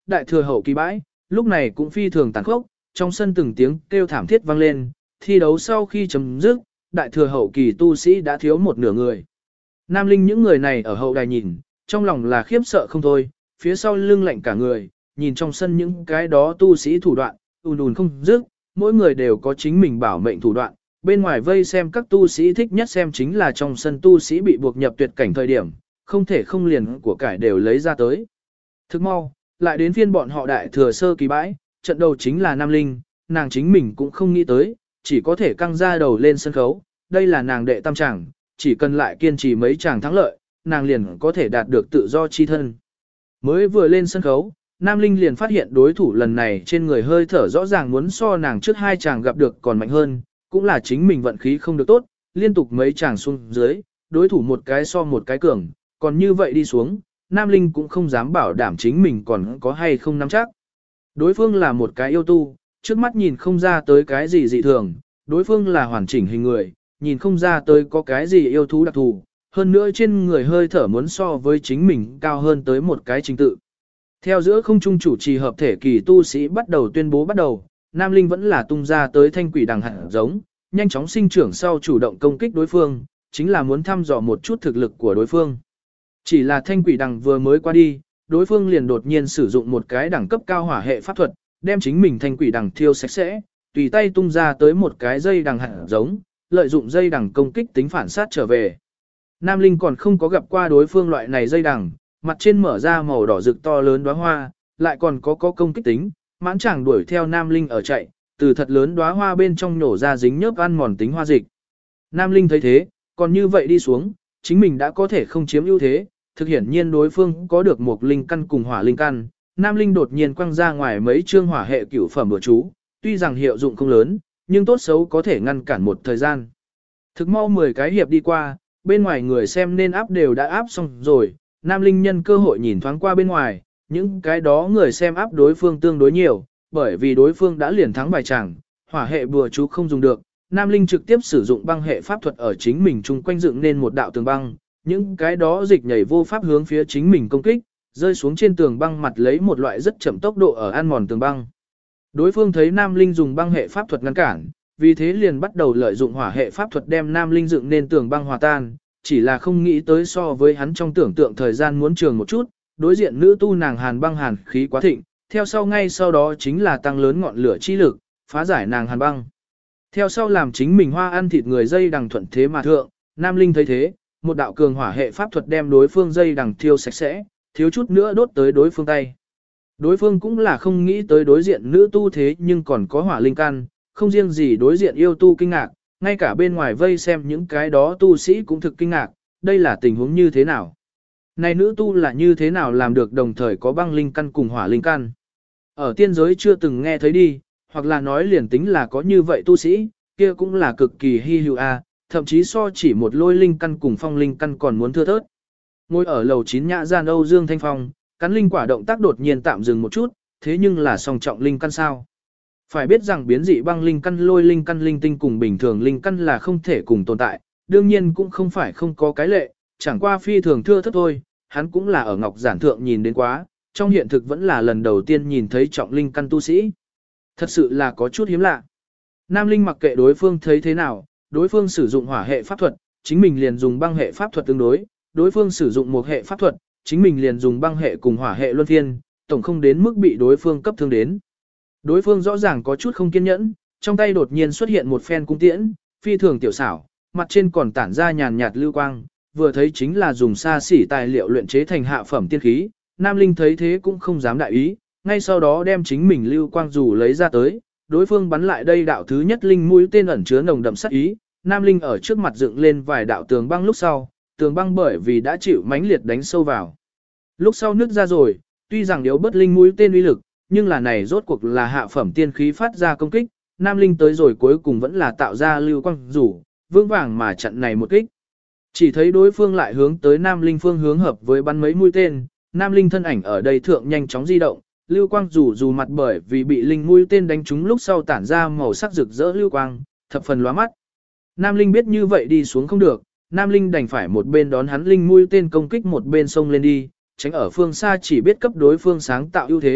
đại thừa hậu kỳ bãi, lúc này cũng phi thường tàn khốc, trong sân từng tiếng kêu thảm thiết vang lên, thi đấu sau khi chấm dứt, đại thừa hậu kỳ tu sĩ đã thiếu một nửa người. Nam Linh những người này ở hậu đài nhìn, trong lòng là khiếp sợ không thôi, phía sau lưng lạnh cả người, nhìn trong sân những cái đó tu sĩ thủ đoạn, ùn không dứt, mỗi người đều có chính mình bảo mệnh thủ đoạn. Bên ngoài vây xem các tu sĩ thích nhất xem chính là trong sân tu sĩ bị buộc nhập tuyệt cảnh thời điểm, không thể không liền của cải đều lấy ra tới. Thức mau, lại đến phiên bọn họ đại thừa sơ kỳ bãi, trận đầu chính là Nam Linh, nàng chính mình cũng không nghĩ tới, chỉ có thể căng ra đầu lên sân khấu, đây là nàng đệ tam tràng, chỉ cần lại kiên trì mấy tràng thắng lợi, nàng liền có thể đạt được tự do chi thân. Mới vừa lên sân khấu, Nam Linh liền phát hiện đối thủ lần này trên người hơi thở rõ ràng muốn so nàng trước hai chàng gặp được còn mạnh hơn, cũng là chính mình vận khí không được tốt, liên tục mấy chàng xuống dưới, đối thủ một cái so một cái cường, còn như vậy đi xuống, Nam Linh cũng không dám bảo đảm chính mình còn có hay không nắm chắc. Đối phương là một cái yêu tu, trước mắt nhìn không ra tới cái gì dị thường, đối phương là hoàn chỉnh hình người, nhìn không ra tới có cái gì yêu thú đặc thù, hơn nữa trên người hơi thở muốn so với chính mình cao hơn tới một cái trình tự. Theo giữa không trung chủ trì hợp thể kỳ tu sĩ bắt đầu tuyên bố bắt đầu, Nam Linh vẫn là tung ra tới thanh quỷ đằng hạt giống, nhanh chóng sinh trưởng sau chủ động công kích đối phương, chính là muốn thăm dò một chút thực lực của đối phương. Chỉ là thanh quỷ đằng vừa mới qua đi, đối phương liền đột nhiên sử dụng một cái đẳng cấp cao hỏa hệ pháp thuật, đem chính mình thanh quỷ đằng thiêu sạch sẽ, tùy tay tung ra tới một cái dây đằng hạt giống, lợi dụng dây đằng công kích tính phản sát trở về. Nam Linh còn không có gặp qua đối phương loại này dây đằng, mặt trên mở ra màu đỏ rực to lớn đóa hoa, lại còn có công kích tính, mãn chàng đuổi theo Nam Linh ở chạy, từ thật lớn đóa hoa bên trong nổ ra dính nhớp ăn mòn tính hoa dịch. Nam Linh thấy thế, còn như vậy đi xuống, chính mình đã có thể không chiếm ưu thế, thực hiển nhiên đối phương có được một linh căn cùng hỏa linh căn. Nam Linh đột nhiên quăng ra ngoài mấy chương hỏa hệ cửu phẩm bừa chú, tuy rằng hiệu dụng không lớn, nhưng tốt xấu có thể ngăn cản một thời gian. Thực mau 10 cái hiệp đi qua, bên ngoài người xem nên áp đều đã áp xong rồi, Nam Linh nhân cơ hội nhìn thoáng qua bên ngoài, những cái đó người xem áp đối phương tương đối nhiều, bởi vì đối phương đã liền thắng bài chẳng, hỏa hệ bùa chú không dùng được, Nam Linh trực tiếp sử dụng băng hệ pháp thuật ở chính mình chung quanh dựng nên một đạo tường băng, những cái đó dịch nhảy vô pháp hướng phía chính mình công kích, rơi xuống trên tường băng mặt lấy một loại rất chậm tốc độ ở ăn mòn tường băng. Đối phương thấy Nam Linh dùng băng hệ pháp thuật ngăn cản, vì thế liền bắt đầu lợi dụng hỏa hệ pháp thuật đem Nam Linh dựng nên tường băng hòa tan, chỉ là không nghĩ tới so với hắn trong tưởng tượng thời gian muốn trường một chút, đối diện nữ tu nàng hàn băng hàn khí quá thịnh, theo sau ngay sau đó chính là tăng lớn ngọn lửa chi lực, phá giải nàng hàn băng. Theo sau làm chính mình hoa ăn thịt người dây đằng thuận thế mà thượng, Nam Linh thấy thế, một đạo cường hỏa hệ pháp thuật đem đối phương dây đằng thiêu sạch sẽ, thiếu chút nữa đốt tới đối phương tay. Đối phương cũng là không nghĩ tới đối diện nữ tu thế nhưng còn có hỏa linh căn, không riêng gì đối diện yêu tu kinh ngạc, ngay cả bên ngoài vây xem những cái đó tu sĩ cũng thực kinh ngạc, đây là tình huống như thế nào. Này nữ tu là như thế nào làm được đồng thời có băng linh căn cùng hỏa linh căn. Ở tiên giới chưa từng nghe thấy đi, hoặc là nói liền tính là có như vậy tu sĩ, kia cũng là cực kỳ hi hữu a, thậm chí so chỉ một lôi linh căn cùng phong linh căn còn muốn thưa thớt. Ngồi ở lầu 9 nhã gian Âu Dương Thanh Phong, cắn linh quả động tác đột nhiên tạm dừng một chút, thế nhưng là song trọng linh căn sao? Phải biết rằng biến dị băng linh căn lôi linh căn linh tinh cùng bình thường linh căn là không thể cùng tồn tại, đương nhiên cũng không phải không có cái lệ, chẳng qua phi thường thưa thớt thôi, hắn cũng là ở ngọc giản thượng nhìn đến quá, trong hiện thực vẫn là lần đầu tiên nhìn thấy trọng linh căn tu sĩ. Thật sự là có chút hiếm lạ. Nam Linh mặc kệ đối phương thấy thế nào, đối phương sử dụng hỏa hệ pháp thuật, chính mình liền dùng băng hệ pháp thuật tương đối phương sử dụng một hệ pháp thuật, chính mình liền dùng băng hệ cùng hỏa hệ luân phiên, tổng không đến mức bị đối phương cấp thương đến. Đối phương rõ ràng có chút không kiên nhẫn, trong tay đột nhiên xuất hiện một phen cung tiễn, phi thường tiểu xảo, mặt trên còn tản ra nhàn nhạt lưu quang, vừa thấy chính là dùng xa xỉ tài liệu luyện chế thành hạ phẩm tiên khí. Nam Linh thấy thế cũng không dám đại ý, ngay sau đó đem chính mình lưu quang dù lấy ra tới, đối phương bắn lại đây đạo thứ nhất linh mũi tên ẩn chứa nồng đậm sát ý, Nam Linh ở trước mặt dựng lên vài đạo tường băng lúc sau, tường băng bởi vì đã chịu mãnh liệt đánh sâu vào. Lúc sau nứt ra rồi, tuy rằng yếu bất linh mũi tên uy lực, nhưng là này rốt cuộc là hạ phẩm tiên khí phát ra công kích, Nam Linh tới rồi cuối cùng vẫn là tạo ra lưu quang rủ, vững vàng mà chặn này một kích. Chỉ thấy đối phương lại hướng tới Nam Linh phương hướng hợp với bắn mấy mũi tên, Nam Linh thân ảnh ở đây thượng nhanh chóng di động, lưu quang dù mặt bởi vì bị linh mũi tên đánh trúng lúc sau tản ra màu sắc rực rỡ lưu quang, thập phần lóa mắt. Nam Linh biết như vậy đi xuống không được, Nam Linh đành phải một bên đón hắn linh mũi tên công kích một bên xông lên đi, tránh ở phương xa chỉ biết cấp đối phương sáng tạo ưu thế,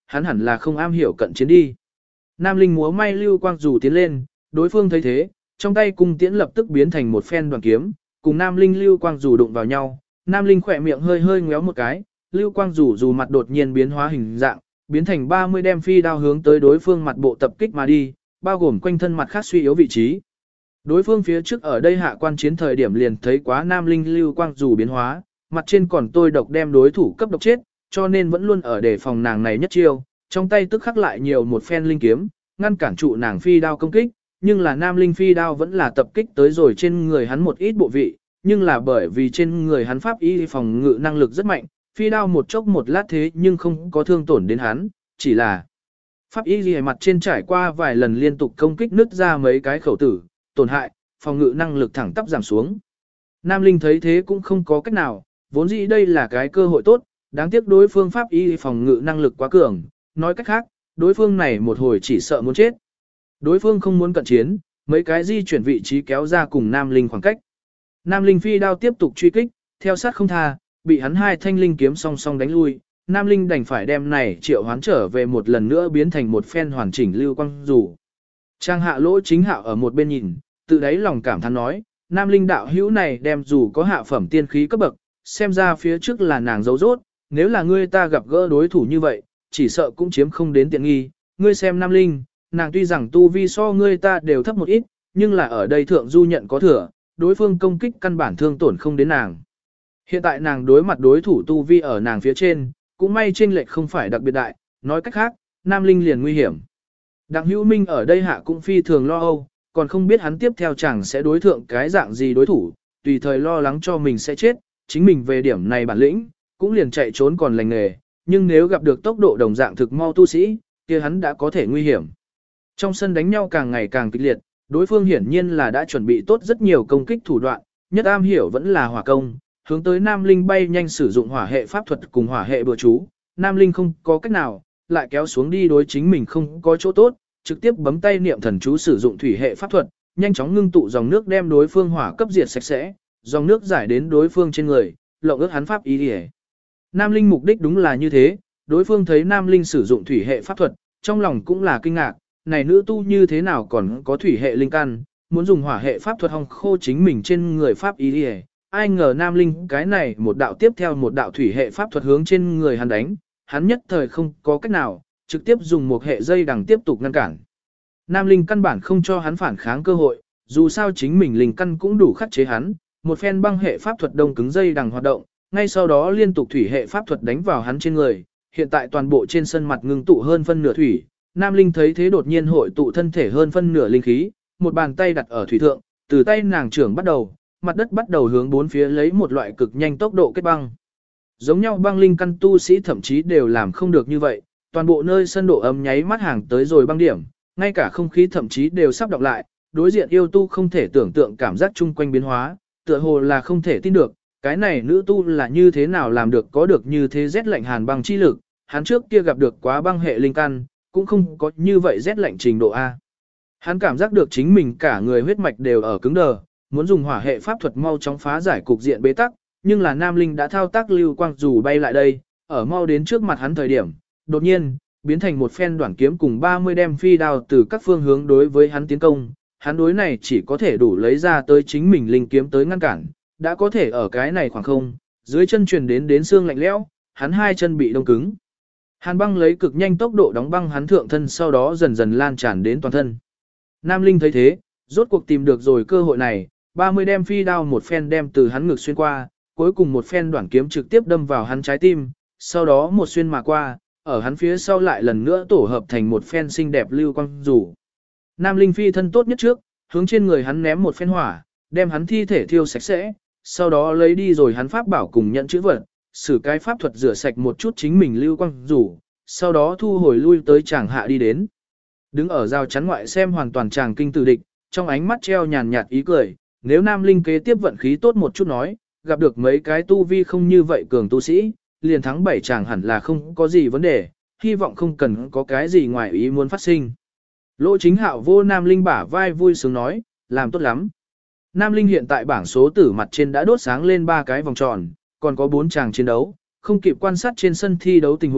hắn hẳn là không am hiểu cận chiến đi. Nam Linh múa may lưu quang dù tiến lên, đối phương thấy thế, trong tay cung tiễn lập tức biến thành một phen đoàn kiếm, cùng Nam Linh lưu quang dù đụng vào nhau. Nam Linh khỏe miệng hơi hơi ngéo một cái, lưu quang dù mặt đột nhiên biến hóa hình dạng, biến thành 30 đem phi đao hướng tới đối phương mặt bộ tập kích mà đi, bao gồm quanh thân mặt khác suy yếu vị trí. Đối phương phía trước ở đây hạ quan chiến thời điểm liền thấy quá Nam Linh lưu quang dù biến hóa, mặt trên còn tôi độc đem đối thủ cấp độc chết, cho nên vẫn luôn ở đề phòng nàng này nhất chiêu, trong tay tức khắc lại nhiều một phen linh kiếm, ngăn cản trụ nàng phi đao công kích, nhưng là Nam Linh phi đao vẫn là tập kích tới rồi trên người hắn một ít bộ vị, nhưng là bởi vì trên người hắn pháp y phòng ngự năng lực rất mạnh, phi đao một chốc một lát thế nhưng không có thương tổn đến hắn, chỉ là pháp y gì mặt trên trải qua vài lần liên tục công kích nứt ra mấy cái khẩu tử, tổn hại, phòng ngự năng lực thẳng tắp giảm xuống. Nam Linh thấy thế cũng không có cách nào, vốn dĩ đây là cái cơ hội tốt, đáng tiếc đối phương pháp y phòng ngự năng lực quá cường, nói cách khác, đối phương này một hồi chỉ sợ muốn chết. Đối phương không muốn cận chiến, mấy cái di chuyển vị trí kéo ra cùng Nam Linh khoảng cách. Nam Linh phi đao tiếp tục truy kích, theo sát không tha, bị hắn hai thanh linh kiếm song song đánh lui. Nam Linh đành phải đem này triệu hoán trở về một lần nữa biến thành một phen hoàn chỉnh lưu quang dù. Trang hạ lỗ chính hạo ở một bên nhìn, tự đáy lòng cảm thán nói, Nam Linh đạo hữu này đem dù có hạ phẩm tiên khí cấp bậc, xem ra phía trước là nàng giấu rốt, nếu là ngươi ta gặp gỡ đối thủ như vậy, chỉ sợ cũng chiếm không đến tiện nghi. Ngươi xem Nam Linh, nàng tuy rằng tu vi so ngươi ta đều thấp một ít, nhưng là ở đây thượng du nhận có thừa, đối phương công kích căn bản thương tổn không đến nàng. Hiện tại nàng đối mặt đối thủ tu vi ở nàng phía trên, cũng may chênh lệch không phải đặc biệt đại, nói cách khác, Nam Linh liền nguy hiểm. Đặng Hữu Minh ở đây hạ cũng phi thường lo âu, còn không biết hắn tiếp theo chẳng sẽ đối thượng cái dạng gì đối thủ, tùy thời lo lắng cho mình sẽ chết, chính mình về điểm này bản lĩnh, cũng liền chạy trốn còn lành nghề, nhưng nếu gặp được tốc độ đồng dạng thực mau tu sĩ, kia hắn đã có thể nguy hiểm. Trong sân đánh nhau càng ngày càng kịch liệt, đối phương hiển nhiên là đã chuẩn bị tốt rất nhiều công kích thủ đoạn, nhất am hiểu vẫn là hỏa công, hướng tới Nam Linh bay nhanh sử dụng hỏa hệ pháp thuật cùng hỏa hệ bừa chú, Nam Linh không có cách nào, lại kéo xuống đi đối chính mình không có chỗ tốt, trực tiếp bấm tay niệm thần chú sử dụng thủy hệ pháp thuật, nhanh chóng ngưng tụ dòng nước đem đối phương hỏa cấp diệt sạch sẽ, dòng nước giải đến đối phương trên người, lộng ước hắn pháp ý đi. Nam Linh mục đích đúng là như thế, đối phương thấy Nam Linh sử dụng thủy hệ pháp thuật, trong lòng cũng là kinh ngạc, này nữ tu như thế nào còn có thủy hệ linh căn, muốn dùng hỏa hệ pháp thuật hong khô chính mình trên người pháp ý đi. Ai ngờ Nam Linh cái này một đạo tiếp theo một đạo thủy hệ pháp thuật hướng trên người hắn đánh, hắn nhất thời không có cách nào, trực tiếp dùng một hệ dây đằng tiếp tục ngăn cản. Nam Linh căn bản không cho hắn phản kháng cơ hội, dù sao chính mình linh căn cũng đủ khắc chế hắn, một phen băng hệ pháp thuật đông cứng dây đằng hoạt động, ngay sau đó liên tục thủy hệ pháp thuật đánh vào hắn trên người, hiện tại toàn bộ trên sân mặt ngưng tụ hơn phân nửa thủy, Nam Linh thấy thế đột nhiên hội tụ thân thể hơn phân nửa linh khí, một bàn tay đặt ở thủy thượng, từ tay nàng trưởng bắt đầu, mặt đất bắt đầu hướng bốn phía lấy một loại cực nhanh tốc độ kết băng. Giống nhau băng linh căn tu sĩ thậm chí đều làm không được như vậy, toàn bộ nơi sân độ ấm nháy mắt hàng tới rồi băng điểm, ngay cả không khí thậm chí đều sắp đọc lại, đối diện yêu tu không thể tưởng tượng cảm giác chung quanh biến hóa, tựa hồ là không thể tin được, cái này nữ tu là như thế nào làm được có được như thế rét lạnh hàn băng chi lực, hắn trước kia gặp được quá băng hệ linh căn, cũng không có như vậy rét lạnh trình độ A. Hắn cảm giác được chính mình cả người huyết mạch đều ở cứng đờ, muốn dùng hỏa hệ pháp thuật mau chóng phá giải cục diện bế tắc, nhưng là Nam Linh đã thao tác lưu quang dù bay lại đây, ở mau đến trước mặt hắn thời điểm, đột nhiên, biến thành một phen đoạn kiếm cùng 30 đem phi đao từ các phương hướng đối với hắn tiến công, hắn đối này chỉ có thể đủ lấy ra tới chính mình linh kiếm tới ngăn cản, đã có thể ở cái này khoảng không, dưới chân truyền đến xương lạnh lẽo, hắn hai chân bị đông cứng. Hàn băng lấy cực nhanh tốc độ đóng băng hắn thượng thân sau đó dần dần lan tràn đến toàn thân. Nam Linh thấy thế, rốt cuộc tìm được rồi cơ hội này, 30 đem phi đao một phen đem từ hắn ngực xuyên qua, cuối cùng một phen đoạn kiếm trực tiếp đâm vào hắn trái tim, sau đó một xuyên mà qua, ở hắn phía sau lại lần nữa tổ hợp thành một phen xinh đẹp lưu quang rủ. Nam Linh phi thân tốt nhất trước, hướng trên người hắn ném một phen hỏa, đem hắn thi thể thiêu sạch sẽ, sau đó lấy đi rồi hắn pháp bảo cùng nhận chữ vật, sử cái pháp thuật rửa sạch một chút chính mình lưu quang rủ, sau đó thu hồi lui tới chàng hạ đi đến. Đứng ở rào chắn ngoại xem hoàn toàn chàng kinh tử địch, trong ánh mắt treo nhàn nhạt ý cười, nếu Nam Linh kế tiếp vận khí tốt một chút nói, gặp được mấy cái tu vi không như vậy cường tu sĩ, liền thắng 7 chàng hẳn là không có gì vấn đề, hy vọng không cần có cái gì ngoài ý muốn phát sinh. Lỗ Chính Hạo vô Nam Linh bả vai vui sướng nói, làm tốt lắm. Nam Linh hiện tại bảng số tử mặt trên đã đốt sáng lên 3 cái vòng tròn, còn có 4 chàng chiến đấu, không kịp quan sát trên sân thi đấu tình huống,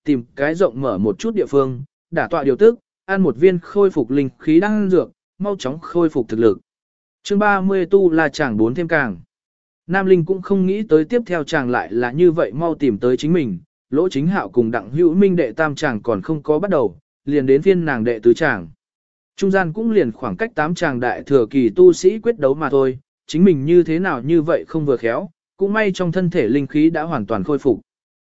tìm cái rộng mở một chút địa phương, đả tọa điều tức, ăn một viên khôi phục linh khí đang dược, mau chóng khôi phục thực lực. Chương 30 tu là chàng 4 thêm càng. Nam Linh cũng không nghĩ tới tiếp theo chàng lại là như vậy mau tìm tới chính mình, Lỗ Chính Hạo cùng Đặng Hữu Minh đệ tam chàng còn không có bắt đầu, liền đến phiên nàng đệ tứ chàng. Trung gian cũng liền khoảng cách 8 chàng đại thừa kỳ tu sĩ quyết đấu mà thôi, chính mình như thế nào như vậy không vừa khéo, cũng may trong thân thể linh khí đã hoàn toàn khôi phục.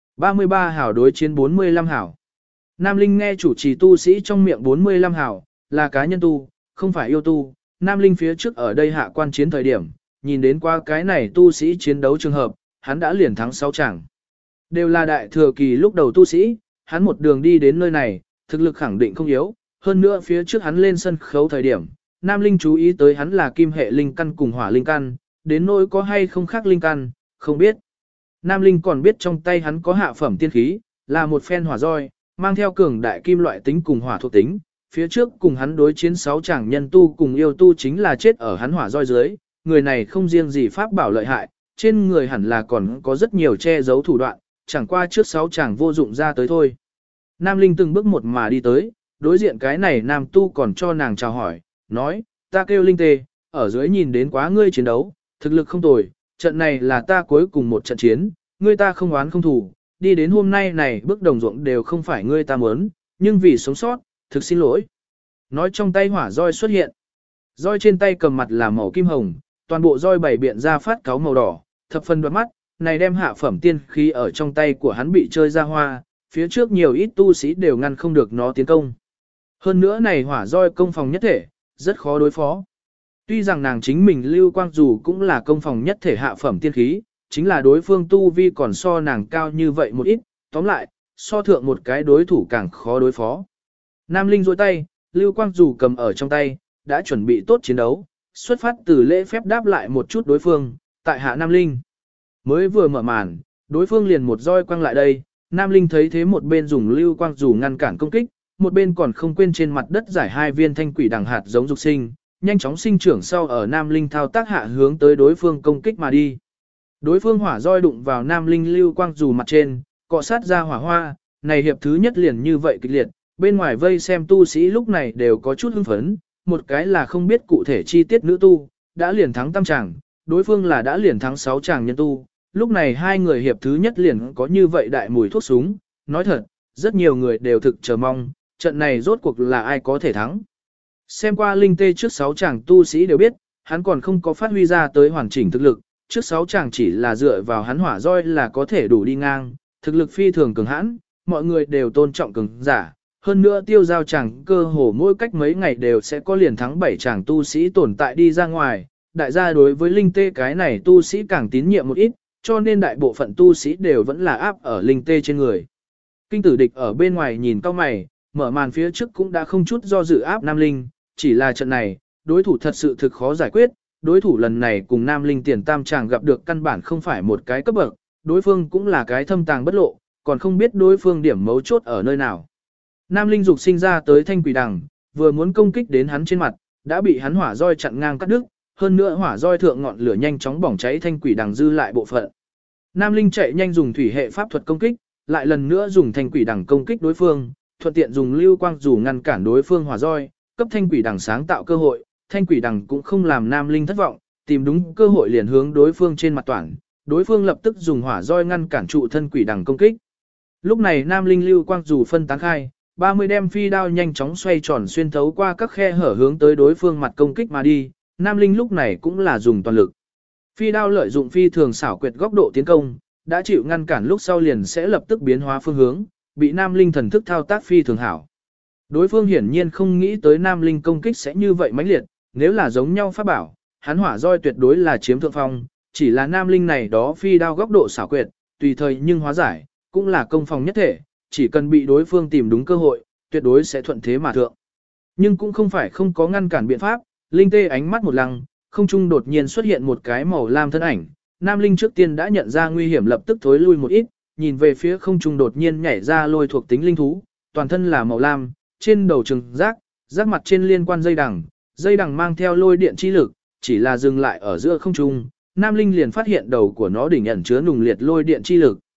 33 hảo đối chiến 45 hảo. Nam Linh nghe chủ trì tu sĩ trong miệng 45 hảo, là cá nhân tu, không phải yêu tu. Nam Linh phía trước ở đây hạ quan chiến thời điểm, nhìn đến qua cái này tu sĩ chiến đấu trường hợp, hắn đã liền thắng 6 chàng. Đều là đại thừa kỳ lúc đầu tu sĩ, hắn một đường đi đến nơi này, thực lực khẳng định không yếu. Hơn nữa phía trước hắn lên sân khấu thời điểm, Nam Linh chú ý tới hắn là kim hệ linh căn cùng hỏa linh căn, đến nỗi có hay không khác linh căn, không biết. Nam Linh còn biết trong tay hắn có hạ phẩm tiên khí, là một phen hỏa roi, mang theo cường đại kim loại tính cùng hỏa thuộc tính. Phía trước cùng hắn đối chiến 6 chàng nhân tu cùng yêu tu chính là chết ở hắn hỏa roi dưới, người này không riêng gì pháp bảo lợi hại, trên người hẳn là còn có rất nhiều che giấu thủ đoạn, chẳng qua trước 6 chàng vô dụng ra tới thôi. Nam Linh từng bước một mà đi tới, đối diện cái này nam tu còn cho nàng chào hỏi, nói, ta kêu Linh Tê, ở dưới nhìn đến quá ngươi chiến đấu, thực lực không tồi, trận này là ta cuối cùng một trận chiến, ngươi ta không oán không thù, đi đến hôm nay này bước đồng ruộng đều không phải ngươi ta muốn, nhưng vì sống sót, thực xin lỗi. Nói trong tay hỏa roi xuất hiện, roi trên tay cầm mặt là màu kim hồng, toàn bộ roi bảy biện ra phát cáo màu đỏ, thập phần đoạt mắt, này đem hạ phẩm tiên khí ở trong tay của hắn bị chơi ra hoa, phía trước nhiều ít tu sĩ đều ngăn không được nó tiến công. Hơn nữa này hỏa roi công phòng nhất thể, rất khó đối phó. Tuy rằng nàng chính mình lưu quang dù cũng là công phòng nhất thể hạ phẩm tiên khí, chính là đối phương tu vi còn so nàng cao như vậy một ít, tóm lại, so thượng một cái đối thủ càng khó đối phó. Nam Linh duỗi tay, lưu quang dù cầm ở trong tay, đã chuẩn bị tốt chiến đấu, xuất phát từ lễ phép đáp lại một chút đối phương, tại hạ Nam Linh. Mới vừa mở màn, đối phương liền một roi quăng lại đây, Nam Linh thấy thế một bên dùng lưu quang dù ngăn cản công kích, một bên còn không quên trên mặt đất giải 2 viên thanh quỷ đằng hạt giống dục sinh, nhanh chóng sinh trưởng sau ở Nam Linh thao tác hạ hướng tới đối phương công kích mà đi. Đối phương hỏa roi đụng vào Nam Linh lưu quang dù mặt trên, cọ sát ra hỏa hoa, này hiệp thứ nhất liền như vậy kịch liệt, bên ngoài vây xem tu sĩ lúc này đều có chút hưng phấn, một cái là không biết cụ thể chi tiết nữ tu, đã liền thắng 5 chàng, đối phương là đã liền thắng 6 chàng nhân tu, lúc này hai người hiệp thứ nhất liền có như vậy đại mùi thuốc súng, nói thật, rất nhiều người đều thực chờ mong, trận này rốt cuộc là ai có thể thắng. Xem qua Linh Tê trước 6 chàng tu sĩ đều biết, hắn còn không có phát huy ra tới hoàn chỉnh thực lực, trước 6 chàng chỉ là dựa vào hắn hỏa roi là có thể đủ đi ngang, thực lực phi thường cường hãn, mọi người đều tôn trọng cường giả. Hơn nữa tiêu giao chàng cơ hồ mỗi cách mấy ngày đều sẽ có liền thắng 7 chàng tu sĩ tồn tại đi ra ngoài, đại gia đối với Linh Tê cái này tu sĩ càng tín nhiệm một ít, cho nên đại bộ phận tu sĩ đều vẫn là áp ở Linh Tê trên người. Kinh tử địch ở bên ngoài nhìn cao mày, mở màn phía trước cũng đã không chút do dự áp Nam Linh, chỉ là trận này, đối thủ thật sự thực khó giải quyết, đối thủ lần này cùng Nam Linh tiền tam chàng gặp được căn bản không phải một cái cấp bậc, đối phương cũng là cái thâm tàng bất lộ, còn không biết đối phương điểm mấu chốt ở nơi nào. Nam Linh dục sinh ra tới thanh quỷ đằng, vừa muốn công kích đến hắn trên mặt, đã bị hắn hỏa roi chặn ngang cắt đứt, hơn nữa hỏa roi thượng ngọn lửa nhanh chóng bỏng cháy thanh quỷ đằng dư lại bộ phận. Nam Linh chạy nhanh dùng thủy hệ pháp thuật công kích, lại lần nữa dùng thanh quỷ đằng công kích đối phương, thuận tiện dùng lưu quang dù ngăn cản đối phương hỏa roi, cấp thanh quỷ đằng sáng tạo cơ hội, thanh quỷ đằng cũng không làm Nam Linh thất vọng, tìm đúng cơ hội liền hướng đối phương trên mặt toản, đối phương lập tức dùng hỏa roi ngăn cản trụ thân quỷ đằng công kích. Lúc này Nam Linh lưu quang dù phân tán khai, 30 đem phi đao nhanh chóng xoay tròn xuyên thấu qua các khe hở hướng tới đối phương mặt công kích mà đi, Nam Linh lúc này cũng là dùng toàn lực. Phi đao lợi dụng phi thường xảo quyệt góc độ tiến công, đã chịu ngăn cản lúc sau liền sẽ lập tức biến hóa phương hướng, bị Nam Linh thần thức thao tác phi thường hảo. Đối phương hiển nhiên không nghĩ tới Nam Linh công kích sẽ như vậy mãnh liệt, nếu là giống nhau pháp bảo, hắn hỏa roi tuyệt đối là chiếm thượng phong, chỉ là Nam Linh này đó phi đao góc độ xảo quyệt, tùy thời nhưng hóa giải, cũng là công phòng nhất thể, chỉ cần bị đối phương tìm đúng cơ hội, tuyệt đối sẽ thuận thế mà thượng. Nhưng cũng không phải không có ngăn cản biện pháp, Linh Tê ánh mắt một lăng, không trung đột nhiên xuất hiện một cái màu lam thân ảnh, Nam Linh trước tiên đã nhận ra nguy hiểm lập tức thối lui một ít, nhìn về phía không trung đột nhiên nhảy ra lôi thuộc tính linh thú, toàn thân là màu lam, trên đầu trừng rác mặt trên liên quan dây đằng mang theo lôi điện chi lực, chỉ là dừng lại ở giữa không trung, Nam Linh liền phát hiện đầu của nó đỉnh ẩn chứa nùng liệt lôi điện chi lực.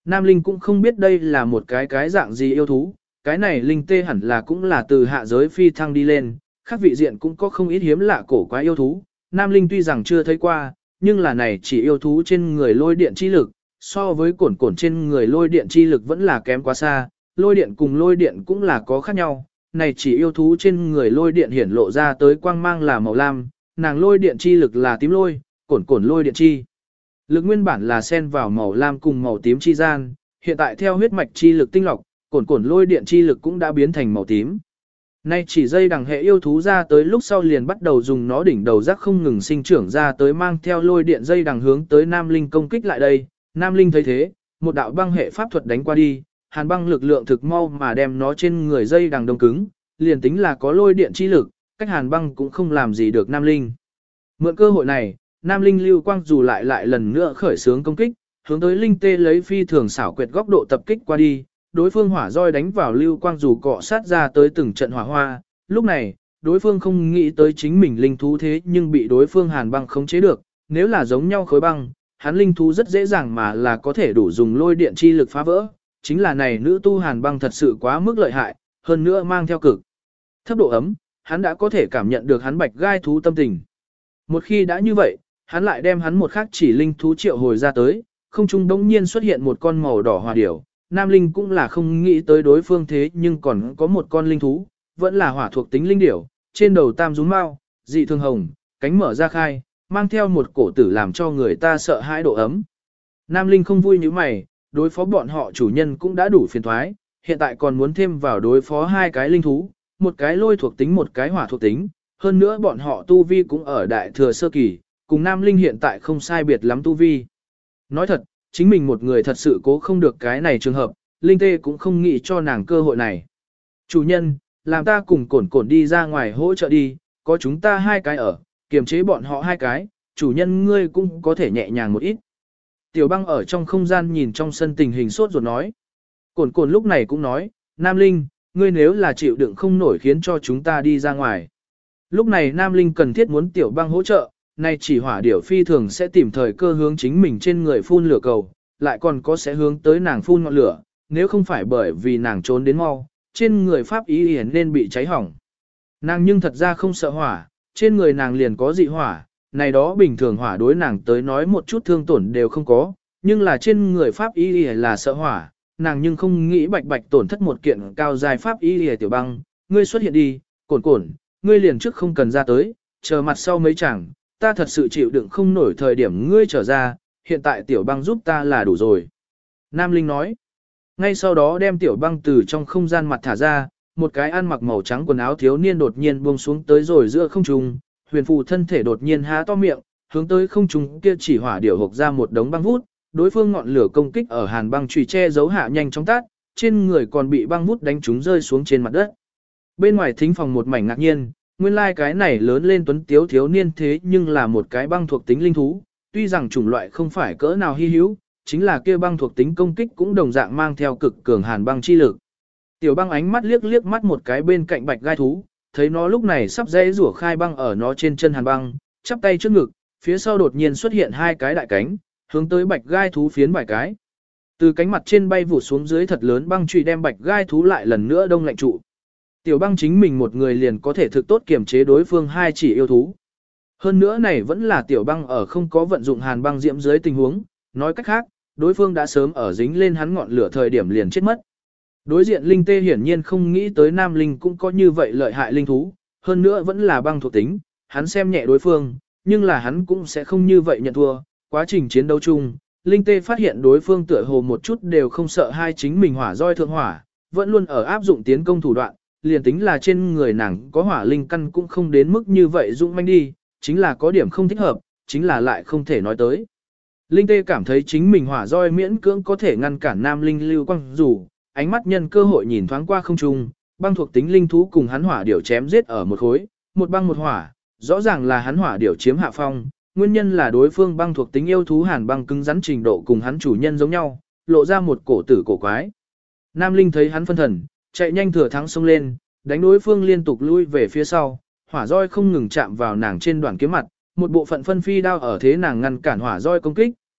Nam Linh cũng không biết đây là một cái dạng gì yêu thú, cái này linh tê hẳn là cũng là từ hạ giới phi thăng đi lên, khác vị diện cũng có không ít hiếm lạ cổ quái yêu thú. Nam Linh tuy rằng chưa thấy qua, nhưng là này chỉ yêu thú trên người lôi điện chi lực, so với cổn cổn trên người lôi điện chi lực vẫn là kém quá xa, lôi điện cùng lôi điện cũng là có khác nhau, này chỉ yêu thú trên người lôi điện hiển lộ ra tới quang mang là màu lam, nàng lôi điện chi lực là tím lôi, cổn cổn lôi điện chi. Lực nguyên bản là xen vào màu lam cùng màu tím chi gian, hiện tại theo huyết mạch chi lực tinh lọc, cổn cổn lôi điện chi lực cũng đã biến thành màu tím. Nay chỉ dây đằng hệ yêu thú ra tới lúc sau liền bắt đầu dùng nó đỉnh đầu rác không ngừng sinh trưởng ra tới mang theo lôi điện dây đằng hướng tới Nam Linh công kích lại đây. Nam Linh thấy thế, một đạo băng hệ pháp thuật đánh qua đi, hàn băng lực lượng thực mau mà đem nó trên người dây đằng đông cứng, liền tính là có lôi điện chi lực, cách hàn băng cũng không làm gì được Nam Linh. Mượn cơ hội này, Nam Linh lưu quang dù lại lần nữa khởi xướng công kích, hướng tới Linh tê lấy phi thường xảo quyệt góc độ tập kích qua đi, đối phương hỏa roi đánh vào lưu quang dù cọ sát ra tới từng trận hỏa hoa, lúc này, đối phương không nghĩ tới chính mình linh thú thế nhưng bị đối phương hàn băng khống chế được, nếu là giống nhau khối băng, hắn linh thú rất dễ dàng mà là có thể đủ dùng lôi điện chi lực phá vỡ, chính là này nữ tu hàn băng thật sự quá mức lợi hại, hơn nữa mang theo cực thấp độ ấm, hắn đã có thể cảm nhận được hắn bạch gai thú tâm tình. Một khi đã như vậy, hắn lại đem hắn một khác chỉ linh thú triệu hồi ra tới, không trung đống nhiên xuất hiện một con màu đỏ hỏa điểu. Nam Linh cũng là không nghĩ tới đối phương thế nhưng còn có một con linh thú, vẫn là hỏa thuộc tính linh điểu, trên đầu tam rúm mao, dị thường hồng, cánh mở ra khai, mang theo một cổ tử làm cho người ta sợ hãi độ ấm. Nam Linh không vui như mày, đối phó bọn họ chủ nhân cũng đã đủ phiền thoái, hiện tại còn muốn thêm vào đối phó hai cái linh thú, một cái lôi thuộc tính một cái hỏa thuộc tính, hơn nữa bọn họ tu vi cũng ở đại thừa sơ kỳ, cùng Nam Linh hiện tại không sai biệt lắm tu vi. Nói thật, chính mình một người thật sự cố không được cái này trường hợp, Linh tê cũng không nghĩ cho nàng cơ hội này. Chủ nhân, làm ta cùng cổn cổn đi ra ngoài hỗ trợ đi, có chúng ta hai cái ở, kiềm chế bọn họ hai cái, chủ nhân ngươi cũng có thể nhẹ nhàng một ít. Tiểu băng ở trong không gian nhìn trong sân tình hình sốt ruột nói. Cổn cổn lúc này cũng nói, Nam Linh, ngươi nếu là chịu đựng không nổi khiến cho chúng ta đi ra ngoài. Lúc này Nam Linh cần thiết muốn tiểu băng hỗ trợ, nay chỉ hỏa điểu phi thường sẽ tìm thời cơ hướng chính mình trên người phun lửa cầu, lại còn có sẽ hướng tới nàng phun ngọn lửa, nếu không phải bởi vì nàng trốn đến mau, trên người pháp ý hiển nên bị cháy hỏng. Nàng nhưng thật ra không sợ hỏa, trên người nàng liền có dị hỏa, này đó bình thường hỏa đối nàng tới nói một chút thương tổn đều không có, nhưng là trên người pháp ý là sợ hỏa, nàng nhưng không nghĩ bạch bạch tổn thất một kiện cao dài pháp ý tiểu băng, ngươi xuất hiện đi, cổn cổn, ngươi liền trước không cần ra tới, chờ mặt sau mấy chẳng, ta thật sự chịu đựng không nổi thời điểm ngươi trở ra, hiện tại tiểu băng giúp ta là đủ rồi. Nam Linh nói, ngay sau đó đem tiểu băng từ trong không gian mặt thả ra, một cái ăn mặc màu trắng quần áo thiếu niên đột nhiên buông xuống tới rồi giữa không trung, huyền phù thân thể đột nhiên há to miệng, hướng tới không trung kia chỉ hỏa điểu hộc ra một đống băng vút, đối phương ngọn lửa công kích ở hàn băng chùy che giấu hạ nhanh chóng tát, trên người còn bị băng vút đánh trúng rơi xuống trên mặt đất. Bên ngoài thính phòng một mảnh ngạc nhiên, nguyên lai cái này lớn lên tuấn tiếu thiếu niên thế nhưng là một cái băng thuộc tính linh thú, tuy rằng chủng loại không phải cỡ nào hy hữu, chính là kia băng thuộc tính công kích cũng đồng dạng mang theo cực cường hàn băng chi lực. Tiểu băng ánh mắt liếc mắt một cái bên cạnh bạch gai thú, thấy nó lúc này sắp dễ rủa khai băng ở nó trên chân hàn băng, chắp tay trước ngực, phía sau đột nhiên xuất hiện hai cái đại cánh, hướng tới bạch gai thú phiến vài cái. Từ cánh mặt trên bay vụt xuống dưới thật lớn băng chùy đem bạch gai thú lại lần nữa đông lạnh trụ. Tiểu băng chính mình một người liền có thể thực tốt kiểm chế đối phương hai chỉ yêu thú. Hơn nữa này vẫn là tiểu băng ở không có vận dụng hàn băng diễm dưới tình huống, nói cách khác, đối phương đã sớm ở dính lên hắn ngọn lửa thời điểm liền chết mất. Đối diện Linh tê hiển nhiên không nghĩ tới Nam Linh cũng có như vậy lợi hại linh thú, hơn nữa vẫn là băng thuộc tính, hắn xem nhẹ đối phương, nhưng là hắn cũng sẽ không như vậy nhận thua. Quá trình chiến đấu chung, Linh tê phát hiện đối phương tựa hồ một chút đều không sợ hai chính mình hỏa roi thượng hỏa, vẫn luôn ở áp dụng tiến công thủ đoạn, liền tính là trên người nàng có hỏa linh căn cũng không đến mức như vậy dũng manh đi, chính là có điểm không thích hợp, chính là lại không thể nói tới. Linh tê cảm thấy chính mình hỏa roi miễn cưỡng có thể ngăn cản Nam Linh lưu quang dù, ánh mắt nhân cơ hội nhìn thoáng qua không trung, băng thuộc tính linh thú cùng hắn hỏa điểu chém giết ở một khối, một băng một hỏa, rõ ràng là hắn hỏa điểu chiếm hạ phong, nguyên nhân là đối phương băng thuộc tính yêu thú hàn băng cứng rắn trình độ cùng hắn chủ nhân giống nhau, lộ ra một cổ tử cổ quái. Nam Linh thấy hắn phân thần, chạy nhanh thừa thắng xông lên, đánh đối phương liên tục lui về phía sau, hỏa roi không ngừng chạm vào nàng trên đoạn kiếm mặt, một bộ phận phân phi đao ở thế nàng ngăn cản hỏa roi công kích,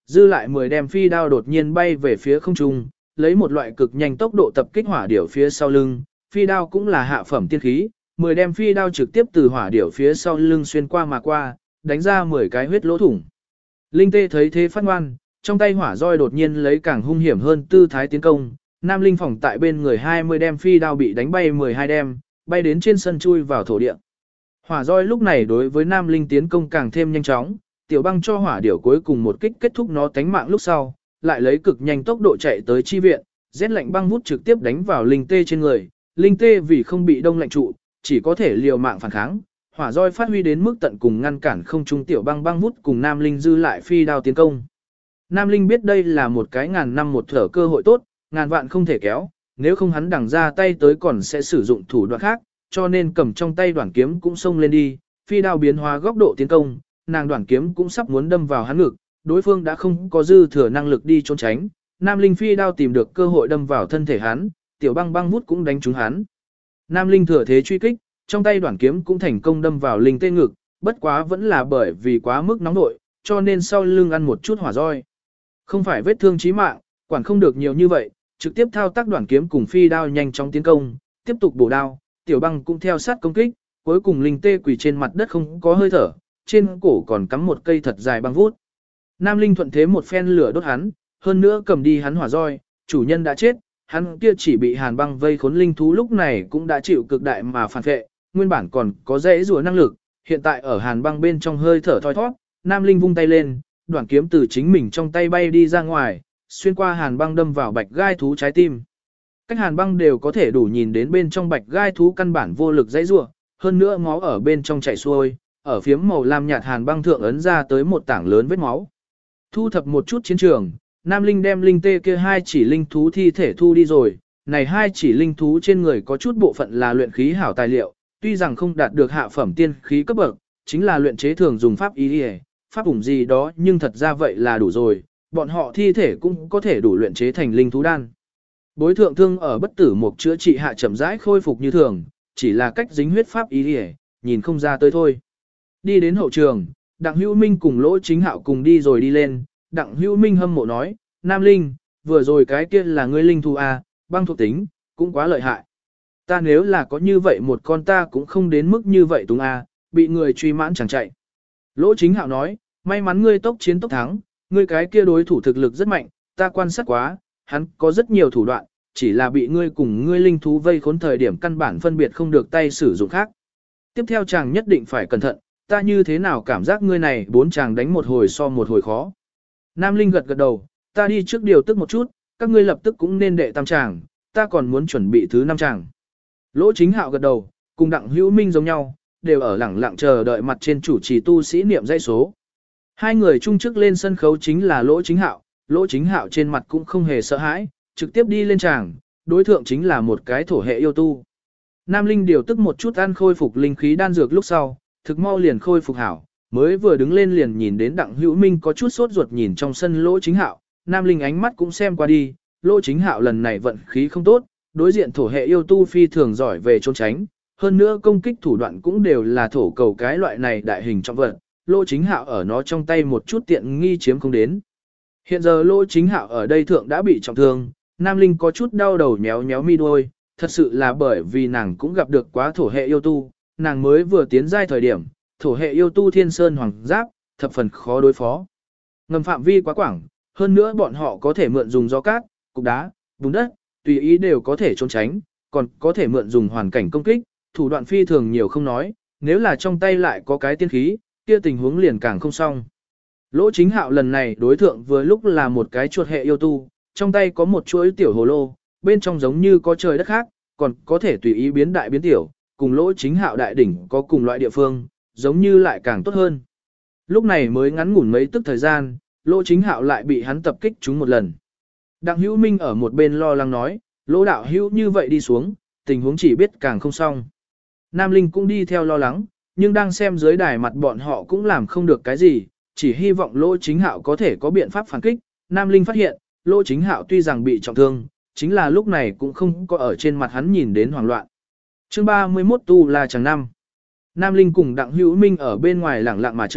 dư lại 10 đem phi đao đột nhiên bay về phía không trung, lấy một loại cực nhanh tốc độ tập kích hỏa điểu phía sau lưng, phi đao cũng là hạ phẩm tiên khí, 10 đem phi đao trực tiếp từ hỏa điểu phía sau lưng xuyên qua mà qua, đánh ra 10 cái huyết lỗ thủng. Linh Tê thấy thế phát ngoan, trong tay hỏa roi đột nhiên lấy càng hung hiểm hơn tư thái tiến công, Nam Linh phòng tại bên người 20 đem phi đao bị đánh bay 12 đem, bay đến trên sân chui vào thổ địa. Hỏa roi lúc này đối với Nam Linh tiến công càng thêm nhanh chóng, Tiểu Băng cho hỏa điểu cuối cùng một kích kết thúc nó tánh mạng lúc sau, lại lấy cực nhanh tốc độ chạy tới chi viện, rét lạnh băng vút trực tiếp đánh vào Linh Tê trên người. Linh Tê vì không bị đông lạnh trụ, chỉ có thể liều mạng phản kháng. Hỏa roi phát huy đến mức tận cùng ngăn cản không trung Tiểu Băng băng vút cùng Nam Linh dư lại phi đao tiến công. Nam Linh biết đây là một cái ngàn năm một thở cơ hội tốt, ngàn vạn không thể kéo, nếu không hắn đằng ra tay tới còn sẽ sử dụng thủ đoạn khác, cho nên cầm trong tay đoạn kiếm cũng xông lên đi, phi đao biến hóa góc độ tiến công, nàng đoạn kiếm cũng sắp muốn đâm vào hắn ngực, đối phương đã không có dư thừa năng lực đi trốn tránh, Nam Linh phi đao tìm được cơ hội đâm vào thân thể hắn, Tiểu Băng băng vút cũng đánh trúng hắn. Nam Linh thừa thế truy kích, trong tay đoạn kiếm cũng thành công đâm vào Linh Tê ngực, bất quá vẫn là bởi vì quá mức nóng nội, cho nên sau lưng ăn một chút hỏa roi. Không phải vết thương chí mạng, quản không được nhiều như vậy, trực tiếp thao tác đoạn kiếm cùng phi đao nhanh chóng tiến công, tiếp tục bổ đao, Tiểu Băng cũng theo sát công kích, cuối cùng Linh Tê quỳ trên mặt đất không có hơi thở, trên cổ còn cắm một cây thật dài băng vút. Nam Linh thuận thế một phen lửa đốt hắn, hơn nữa cầm đi hắn hỏa roi, chủ nhân đã chết, hắn kia chỉ bị hàn băng vây khốn linh thú lúc này cũng đã chịu cực đại mà phản vệ, nguyên bản còn có dễ rùa năng lực, hiện tại ở hàn băng bên trong hơi thở thoi thoát, Nam Linh vung tay lên, đoạn kiếm từ chính mình trong tay bay đi ra ngoài, xuyên qua hàn băng đâm vào bạch gai thú trái tim. Cách hàn băng đều có thể đủ nhìn đến bên trong bạch gai thú căn bản vô lực dãy rủa, hơn nữa máu ở bên trong chảy xuôi, ở phiếm màu lam nhạt hàn băng thượng ấn ra tới một tảng lớn vết máu. Thu thập một chút chiến trường, Nam Linh đem Linh Tê kia hai chỉ linh thú thi thể thu đi rồi, này hai chỉ linh thú trên người có chút bộ phận là luyện khí hảo tài liệu, tuy rằng không đạt được hạ phẩm tiên khí cấp bậc, chính là luyện chế thường dùng pháp ý đi, pháp ủng gì đó nhưng thật ra vậy là đủ rồi, bọn họ thi thể cũng có thể đủ luyện chế thành linh thú đan. Bối thượng thương ở bất tử mục chữa trị hạ chậm rãi khôi phục như thường, chỉ là cách dính huyết pháp ý đi, nhìn không ra tới thôi. Đi đến hậu trường, Đặng Hữu Minh cùng Lỗ Chính Hạo cùng đi rồi đi lên, Đặng Hữu Minh hâm mộ nói, Nam Linh, vừa rồi cái kia là ngươi linh thú A, băng thuộc tính, cũng quá lợi hại. Ta nếu là có như vậy một con ta cũng không đến mức như vậy túng A, bị người truy mãn chẳng chạy. Lỗ Chính Hạo nói, may mắn ngươi tốc chiến tốc thắng, ngươi cái kia đối thủ thực lực rất mạnh, ta quan sát quá, hắn có rất nhiều thủ đoạn, chỉ là bị ngươi cùng ngươi linh thú vây khốn thời điểm căn bản phân biệt không được tay sử dụng khác. Tiếp theo chàng nhất định phải cẩn thận, ta như thế nào cảm giác ngươi này bốn chàng đánh một hồi so một hồi khó. Nam Linh gật gật đầu, ta đi trước điều tức một chút, các ngươi lập tức cũng nên đệ tam chàng, ta còn muốn chuẩn bị thứ năm chàng. Lỗ Chính Hạo gật đầu, cùng Đặng Hữu Minh giống nhau, đều ở lẳng lặng chờ đợi mặt trên chủ trì tu sĩ niệm dãy số. Hai người chung trước lên sân khấu chính là Lỗ Chính Hạo trên mặt cũng không hề sợ hãi, trực tiếp đi lên tràng, đối thượng chính là một cái thổ hệ yêu tu. Nam Linh điều tức một chút ăn khôi phục linh khí đan dược lúc sau, thực mau liền khôi phục hảo, mới vừa đứng lên liền nhìn đến Đặng Hữu Minh có chút sốt ruột nhìn trong sân Lỗ Chính Hạo, Nam Linh ánh mắt cũng xem qua đi, Lỗ Chính Hạo lần này vận khí không tốt, đối diện thổ hệ yêu tu phi thường giỏi về trốn tránh, hơn nữa công kích thủ đoạn cũng đều là thổ cầu cái loại này đại hình trọng vật, Lỗ Chính Hạo ở nó trong tay một chút tiện nghi chiếm không đến. Hiện giờ Lỗ Chính Hạo ở đây thượng đã bị trọng thương, Nam Linh có chút đau đầu nhéo nhéo mi đôi, thật sự là bởi vì nàng cũng gặp được quá thổ hệ yêu tu, nàng mới vừa tiến giai thời điểm, thổ hệ yêu tu thiên sơn hoàng giáp, thập phần khó đối phó. Ngầm phạm vi quá quảng, hơn nữa bọn họ có thể mượn dùng gió cát, cục đá, bùn đất, tùy ý đều có thể trốn tránh, còn có thể mượn dùng hoàn cảnh công kích, thủ đoạn phi thường nhiều không nói, nếu là trong tay lại có cái tiên khí, kia tình huống liền càng không xong. Lỗ Chính Hạo lần này đối thượng vừa lúc là một cái chuột hệ yêu tu, trong tay có một chuỗi tiểu hồ lô, bên trong giống như có trời đất khác, còn có thể tùy ý biến đại biến tiểu, cùng Lỗ Chính Hạo đại đỉnh có cùng loại địa phương, giống như lại càng tốt hơn. Lúc này mới ngắn ngủn mấy tức thời gian, Lỗ Chính Hạo lại bị hắn tập kích trúng một lần. Đặng Hữu Minh ở một bên lo lắng nói, Lỗ đạo hữu như vậy đi xuống, tình huống chỉ biết càng không xong. Nam Linh cũng đi theo lo lắng, nhưng đang xem dưới đài mặt bọn họ cũng làm không được cái gì, chỉ hy vọng Lỗ Chính Hạo có thể có biện pháp phản kích. Nam Linh phát hiện, Lỗ Chính Hạo tuy rằng bị trọng thương, chính là lúc này cũng không có ở trên mặt hắn nhìn đến hoảng loạn. Chương 31 Tu La Chẳng Năm. Nam Linh cùng Đặng Hữu Minh ở bên ngoài lẳng lặng mà chờ,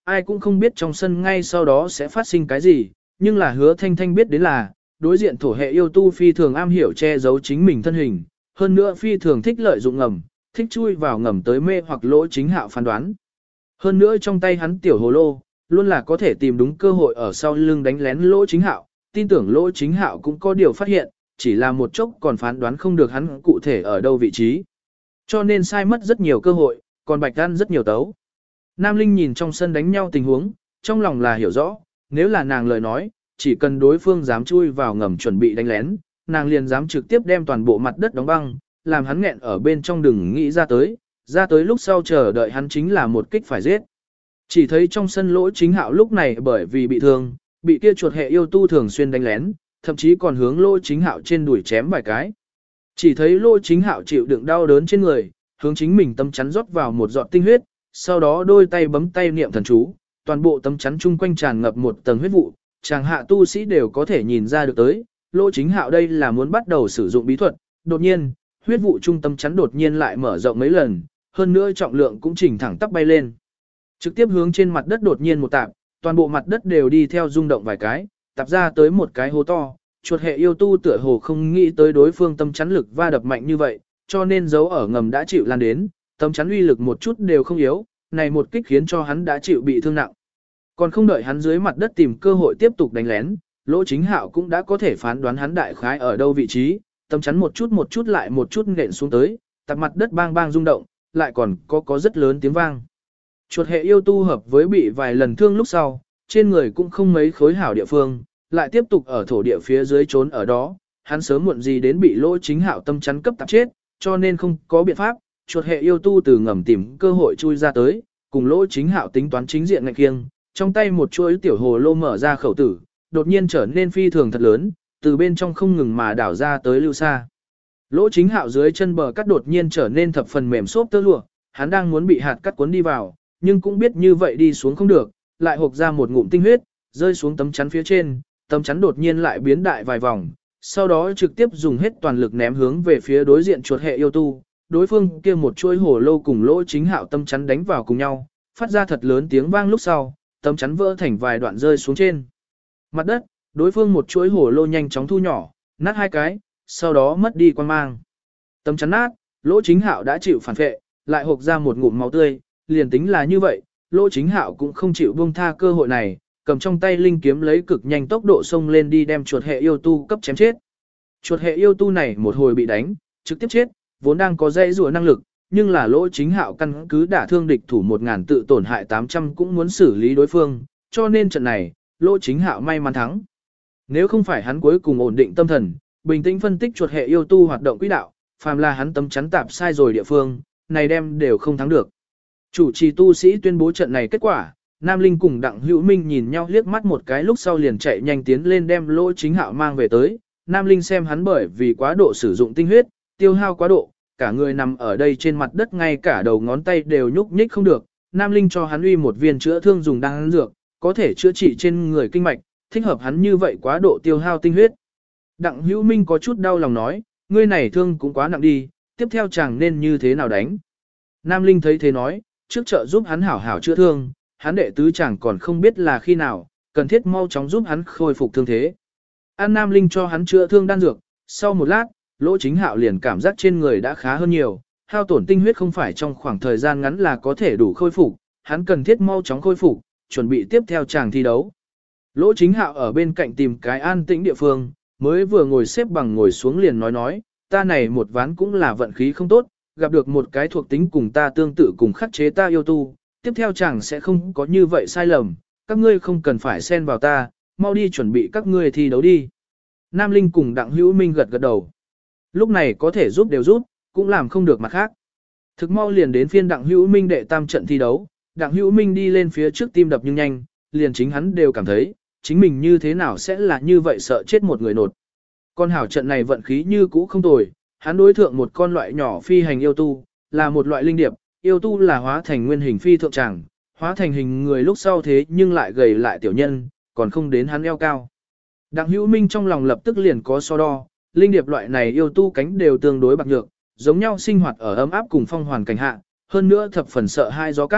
ai cũng không biết trong sân ngay sau đó sẽ phát sinh cái gì, nhưng là Hứa Thanh Thanh biết đến là, đối diện thổ hệ yêu tu phi thường am hiểu che giấu chính mình thân hình, hơn nữa phi thường thích lợi dụng ngầm, thích chui vào ngầm tới mê hoặc Lỗ Chính Hạo phán đoán. Hơn nữa trong tay hắn tiểu hồ lô, luôn là có thể tìm đúng cơ hội ở sau lưng đánh lén Lỗ Chính Hạo, tin tưởng Lỗ Chính Hạo cũng có điều phát hiện, chỉ là một chốc còn phán đoán không được hắn cụ thể ở đâu vị trí. Cho nên sai mất rất nhiều cơ hội, còn Bạch ăn rất nhiều tấu. Nam Linh nhìn trong sân đánh nhau tình huống, trong lòng là hiểu rõ, nếu là nàng lời nói, chỉ cần đối phương dám chui vào ngầm chuẩn bị đánh lén, nàng liền dám trực tiếp đem toàn bộ mặt đất đóng băng, làm hắn nghẹn ở bên trong đừng nghĩ ra tới lúc sau chờ đợi hắn chính là một kích phải giết. Chỉ thấy trong sân Lỗ Chính Hạo lúc này bởi vì bị thương, bị kia chuột hệ yêu tu thường xuyên đánh lén, thậm chí còn hướng Lỗ Chính Hạo trên đùi chém vài cái. Chỉ thấy Lỗ Chính Hạo chịu đựng đau đớn trên người, hướng chính mình tấm chắn rót vào một giọt tinh huyết, sau đó đôi tay bấm tay niệm thần chú, toàn bộ tấm chắn chung quanh tràn ngập một tầng huyết vụ, chàng hạ tu sĩ đều có thể nhìn ra được tới, Lỗ Chính Hạo đây là muốn bắt đầu sử dụng bí thuật, đột nhiên, huyết vụ trung tâm chắn đột nhiên lại mở rộng mấy lần, hơn nữa trọng lượng cũng chỉnh thẳng tắp bay lên. Trực tiếp hướng trên mặt đất đột nhiên một tạp, toàn bộ mặt đất đều đi theo rung động vài cái, tạp ra tới một cái hố to, chuột hệ yêu tu tựa hồ không nghĩ tới đối phương tâm chắn lực va đập mạnh như vậy, cho nên dấu ở ngầm đã chịu lan đến, tâm chắn uy lực một chút đều không yếu, này một kích khiến cho hắn đã chịu bị thương nặng. Còn không đợi hắn dưới mặt đất tìm cơ hội tiếp tục đánh lén, Lỗ Chính Hạo cũng đã có thể phán đoán hắn đại khái ở đâu vị trí, tâm chắn một chút lại một chút nện xuống tới, tạp mặt đất bang bang rung động, lại còn có rất lớn tiếng vang. Chuột hệ yêu tu hợp với bị vài lần thương lúc sau, trên người cũng không mấy khối hảo địa phương, lại tiếp tục ở thổ địa phía dưới trốn ở đó, hắn sớm muộn gì đến bị Lỗ Chính Hạo tâm chắn cấp tạp chết, cho nên không có biện pháp, chuột hệ yêu tu từ ngầm tìm cơ hội chui ra tới, cùng Lỗ Chính Hạo tính toán chính diện ngạch kiêng, trong tay một chuỗi tiểu hồ lô mở ra khẩu tử, đột nhiên trở nên phi thường thật lớn, từ bên trong không ngừng mà đảo ra tới lưu xa. Lỗ Chính Hạo dưới chân bờ cắt đột nhiên trở nên thập phần mềm xốp tơ lụa, hắn đang muốn bị hạt cắt cuốn đi vào, nhưng cũng biết như vậy đi xuống không được, lại hộc ra một ngụm tinh huyết, rơi xuống tấm chắn phía trên, tấm chắn đột nhiên lại biến đại vài vòng, sau đó trực tiếp dùng hết toàn lực ném hướng về phía đối diện chuột hệ yêu tu, đối phương kia một chuỗi hồ lô cùng Lỗ Chính Hạo tâm chắn đánh vào cùng nhau, phát ra thật lớn tiếng vang lúc sau, tấm chắn vỡ thành vài đoạn rơi xuống trên mặt đất, đối phương một chuỗi hồ lô nhanh chóng thu nhỏ, nát hai cái, sau đó mất đi quan mang. Tấm chắn nát, Lỗ Chính Hạo đã chịu phản phệ, lại hộc ra một ngụm máu tươi, liền tính là như vậy, Lỗ Chính Hạo cũng không chịu buông tha cơ hội này, cầm trong tay linh kiếm lấy cực nhanh tốc độ xông lên đi đem chuột hệ yêu tu cấp chém chết. Chuột hệ yêu tu này một hồi bị đánh, trực tiếp chết, vốn đang có dây rùa năng lực, nhưng là Lỗ Chính Hạo căn cứ đả thương địch thủ 1000 tự tổn hại 800 cũng muốn xử lý đối phương, cho nên trận này, Lỗ Chính Hạo may mắn thắng. Nếu không phải hắn cuối cùng ổn định tâm thần, bình tĩnh phân tích chuột hệ yêu tu hoạt động quỹ đạo, phàm là hắn tấm chắn tạp sai rồi địa phương, này đem đều không thắng được. Chủ trì tu sĩ tuyên bố trận này kết quả, Nam Linh cùng Đặng Hữu Minh nhìn nhau liếc mắt một cái lúc sau liền chạy nhanh tiến lên đem Lỗ Chính Hạo mang về tới. Nam Linh xem hắn bởi vì quá độ sử dụng tinh huyết, tiêu hao quá độ, cả người nằm ở đây trên mặt đất ngay cả đầu ngón tay đều nhúc nhích không được. Nam Linh cho hắn uy một viên chữa thương dùng đan dược, có thể chữa trị trên người kinh mạch, thích hợp hắn như vậy quá độ tiêu hao tinh huyết. Đặng Hữu Minh có chút đau lòng nói, ngươi này thương cũng quá nặng đi, tiếp theo chàng nên như thế nào đánh. Nam Linh thấy thế nói, trước trợ giúp hắn hảo hảo chữa thương, hắn đệ tứ chàng còn không biết là khi nào, cần thiết mau chóng giúp hắn khôi phục thương thế. An Nam Linh cho hắn chữa thương đan dược, sau một lát, Lỗ Chính Hạo liền cảm giác trên người đã khá hơn nhiều, hao tổn tinh huyết không phải trong khoảng thời gian ngắn là có thể đủ khôi phục, hắn cần thiết mau chóng khôi phục, chuẩn bị tiếp theo chàng thi đấu. Lỗ Chính Hạo ở bên cạnh tìm cái an tĩnh địa phương, mới vừa ngồi xếp bằng ngồi xuống liền nói, ta này một ván cũng là vận khí không tốt, gặp được một cái thuộc tính cùng ta tương tự cùng khắc chế ta yêu tu, tiếp theo chàng sẽ không có như vậy sai lầm, các ngươi không cần phải xen vào ta, mau đi chuẩn bị các ngươi thi đấu đi. Nam Linh cùng Đặng Hữu Minh gật gật đầu. Lúc này có thể giúp đều giúp, cũng làm không được mặt khác. Thực mau liền đến phiên Đặng Hữu Minh đệ tam trận thi đấu, Đặng Hữu Minh đi lên phía trước tim đập nhưng nhanh, liền chính hắn đều cảm thấy, chính mình như thế nào sẽ là như vậy sợ chết một người nột. Con hảo trận này vận khí như cũ không tồi, hắn đối thượng một con loại nhỏ phi hành yêu tu, là một loại linh điệp, yêu tu là hóa thành nguyên hình phi thượng tràng, hóa thành hình người lúc sau thế nhưng lại gầy lại tiểu nhân, còn không đến hắn eo cao. Đặng Hữu Minh trong lòng lập tức liền có so đo, linh điệp loại này yêu tu cánh đều tương đối bạc nhược, giống nhau sinh hoạt ở ấm áp cùng phong hoàn cảnh hạ, hơn nữa thập phần sợ hai gió cát,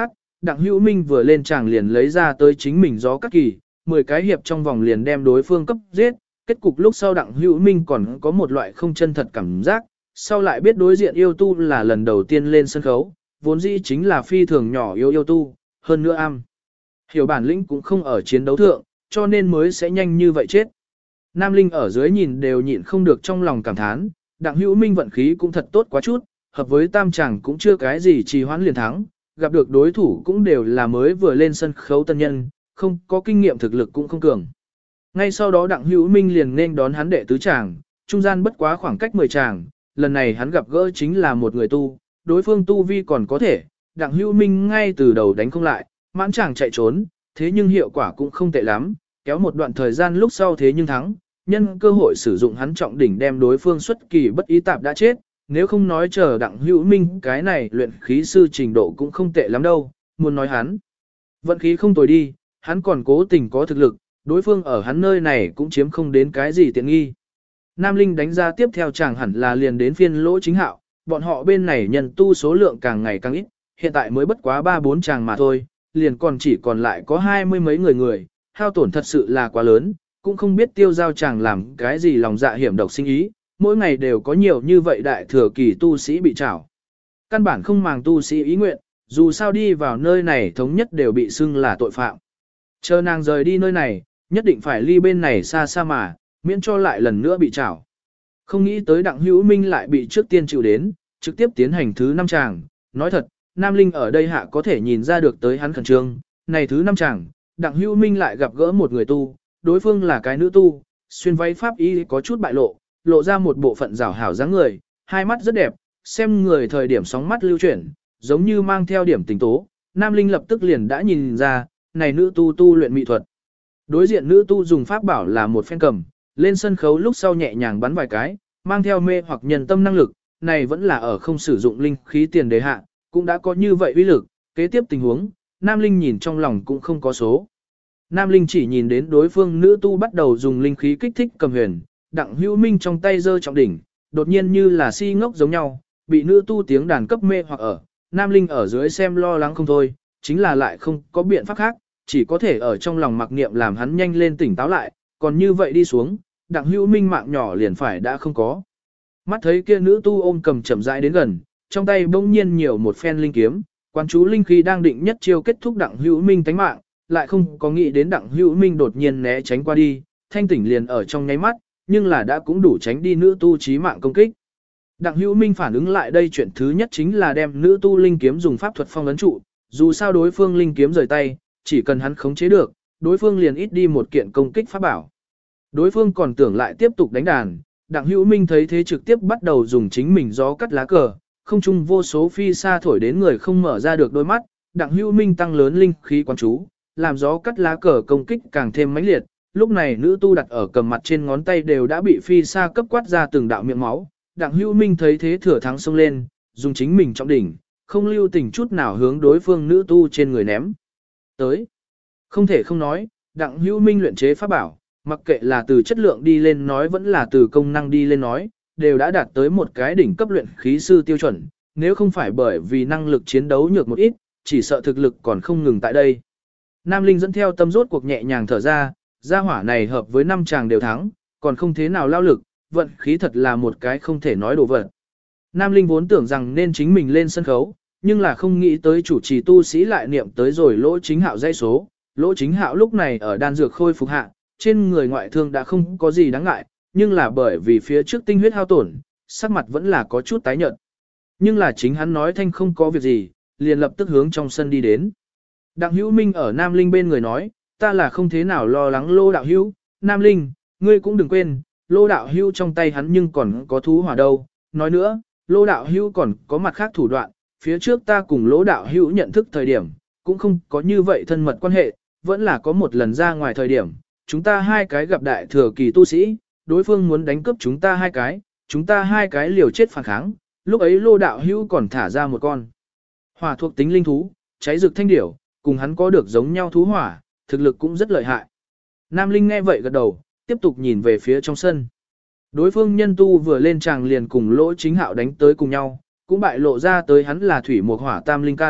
Đặng Hữu Minh vừa lên tràng liền lấy ra tới chính mình gió cắt kỳ, 10 cái hiệp trong vòng liền đem đối phương cấp giết, kết cục lúc sau Đặng Hữu Minh còn có một loại không chân thật cảm giác, sau lại biết đối diện yêu tu là lần đầu tiên lên sân khấu, vốn dĩ chính là phi thường nhỏ yêu tu, hơn nữa hiểu bản lĩnh cũng không ở chiến đấu thượng, cho nên mới sẽ nhanh như vậy chết. Nam Linh ở dưới nhìn đều nhịn không được trong lòng cảm thán, Đặng Hữu Minh vận khí cũng thật tốt quá chút, hợp với tam chàng cũng chưa cái gì trì hoãn liền thắng, gặp được đối thủ cũng đều là mới vừa lên sân khấu tân nhân, không có kinh nghiệm thực lực cũng không cường. Ngay sau đó Đặng Hữu Minh liền nên đón hắn đệ tứ chàng, trung gian bất quá khoảng cách 10 chàng, lần này hắn gặp gỡ chính là một người tu, đối phương tu vi còn có thể, Đặng Hữu Minh ngay từ đầu đánh không lại, mãn chàng chạy trốn, thế nhưng hiệu quả cũng không tệ lắm, kéo một đoạn thời gian lúc sau thế nhưng thắng, nhân cơ hội sử dụng hắn trọng đỉnh đem đối phương xuất kỳ bất ý tạp đã chết, nếu không nói chờ Đặng Hữu Minh cái này luyện khí sư trình độ cũng không tệ lắm đâu, muốn nói hắn. Vận khí không tồi đi, hắn còn cố tình có thực lực, đối phương ở hắn nơi này cũng chiếm không đến cái gì tiện nghi. Nam Linh đánh ra tiếp theo chàng hẳn là liền đến phiên Lỗ Chính Hạo, bọn họ bên này nhân tu số lượng càng ngày càng ít, hiện tại mới bất quá 3-4 chàng mà thôi, liền còn chỉ còn lại có 20 mấy người, hao tổn thật sự là quá lớn, cũng không biết tiêu giao chàng làm cái gì lòng dạ hiểm độc sinh ý, mỗi ngày đều có nhiều như vậy đại thừa kỳ tu sĩ bị trảo. Căn bản không màng tu sĩ ý nguyện, dù sao đi vào nơi này thống nhất đều bị xưng là tội phạm. Chờ nàng rời đi nơi này, nhất định phải ly bên này xa xa mà, miễn cho lại lần nữa bị trảo. Không nghĩ tới Đặng Hữu Minh lại bị trước tiên chịu đến, trực tiếp tiến hành thứ 5 chàng. Nói thật, Nam Linh ở đây hạ có thể nhìn ra được tới hắn khẩn trương. Này thứ 5 chàng, Đặng Hữu Minh lại gặp gỡ một người tu, đối phương là cái nữ tu, xuyên váy pháp y có chút bại lộ ra một bộ phận rảo hảo dáng người, hai mắt rất đẹp, xem người thời điểm sóng mắt lưu chuyển, giống như mang theo điểm tình tố. Nam Linh lập tức liền đã nhìn ra, này nữ tu luyện mỹ thuật. Đối diện nữ tu dùng pháp bảo là một phen cầm, lên sân khấu lúc sau nhẹ nhàng bắn vài cái, mang theo mê hoặc nhân tâm năng lực, này vẫn là ở không sử dụng linh khí tiền đề hạ, cũng đã có như vậy uy lực, kế tiếp tình huống, Nam Linh nhìn trong lòng cũng không có số. Nam Linh chỉ nhìn đến đối phương nữ tu bắt đầu dùng linh khí kích thích cầm huyền, Đặng Hữu Minh trong tay giơ trọng đỉnh, đột nhiên như là si ngốc giống nhau, bị nữ tu tiếng đàn cấp mê hoặc ở, Nam Linh ở dưới xem lo lắng không thôi, chính là lại không có biện pháp khác, chỉ có thể ở trong lòng mặc niệm làm hắn nhanh lên tỉnh táo lại, còn như vậy đi xuống, Đặng Hữu Minh mạng nhỏ liền phải đã không có. Mắt thấy kia nữ tu ôm cầm chậm rãi đến gần, trong tay bỗng nhiên nhiều một phen linh kiếm, quan chú linh khí đang định nhất chiêu kết thúc Đặng Hữu Minh tánh mạng, lại không có nghĩ đến Đặng Hữu Minh đột nhiên né tránh qua đi, thanh tỉnh liền ở trong nháy mắt, nhưng là đã cũng đủ tránh đi nữ tu chí mạng công kích. Đặng Hữu Minh phản ứng lại đây chuyện thứ nhất chính là đem nữ tu linh kiếm dùng pháp thuật phong ấn trụ, dù sao đối phương linh kiếm rời tay, chỉ cần hắn khống chế được, đối phương liền ít đi một kiện công kích pháp bảo. Đối phương còn tưởng lại tiếp tục đánh đàn, Đặng Hữu Minh thấy thế trực tiếp bắt đầu dùng chính mình gió cắt lá cờ, không chung vô số phi xa thổi đến người không mở ra được đôi mắt, Đặng Hữu Minh tăng lớn linh khí quán chú, làm gió cắt lá cờ công kích càng thêm mãnh liệt, lúc này nữ tu đặt ở cầm mặt trên ngón tay đều đã bị phi xa cấp quát ra từng đạo miệng máu, Đặng Hữu Minh thấy thế thừa thắng xông lên, dùng chính mình trọng đỉnh, không lưu tình chút nào hướng đối phương nữ tu trên người ném. Tới, không thể không nói, Đặng Hữu Minh luyện chế pháp bảo, mặc kệ là từ chất lượng đi lên nói vẫn là từ công năng đi lên nói, đều đã đạt tới một cái đỉnh cấp luyện khí sư tiêu chuẩn, nếu không phải bởi vì năng lực chiến đấu nhược một ít, chỉ sợ thực lực còn không ngừng tại đây. Nam Linh dẫn theo tâm rốt cuộc nhẹ nhàng thở ra, gia hỏa này hợp với 5 chàng đều thắng, còn không thế nào lao lực, vận khí thật là một cái không thể nói đồ vật. Nam Linh vốn tưởng rằng nên chính mình lên sân khấu, nhưng là không nghĩ tới chủ trì tu sĩ lại niệm tới rồi Lỗ Chính Hạo dãy số. Lỗ Chính Hạo lúc này ở đan dược khôi phục hạ, trên người ngoại thương đã không có gì đáng ngại, nhưng là bởi vì phía trước tinh huyết hao tổn, sắc mặt vẫn là có chút tái nhợt. Nhưng là chính hắn nói thanh không có việc gì, liền lập tức hướng trong sân đi đến. Đặng Hữu Minh ở Nam Linh bên người nói, ta là không thế nào lo lắng Lô đạo hữu, Nam Linh, ngươi cũng đừng quên, Lô đạo hữu trong tay hắn nhưng còn có thú hỏa đâu. Nói nữa, Lô đạo hữu còn có mặt khác thủ đoạn, phía trước ta cùng Lô đạo hữu nhận thức thời điểm, cũng không có như vậy thân mật quan hệ, vẫn là có một lần ra ngoài thời điểm, chúng ta hai cái gặp đại thừa kỳ tu sĩ, đối phương muốn đánh cướp chúng ta hai cái liều chết phản kháng, lúc ấy Lô đạo hữu còn thả ra một con hỏa thuộc tính linh thú, cháy rực thanh điểu, cùng hắn có được giống nhau thú hỏa, thực lực cũng rất lợi hại. Nam Linh nghe vậy gật đầu, tiếp tục nhìn về phía trong sân. Đối phương nhân tu vừa lên tràng liền cùng Lỗ Chính Hạo đánh tới cùng nhau, cũng bại lộ ra tới hắn là thủy một hỏa tam linh căn,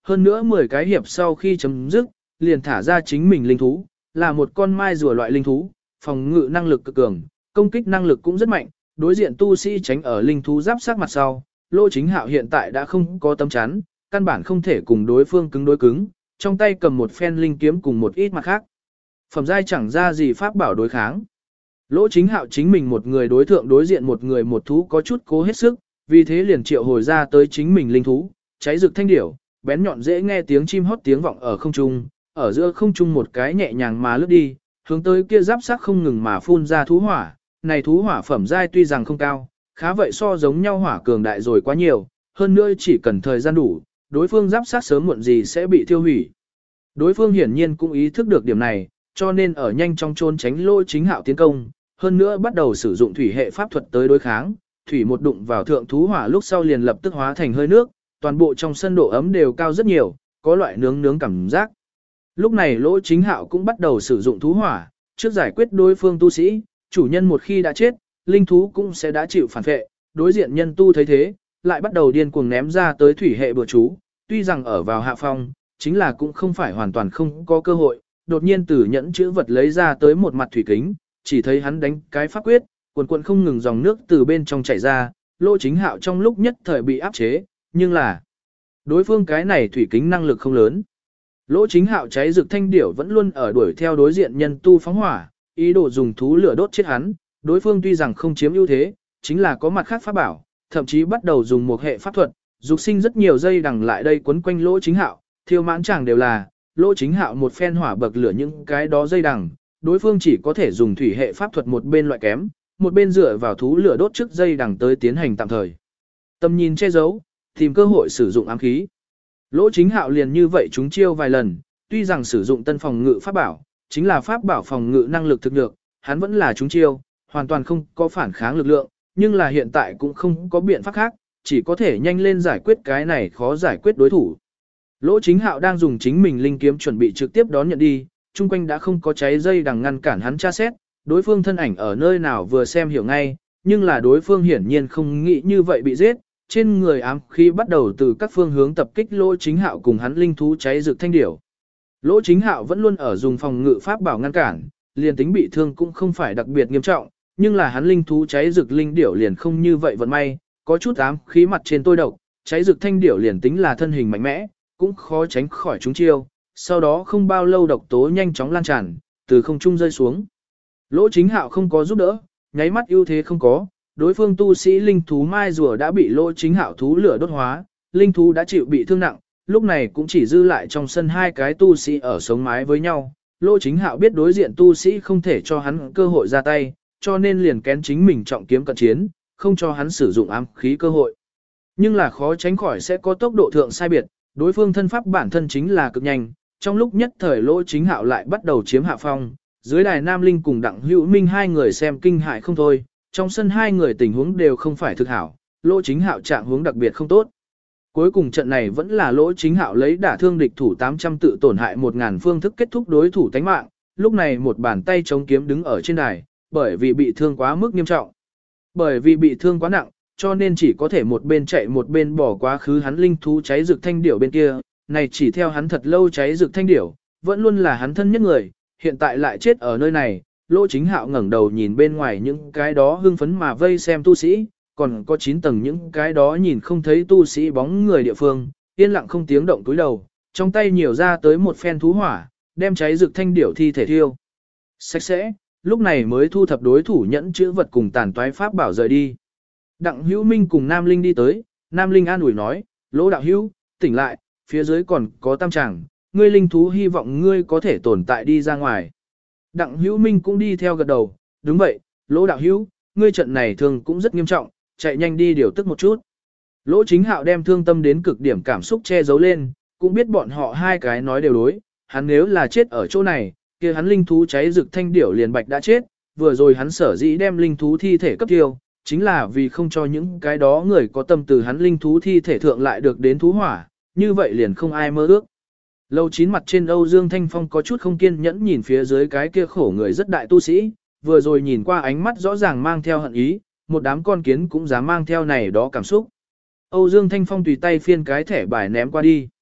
hơn nữa 10 cái hiệp sau khi chấm dứt, liền thả ra chính mình linh thú, là một con mai rùa loại linh thú, phòng ngự năng lực cực cường, công kích năng lực cũng rất mạnh, đối diện tu sĩ tránh ở linh thú giáp sát mặt sau, Lỗ Chính Hạo hiện tại đã không có tấm chắn, căn bản không thể cùng đối phương cứng đối cứng, trong tay cầm một phen linh kiếm cùng một ít mặt khác. Phẩm giai chẳng ra gì pháp bảo đối kháng. Lỗ Chính Hạo chính mình một người đối thượng đối diện một người một thú có chút cố hết sức, vì thế liền triệu hồi ra tới chính mình linh thú, cháy rực thanh điểu, bén nhọn dễ nghe tiếng chim hót tiếng vọng ở không trung, ở giữa không trung một cái nhẹ nhàng mà lướt đi, hướng tới kia giáp sắc không ngừng mà phun ra thú hỏa, này thú hỏa phẩm giai tuy rằng không cao, khá vậy so giống nhau hỏa cường đại rồi quá nhiều, hơn nữa chỉ cần thời gian đủ, đối phương giáp sát sớm muộn gì sẽ bị thiêu hủy. Đối phương hiển nhiên cũng ý thức được điểm này, cho nên ở nhanh trong trốn tránh Lỗ Chính Hạo tiến công, hơn nữa bắt đầu sử dụng thủy hệ pháp thuật tới đối kháng, thủy một đụng vào thượng thú hỏa lúc sau liền lập tức hóa thành hơi nước, toàn bộ trong sân độ ấm đều cao rất nhiều, có loại nướng nướng cảm giác. Lúc này Lỗ Chính Hạo cũng bắt đầu sử dụng thú hỏa, trước giải quyết đối phương tu sĩ, chủ nhân một khi đã chết, linh thú cũng sẽ đã chịu phản vệ, đối diện nhân tu thấy thế, lại bắt đầu điên cuồng ném ra tới thủy hệ bừa chú, tuy rằng ở vào hạ phong, chính là cũng không phải hoàn toàn không có cơ hội, đột nhiên từ nhẫn chữ vật lấy ra tới một mặt thủy kính, chỉ thấy hắn đánh cái pháp quyết, cuồn cuộn không ngừng dòng nước từ bên trong chảy ra, Lỗ Chính Hạo trong lúc nhất thời bị áp chế, nhưng là đối phương cái này thủy kính năng lực không lớn. Lỗ Chính Hạo cháy rực thanh điểu vẫn luôn ở đuổi theo đối diện nhân tu phóng hỏa, ý đồ dùng thú lửa đốt chết hắn, đối phương tuy rằng không chiếm ưu thế, chính là có mặt khác pháp bảo, thậm chí bắt đầu dùng một hệ pháp thuật, dục sinh rất nhiều dây đằng lại đây quấn quanh Lỗ Chính Hạo, thiêu mãn chẳng đều là, Lỗ Chính Hạo một phen hỏa bậc lửa những cái đó dây đằng, đối phương chỉ có thể dùng thủy hệ pháp thuật một bên loại kém, một bên dựa vào thú lửa đốt trước dây đằng tới tiến hành tạm thời. Tầm nhìn che giấu, tìm cơ hội sử dụng ám khí. Lỗ Chính Hạo liền như vậy chúng chiêu vài lần, tuy rằng sử dụng tân phòng ngự pháp bảo, chính là pháp bảo phòng ngự năng lực thực nhược, hắn vẫn là chúng chiêu, hoàn toàn không có phản kháng lực lượng, nhưng là hiện tại cũng không có biện pháp khác, chỉ có thể nhanh lên giải quyết cái này khó giải quyết đối thủ. Lỗ Chính Hạo đang dùng chính mình linh kiếm chuẩn bị trực tiếp đón nhận đi, chung quanh đã không có cháy dây đằng ngăn cản hắn tra xét, đối phương thân ảnh ở nơi nào vừa xem hiểu ngay, nhưng là đối phương hiển nhiên không nghĩ như vậy bị giết, trên người ám khí bắt đầu từ các phương hướng tập kích Lỗ Chính Hạo cùng hắn linh thú cháy rực thanh điểu. Lỗ Chính Hạo vẫn luôn ở dùng phòng ngự pháp bảo ngăn cản, liền tính bị thương cũng không phải đặc biệt nghiêm trọng, nhưng là hắn linh thú cháy rực linh điểu liền không như vậy vận may, có chút ám khí mặt trên tôi độc, cháy rực thanh điểu liền tính là thân hình mạnh mẽ, cũng khó tránh khỏi chúng chiêu, sau đó không bao lâu độc tố nhanh chóng lan tràn, từ không trung rơi xuống. Lỗ Chính Hạo không có giúp đỡ, nháy mắt ưu thế không có, đối phương tu sĩ linh thú mai rùa đã bị Lỗ Chính Hạo thú lửa đốt hóa, linh thú đã chịu bị thương nặng, lúc này cũng chỉ dư lại trong sân hai cái tu sĩ ở sống mái với nhau. Lỗ Chính Hạo biết đối diện tu sĩ không thể cho hắn cơ hội ra tay, cho nên liền kén chính mình trọng kiếm cận chiến, không cho hắn sử dụng ám khí cơ hội. Nhưng là khó tránh khỏi sẽ có tốc độ thượng sai biệt, đối phương thân pháp bản thân chính là cực nhanh, trong lúc nhất thời Lỗ Chính Hạo lại bắt đầu chiếm hạ phong, dưới đài Nam Linh cùng Đặng Hữu Minh hai người xem kinh hại không thôi, trong sân hai người tình huống đều không phải thực hảo, Lỗ Chính Hạo trạng huống đặc biệt không tốt. Cuối cùng trận này vẫn là Lỗ Chính Hạo lấy đả thương địch thủ 800 tự tổn hại 1000 phương thức kết thúc đối thủ tánh mạng, lúc này một bàn tay chống kiếm đứng ở trên đài, bởi vì bị thương quá mức nghiêm trọng. Bởi vì bị thương quá nặng, cho nên chỉ có thể một bên chạy một bên bỏ quá khứ hắn linh thú cháy rực thanh điểu bên kia, này chỉ theo hắn thật lâu cháy rực thanh điểu, vẫn luôn là hắn thân nhất người, hiện tại lại chết ở nơi này. Lỗ Chính Hạo ngẩng đầu nhìn bên ngoài những cái đó hưng phấn mà vây xem tu sĩ, còn có 9 tầng những cái đó nhìn không thấy tu sĩ bóng người địa phương, yên lặng không tiếng động túi đầu, trong tay nhiều ra tới một phen thú hỏa, đem cháy rực thanh điểu thi thể thiêu sạch sẽ, lúc này mới thu thập đối thủ nhẫn chữ vật cùng tàn toái pháp bảo rời đi. Đặng Hữu Minh cùng Nam Linh đi tới, Nam Linh an ủi nói, Lỗ đạo hữu, tỉnh lại, phía dưới còn có tam tràng, ngươi linh thú hy vọng ngươi có thể tồn tại đi ra ngoài. Đặng Hữu Minh cũng đi theo gật đầu, đúng vậy, Lỗ đạo hữu, ngươi trận này thương cũng rất nghiêm trọng, chạy nhanh đi điều tức một chút. Lỗ Chính Hạo đem thương tâm đến cực điểm cảm xúc che giấu lên, cũng biết bọn họ hai cái nói đều đối, hắn nếu là chết ở chỗ này, kia hắn linh thú cháy rực thanh điểu liền bạch đã chết, vừa rồi hắn sở dĩ đem linh thú thi thể cấp tiêu, chính là vì không cho những cái đó người có tâm từ hắn linh thú thi thể thượng lại được đến thú hỏa, như vậy liền không ai mơ ước. Lâu chín mặt trên Âu Dương Thanh Phong có chút không kiên nhẫn nhìn phía dưới cái kia khổ người rất đại tu sĩ, vừa rồi nhìn qua ánh mắt rõ ràng mang theo hận ý, một đám con kiến cũng dám mang theo này đó cảm xúc. Âu Dương Thanh Phong tùy tay phiên cái thẻ bài ném qua đi.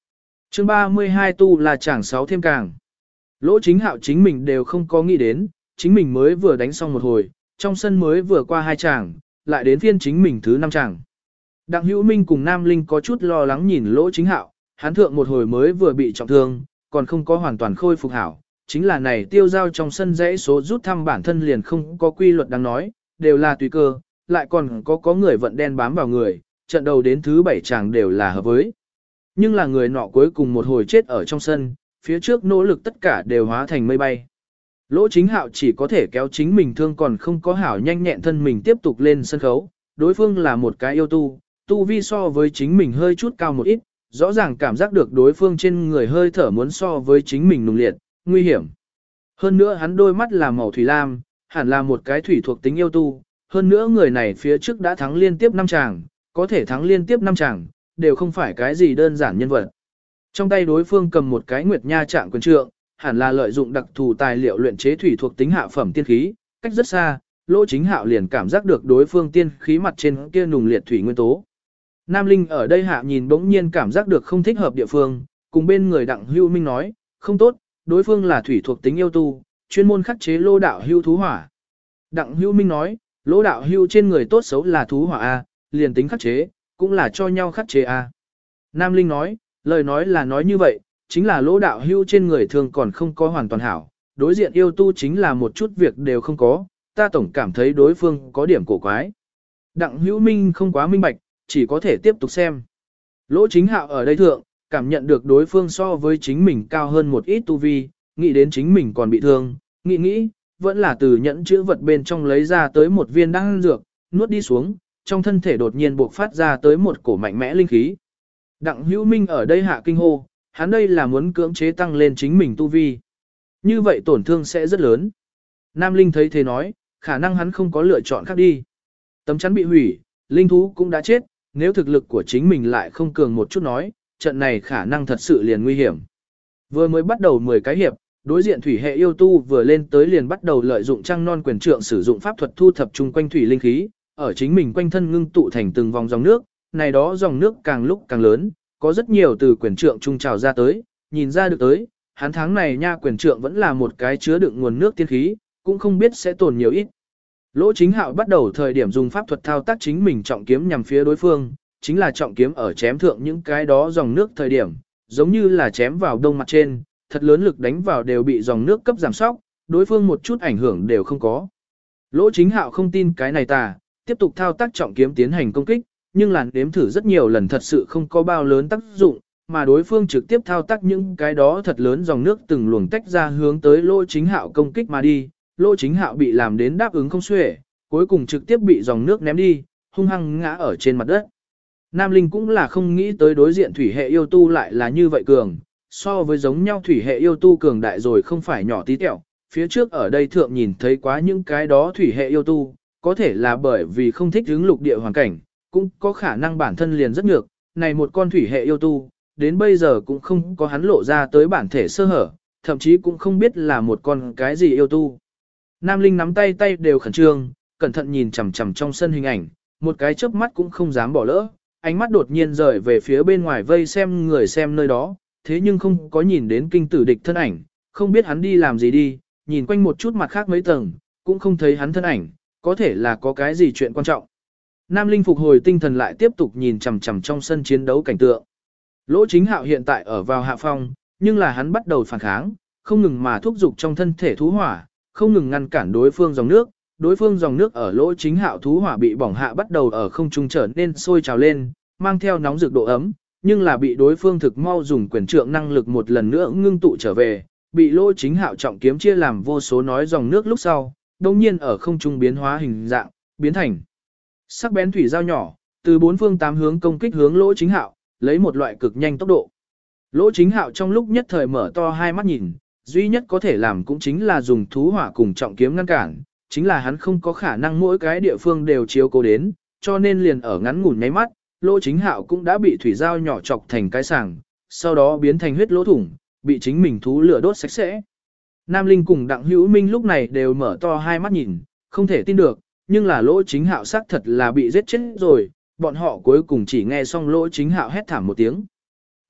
Chương 32 tu là chàng 6 thêm càng. Lỗ Chính Hạo chính mình đều không có nghĩ đến, chính mình mới vừa đánh xong một hồi, trong sân mới vừa qua 2 chàng, lại đến phiên chính mình thứ 5 chàng. Đặng Hữu Minh cùng Nam Linh có chút lo lắng nhìn Lỗ Chính Hạo, hắn thượng một hồi mới vừa bị trọng thương, còn không có hoàn toàn khôi phục hảo, chính là này tiêu giao trong sân dãy số rút thăm bản thân liền không có quy luật đáng nói, đều là tùy cơ, lại còn có người vận đen bám vào người, trận đầu đến thứ 7 chàng đều là hợp với. Nhưng là người nọ cuối cùng một hồi chết ở trong sân, phía trước nỗ lực tất cả đều hóa thành mây bay. Lỗ Chính Hạo chỉ có thể kéo chính mình thương còn không có hảo nhanh nhẹn thân mình tiếp tục lên sân khấu, đối phương là một cái yêu tu vi so với chính mình hơi chút cao một ít, rõ ràng cảm giác được đối phương trên người hơi thở muốn so với chính mình nung liệt, nguy hiểm. Hơn nữa hắn đôi mắt là màu thủy lam, hẳn là một cái thủy thuộc tính yêu tu, hơn nữa người này phía trước đã thắng liên tiếp 5 chàng, có thể thắng liên tiếp 5 chàng, đều không phải cái gì đơn giản nhân vật. Trong tay đối phương cầm một cái nguyệt nha trạng quyền trượng, hẳn là lợi dụng đặc thù tài liệu luyện chế thủy thuộc tính hạ phẩm tiên khí, cách rất xa, Lỗ Chính Hạo liền cảm giác được đối phương tiên khí mặt trên kia nùng liệt thủy nguyên tố. Nam Linh ở đây hạ nhìn bỗng nhiên cảm giác được không thích hợp địa phương, cùng bên người Đặng Hữu Minh nói, không tốt, đối phương là thủy thuộc tính yêu tu, chuyên môn khắc chế Lô đạo hưu thú hỏa. Đặng Hữu Minh nói, Lỗ đạo hưu trên người tốt xấu là thú hỏa A, liền tính khắc chế, cũng là cho nhau khắc chế A. Nam Linh nói, lời nói là nói như vậy, chính là Lỗ đạo hưu trên người thường còn không có hoàn toàn hảo, đối diện yêu tu chính là một chút việc đều không có, ta tổng cảm thấy đối phương có điểm cổ quái. Đặng Hữu Minh không quá minh bạch, chỉ có thể tiếp tục xem. Lỗ Chính Hạo ở đây thượng, cảm nhận được đối phương so với chính mình cao hơn một ít tu vi, nghĩ đến chính mình còn bị thương, nghĩ, vẫn là từ nhẫn chữ vật bên trong lấy ra tới một viên đan dược, nuốt đi xuống, trong thân thể đột nhiên bộc phát ra tới một cổ mạnh mẽ linh khí. Đặng Hữu Minh ở đây hạ kinh hô, hắn đây là muốn cưỡng chế tăng lên chính mình tu vi. Như vậy tổn thương sẽ rất lớn. Nam Linh thấy thế nói, khả năng hắn không có lựa chọn khác đi. Tấm chắn bị hủy, linh thú cũng đã chết, nếu thực lực của chính mình lại không cường một chút nói, trận này khả năng thật sự liền nguy hiểm. Vừa mới bắt đầu 10 cái hiệp, đối diện thủy hệ yêu tu vừa lên tới liền bắt đầu lợi dụng trăng non quyền trượng sử dụng pháp thuật thu thập chung quanh thủy linh khí, ở chính mình quanh thân ngưng tụ thành từng vòng dòng nước, này đó dòng nước càng lúc càng lớn, có rất nhiều từ quyền trượng trung trào ra tới, nhìn ra được tới, hắn tháng này nha quyền trượng vẫn là một cái chứa đựng nguồn nước tiên khí, cũng không biết sẽ tồn nhiều ít. Lỗ Chính Hạo bắt đầu thời điểm dùng pháp thuật thao tác chính mình trọng kiếm nhằm phía đối phương, chính là trọng kiếm ở chém thượng những cái đó dòng nước thời điểm, giống như là chém vào đông mặt trên, thật lớn lực đánh vào đều bị dòng nước cấp giảm sóc, đối phương một chút ảnh hưởng đều không có. Lỗ Chính Hạo không tin cái này tà, tiếp tục thao tác trọng kiếm tiến hành công kích, nhưng làn đếm thử rất nhiều lần thật sự không có bao lớn tác dụng, mà đối phương trực tiếp thao tác những cái đó thật lớn dòng nước từng luồng tách ra hướng tới Lỗ Chính Hạo công kích mà đi. Lỗ Chính Hạo bị làm đến đáp ứng không xuể, cuối cùng trực tiếp bị dòng nước ném đi, hung hăng ngã ở trên mặt đất. Nam Linh cũng là không nghĩ tới đối diện thủy hệ yêu tu lại là như vậy cường, so với giống nhau thủy hệ yêu tu cường đại rồi không phải nhỏ tí tẹo, phía trước ở đây thượng nhìn thấy quá những cái đó thủy hệ yêu tu, có thể là bởi vì không thích hướng lục địa hoàn cảnh, cũng có khả năng bản thân liền rất nhược, này một con thủy hệ yêu tu, đến bây giờ cũng không có hắn lộ ra tới bản thể sơ hở, thậm chí cũng không biết là một con cái gì yêu tu. Nam Linh nắm tay đều khẩn trương, cẩn thận nhìn chằm chằm trong sân hình ảnh, một cái chớp mắt cũng không dám bỏ lỡ, ánh mắt đột nhiên rời về phía bên ngoài vây xem người xem nơi đó, thế nhưng không có nhìn đến kinh tử địch thân ảnh, không biết hắn đi làm gì đi, nhìn quanh một chút mặt khác mấy tầng, cũng không thấy hắn thân ảnh, có thể là có cái gì chuyện quan trọng. Nam Linh phục hồi tinh thần lại tiếp tục nhìn chằm chằm trong sân chiến đấu cảnh tượng. Lỗ Chính Hạo hiện tại ở vào hạ phong, nhưng là hắn bắt đầu phản kháng, không ngừng mà thúc giục trong thân thể thú hỏa, không ngừng ngăn cản đối phương dòng nước. Đối phương dòng nước ở Lỗ Chính Hạo thú hỏa bị bỏng hạ bắt đầu ở không trung trở nên sôi trào lên, mang theo nóng rực độ ấm, nhưng là bị đối phương thực mau dùng quyền trượng năng lực một lần nữa ngưng tụ trở về, bị Lỗ Chính Hạo trọng kiếm chia làm vô số nói dòng nước lúc sau, đồng nhiên ở không trung biến hóa hình dạng, biến thành sắc bén thủy dao nhỏ, từ bốn phương tám hướng công kích hướng Lỗ Chính Hạo, lấy một loại cực nhanh tốc độ. Lỗ Chính Hạo trong lúc nhất thời mở to hai mắt nhìn, duy nhất có thể làm cũng chính là dùng thú hỏa cùng trọng kiếm ngăn cản, chính là hắn không có khả năng mỗi cái địa phương đều chiếu cố đến, cho nên liền ở ngắn ngủn nháy mắt, Lỗ Chính Hạo cũng đã bị thủy dao nhỏ chọc thành cái sàng, sau đó biến thành huyết lỗ thủng, bị chính mình thú lửa đốt sạch sẽ. Nam Linh cùng Đặng Hữu Minh lúc này đều mở to hai mắt nhìn, không thể tin được, nhưng là Lỗ Chính Hạo xác thật là bị giết chết rồi, bọn họ cuối cùng chỉ nghe xong Lỗ Chính Hạo hét thảm một tiếng.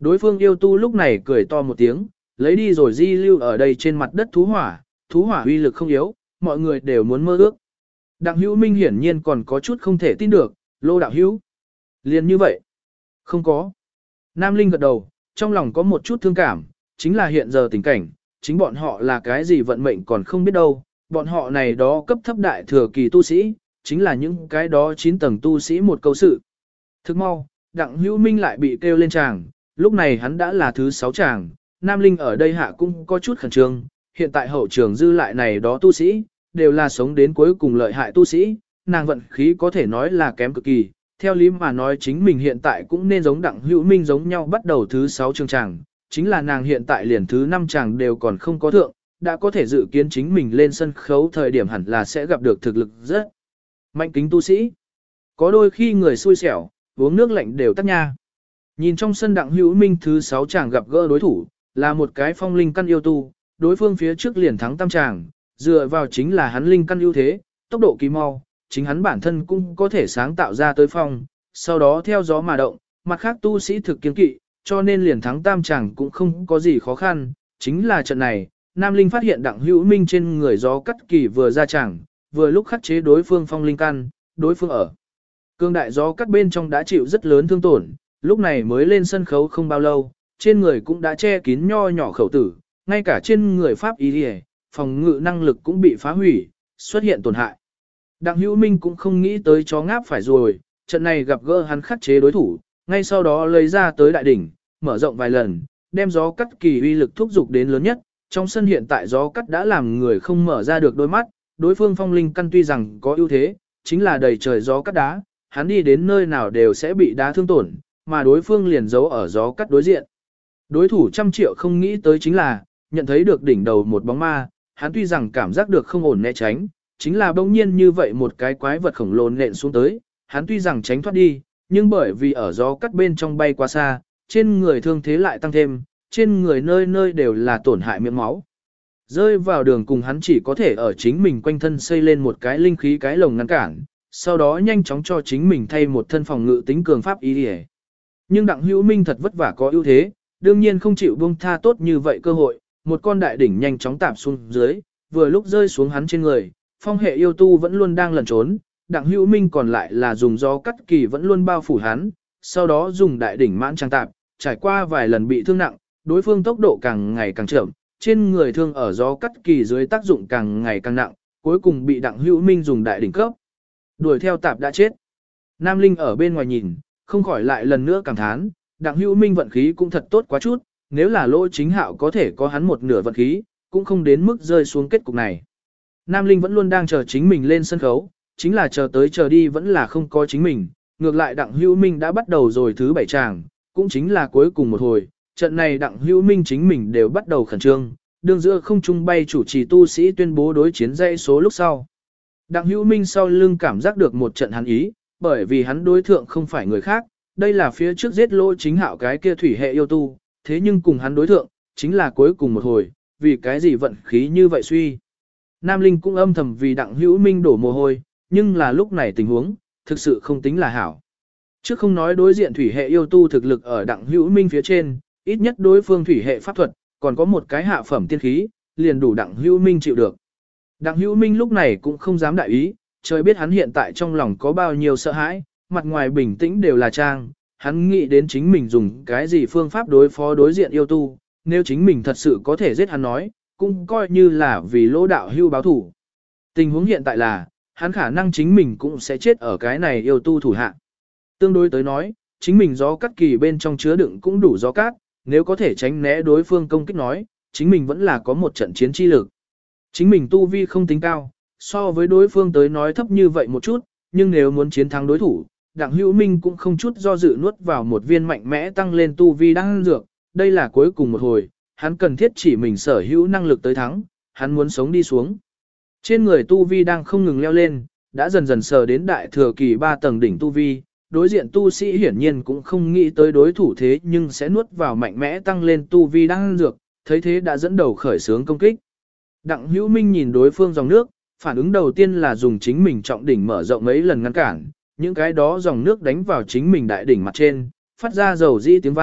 Đối phương yêu tu lúc này cười to một tiếng, lấy đi rồi di lưu ở đây trên mặt đất thú hỏa uy lực không yếu, mọi người đều muốn mơ ước. Đặng Hữu Minh hiển nhiên còn có chút không thể tin được, Lô đạo hữu. Liền như vậy. Không có. Nam Linh gật đầu, trong lòng có một chút thương cảm, chính là hiện giờ tình cảnh, chính bọn họ là cái gì vận mệnh còn không biết đâu, bọn họ này đó cấp thấp đại thừa kỳ tu sĩ, chính là những cái đó 9 tầng tu sĩ một câu sự. Thức mau, Đặng Hữu Minh lại bị kêu lên tràng, lúc này hắn đã là thứ 6 tràng, Nam Linh ở đây hạ cũng có chút khẩn trương, hiện tại hậu trường dư lại này đó tu sĩ, đều là sống đến cuối cùng lợi hại tu sĩ, nàng vận khí có thể nói là kém cực kỳ, theo lý mà nói chính mình hiện tại cũng nên giống Đặng Hữu Minh giống nhau bắt đầu thứ 6 chương tràng, chính là nàng hiện tại liền thứ 5 tràng đều còn không có thượng, đã có thể dự kiến chính mình lên sân khấu thời điểm hẳn là sẽ gặp được thực lực rất mạnh kính tu sĩ. Có đôi khi người xui xẻo, uống nước lạnh đều tắc nha. Nhìn trong sân Đặng Hữu Minh thứ 6 chàng gặp gỡ đối thủ, là một cái phong linh căn yêu tu, đối phương phía trước liền thắng tam chàng, dựa vào chính là hắn linh căn ưu thế, tốc độ kỳ mau, chính hắn bản thân cũng có thể sáng tạo ra tới phong, sau đó theo gió mà động, mặt khác tu sĩ thực kiên kỵ, cho nên liền thắng tam chàng cũng không có gì khó khăn, chính là trận này, Nam Linh phát hiện Đặng Hữu Minh trên người gió cắt kỳ vừa ra chàng, vừa lúc khắc chế đối phương phong linh căn, đối phương ở cương đại gió cắt bên trong đã chịu rất lớn thương tổn, lúc này mới lên sân khấu không bao lâu, trên người cũng đã che kín nho nhỏ khẩu tử, ngay cả trên người pháp y phòng ngự năng lực cũng bị phá hủy, xuất hiện tổn hại. Đặng Hữu Minh cũng không nghĩ tới chó ngáp phải rồi, trận này gặp gỡ hắn khắc chế đối thủ, ngay sau đó lấy ra tới đại đỉnh, mở rộng vài lần, đem gió cắt kỳ uy lực thúc dục đến lớn nhất, trong sân hiện tại gió cắt đã làm người không mở ra được đôi mắt, đối phương phong linh căn tuy rằng có ưu thế, chính là đầy trời gió cắt đá, hắn đi đến nơi nào đều sẽ bị đá thương tổn, mà đối phương liền giấu ở gió cắt đối diện. Đối thủ 100 triệu không nghĩ tới chính là, nhận thấy được đỉnh đầu một bóng ma, hắn tuy rằng cảm giác được không ổn né tránh, chính là bỗng nhiên như vậy một cái quái vật khổng lồ nện xuống tới, hắn tuy rằng tránh thoát đi, nhưng bởi vì ở gió cắt bên trong bay quá xa, trên người thương thế lại tăng thêm, trên người nơi nơi đều là tổn hại miệng máu. Rơi vào đường cùng hắn chỉ có thể ở chính mình quanh thân xây lên một cái linh khí cái lồng ngăn cản, sau đó nhanh chóng cho chính mình thay một thân phòng ngự tính cường pháp y đi. Nhưng Đặng Hữu Minh thật vất vả có ưu thế, đương nhiên không chịu buông tha tốt như vậy cơ hội, một con đại đỉnh nhanh chóng tạp xuống dưới, vừa lúc rơi xuống hắn trên người, phong hệ yêu tu vẫn luôn đang lẩn trốn, Đặng Hữu Minh còn lại là dùng gió cắt kỳ vẫn luôn bao phủ hắn, sau đó dùng đại đỉnh mãn trang tạp, trải qua vài lần bị thương nặng, đối phương tốc độ càng ngày càng chậm, trên người thương ở gió cắt kỳ dưới tác dụng càng ngày càng nặng, cuối cùng bị Đặng Hữu Minh dùng đại đỉnh cấp đuổi theo tạp đã chết. Nam Linh ở bên ngoài nhìn, không khỏi lại lần nữa cảm thán, Đặng Hữu Minh vận khí cũng thật tốt quá chút, nếu là Lỗ Chính Hạo có thể có hắn một nửa vận khí, cũng không đến mức rơi xuống kết cục này. Nam Linh vẫn luôn đang chờ chính mình lên sân khấu, chính là chờ tới chờ đi vẫn là không có chính mình, ngược lại Đặng Hữu Minh đã bắt đầu rồi thứ 7 tràng, cũng chính là cuối cùng một hồi, trận này Đặng Hữu Minh chính mình đều bắt đầu khẩn trương, đương giữa không trung bay chủ trì tu sĩ tuyên bố đối chiến dãy số lúc sau. Đặng Hữu Minh sau lưng cảm giác được một trận hắn ý, bởi vì hắn đối thượng không phải người khác, đây là phía trước giết Lỗ Chính Hạo cái kia thủy hệ yêu tu, thế nhưng cùng hắn đối thượng, chính là cuối cùng một hồi, vì cái gì vận khí như vậy suy. Nam Linh cũng âm thầm vì Đặng Hữu Minh đổ mồ hôi, nhưng là lúc này tình huống, thực sự không tính là hảo. Trước không nói đối diện thủy hệ yêu tu thực lực ở Đặng Hữu Minh phía trên, ít nhất đối phương thủy hệ pháp thuật, còn có một cái hạ phẩm tiên khí, liền đủ Đặng Hữu Minh chịu được. Đặng Hữu Minh lúc này cũng không dám đại ý, trời biết hắn hiện tại trong lòng có bao nhiêu sợ hãi, mặt ngoài bình tĩnh đều là trang, hắn nghĩ đến chính mình dùng cái gì phương pháp đối phó đối diện yêu tu, nếu chính mình thật sự có thể giết hắn nói, cũng coi như là vì Lỗ đạo hưu báo thủ. Tình huống hiện tại là, hắn khả năng chính mình cũng sẽ chết ở cái này yêu tu thủ hạ. Tương đối tới nói, chính mình gió cắt kỳ bên trong chứa đựng cũng đủ gió cát, nếu có thể tránh né đối phương công kích nói, chính mình vẫn là có một trận chiến chi lực. Chính mình tu vi không tính cao, so với đối phương tới nói thấp như vậy một chút, nhưng nếu muốn chiến thắng đối thủ, Đặng Hữu Minh cũng không chút do dự nuốt vào một viên mạnh mẽ tăng lên tu vi đang dược, đây là cuối cùng một hồi, hắn cần thiết chỉ mình sở hữu năng lực tới thắng, hắn muốn sống đi xuống. Trên người tu vi đang không ngừng leo lên, đã dần dần sờ đến đại thừa kỳ 3 tầng đỉnh tu vi, đối diện tu sĩ hiển nhiên cũng không nghĩ tới đối thủ thế nhưng sẽ nuốt vào mạnh mẽ tăng lên tu vi đang dược, thấy thế đã dẫn đầu khởi xướng công kích. Đặng Hữu Minh nhìn đối phương dòng nước, phản ứng đầu tiên là dùng chính mình trọng đỉnh mở rộng mấy lần ngăn cản, những cái đó dòng nước đánh vào chính mình đại đỉnh mặt trên, phát ra dầu dĩ tiếng vang,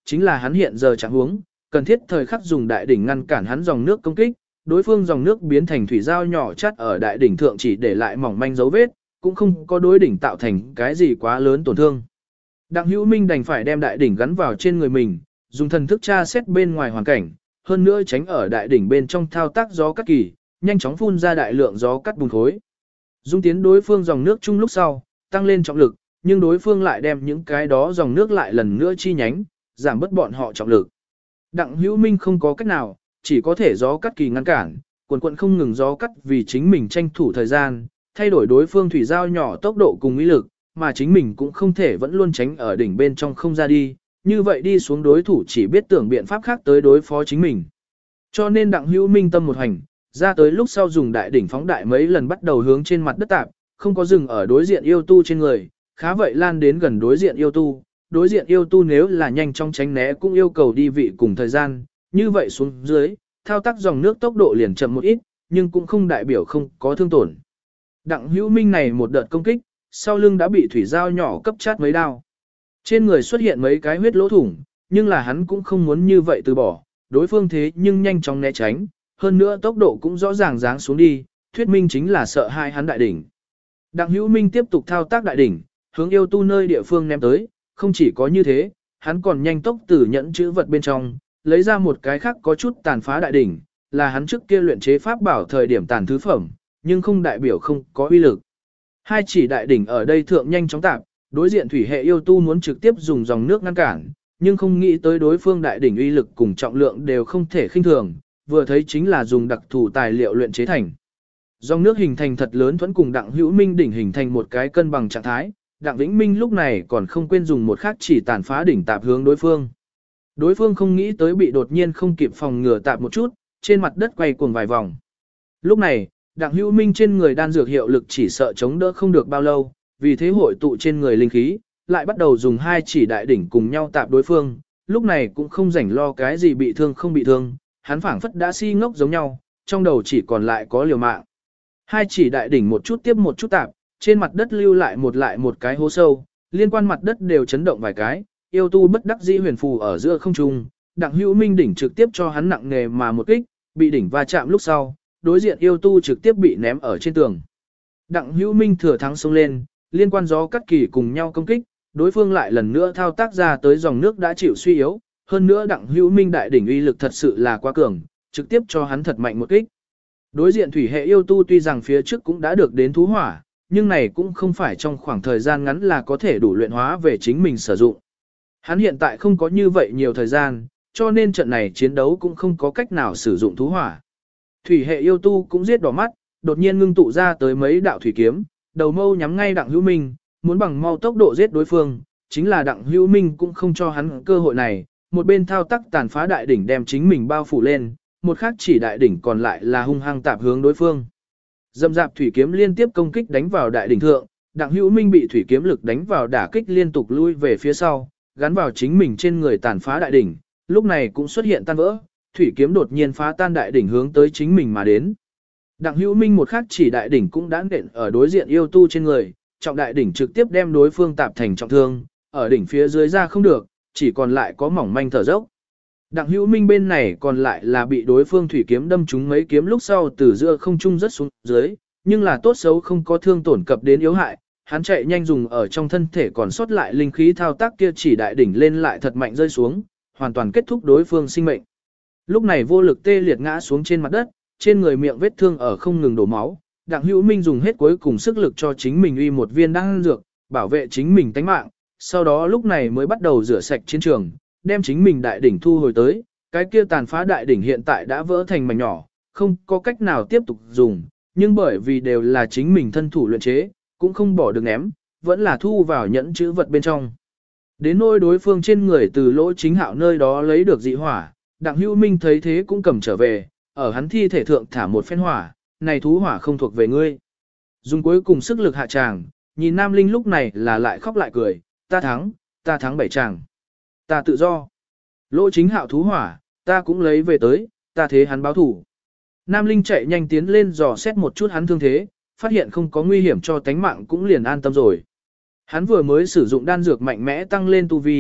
chính là hắn hiện giờ trạng huống, cần thiết thời khắc dùng đại đỉnh ngăn cản hắn dòng nước công kích, đối phương dòng nước biến thành thủy giao nhỏ chắt ở đại đỉnh thượng chỉ để lại mỏng manh dấu vết, cũng không có đối đỉnh tạo thành cái gì quá lớn tổn thương. Đặng Hữu Minh đành phải đem đại đỉnh gắn vào trên người mình, dùng thần thức tra xét bên ngoài hoàn cảnh, hơn nữa tránh ở đại đỉnh bên trong thao tác gió cắt kỳ, nhanh chóng phun ra đại lượng gió cắt bùn khối. Dung tiến đối phương dòng nước chung lúc sau, tăng lên trọng lực, nhưng đối phương lại đem những cái đó dòng nước lại lần nữa chi nhánh, giảm bớt bọn họ trọng lực. Đặng Hữu Minh không có cách nào, chỉ có thể gió cắt kỳ ngăn cản, quần không ngừng gió cắt vì chính mình tranh thủ thời gian, thay đổi đối phương thủy giao nhỏ tốc độ cùng ý lực, mà chính mình cũng không thể vẫn luôn tránh ở đỉnh bên trong không ra đi, như vậy đi xuống đối thủ chỉ biết tưởng biện pháp khác tới đối phó chính mình. Cho nên Đặng Hữu Minh tâm một hành, ra tới lúc sau dùng đại đỉnh phóng đại mấy lần bắt đầu hướng trên mặt đất tạp, không có dừng ở đối diện yêu tu trên người, khá vậy lan đến gần đối diện yêu tu. Đối diện yêu tu nếu là nhanh chóng tránh né cũng yêu cầu đi vị cùng thời gian, như vậy xuống dưới, thao tác dòng nước tốc độ liền chậm một ít, nhưng cũng không đại biểu không có thương tổn. Đặng Hữu Minh này một đợt công kích, sau lưng đã bị thủy dao nhỏ cấp chát mấy đao. Trên người xuất hiện mấy cái huyết lỗ thủng, nhưng là hắn cũng không muốn như vậy từ bỏ, đối phương thế nhưng nhanh chóng né tránh, hơn nữa tốc độ cũng rõ ràng giáng xuống đi, thuyết minh chính là sợ hai hắn đại đỉnh. Đặng Hữu Minh tiếp tục thao tác đại đỉnh, hướng yêu tu nơi địa phương ném tới, không chỉ có như thế, hắn còn nhanh tốc từ nhẫn chữ vật bên trong, lấy ra một cái khác có chút tàn phá đại đỉnh, là hắn trước kia luyện chế pháp bảo thời điểm tàn thứ phẩm, nhưng không đại biểu không có uy lực. Hai chỉ đại đỉnh ở đây thượng nhanh chóng tạp, đối diện thủy hệ yêu tu muốn trực tiếp dùng dòng nước ngăn cản, nhưng không nghĩ tới đối phương đại đỉnh uy lực cùng trọng lượng đều không thể khinh thường, vừa thấy chính là dùng đặc thù tài liệu luyện chế thành. Dòng nước hình thành thật lớn thuẫn cùng Đặng Hữu Minh đỉnh hình thành một cái cân bằng trạng thái, Đặng Vĩnh Minh lúc này còn không quên dùng một khác chỉ tàn phá đỉnh tạp hướng đối phương. Đối phương không nghĩ tới bị đột nhiên không kịp phòng ngừa tạp một chút, trên mặt đất quay cuồng vài vòng. Lúc này, Đặng Hữu Minh trên người đan dược hiệu lực chỉ sợ chống đỡ không được bao lâu, vì thế hội tụ trên người linh khí, lại bắt đầu dùng hai chỉ đại đỉnh cùng nhau tạp đối phương, lúc này cũng không rảnh lo cái gì bị thương không bị thương, hắn phảng phất đã si ngốc giống nhau, trong đầu chỉ còn lại có liều mạng. Hai chỉ đại đỉnh một chút tiếp một chút tạp, trên mặt đất lưu lại một cái hố sâu, liên quan mặt đất đều chấn động vài cái, yêu tu bất đắc dĩ huyền phù ở giữa không trung, Đặng Hữu Minh đỉnh trực tiếp cho hắn nặng nề mà một kích, bị đỉnh va chạm lúc sau, đối diện yêu tu trực tiếp bị ném ở trên tường. Đặng Hữu Minh thừa thắng xông lên, liên quan gió cắt kỳ cùng nhau công kích, đối phương lại lần nữa thao tác ra tới dòng nước đã chịu suy yếu, hơn nữa Đặng Hữu Minh đại đỉnh uy lực thật sự là quá cường, trực tiếp cho hắn thật mạnh một kích. Đối diện thủy hệ yêu tu tuy rằng phía trước cũng đã được đến thú hỏa, nhưng này cũng không phải trong khoảng thời gian ngắn là có thể đủ luyện hóa về chính mình sử dụng. Hắn hiện tại không có như vậy nhiều thời gian, cho nên trận này chiến đấu cũng không có cách nào sử dụng thú hỏa. Thủy hệ yêu tu cũng giết đỏ mắt, đột nhiên ngưng tụ ra tới mấy đạo thủy kiếm, đầu mâu nhắm ngay Đặng Hữu Minh, muốn bằng mau tốc độ giết đối phương, chính là Đặng Hữu Minh cũng không cho hắn cơ hội này, một bên thao tác tàn phá đại đỉnh đem chính mình bao phủ lên, một khác chỉ đại đỉnh còn lại là hung hăng tạp hướng đối phương. Dâm dạp thủy kiếm liên tiếp công kích đánh vào đại đỉnh thượng, Đặng Hữu Minh bị thủy kiếm lực đánh vào đả kích liên tục lui về phía sau, gắn vào chính mình trên người tàn phá đại đỉnh, lúc này cũng xuất hiện tan vỡ, thủy kiếm đột nhiên phá tan đại đỉnh hướng tới chính mình mà đến. Đặng Hữu Minh một khắc chỉ đại đỉnh cũng đã nện ở đối diện yêu tu trên người, trọng đại đỉnh trực tiếp đem đối phương tạp thành trọng thương, ở đỉnh phía dưới ra không được, chỉ còn lại có mỏng manh thở dốc. Đặng Hữu Minh bên này còn lại là bị đối phương thủy kiếm đâm trúng mấy kiếm lúc sau từ giữa không trung rất xuống dưới, nhưng là tốt xấu không có thương tổn cập đến yếu hại, hắn chạy nhanh dùng ở trong thân thể còn sót lại linh khí thao tác kia chỉ đại đỉnh lên lại thật mạnh rơi xuống, hoàn toàn kết thúc đối phương sinh mệnh. Lúc này vô lực tê liệt ngã xuống trên mặt đất, trên người miệng vết thương ở không ngừng đổ máu, Đặng Hữu Minh dùng hết cuối cùng sức lực cho chính mình uy một viên đan dược, bảo vệ chính mình tánh mạng, sau đó lúc này mới bắt đầu rửa sạch chiến trường, đem chính mình đại đỉnh thu hồi tới, cái kia tàn phá đại đỉnh hiện tại đã vỡ thành mảnh nhỏ, không có cách nào tiếp tục dùng, nhưng bởi vì đều là chính mình thân thủ luyện chế, cũng không bỏ được ném, vẫn là thu vào nhẫn chữ vật bên trong. Đến nỗi đối phương trên người từ Lỗ Chính Hạo nơi đó lấy được dị hỏa, Đặng Hữu Minh thấy thế cũng cầm trở về, ở hắn thi thể thượng thả một phen hỏa, này thú hỏa không thuộc về ngươi. Dùng cuối cùng sức lực hạ tràng, nhìn Nam Linh lúc này là lại khóc lại cười, ta thắng 7 tràng. Ta tự do. Lỗ Chính Hạo thú hỏa, ta cũng lấy về tới, ta thế hắn báo thủ. Nam Linh chạy nhanh tiến lên dò xét một chút hắn thương thế, phát hiện không có nguy hiểm cho tánh mạng cũng liền an tâm rồi. Hắn vừa mới sử dụng đan dược mạnh mẽ tăng lên tu vi,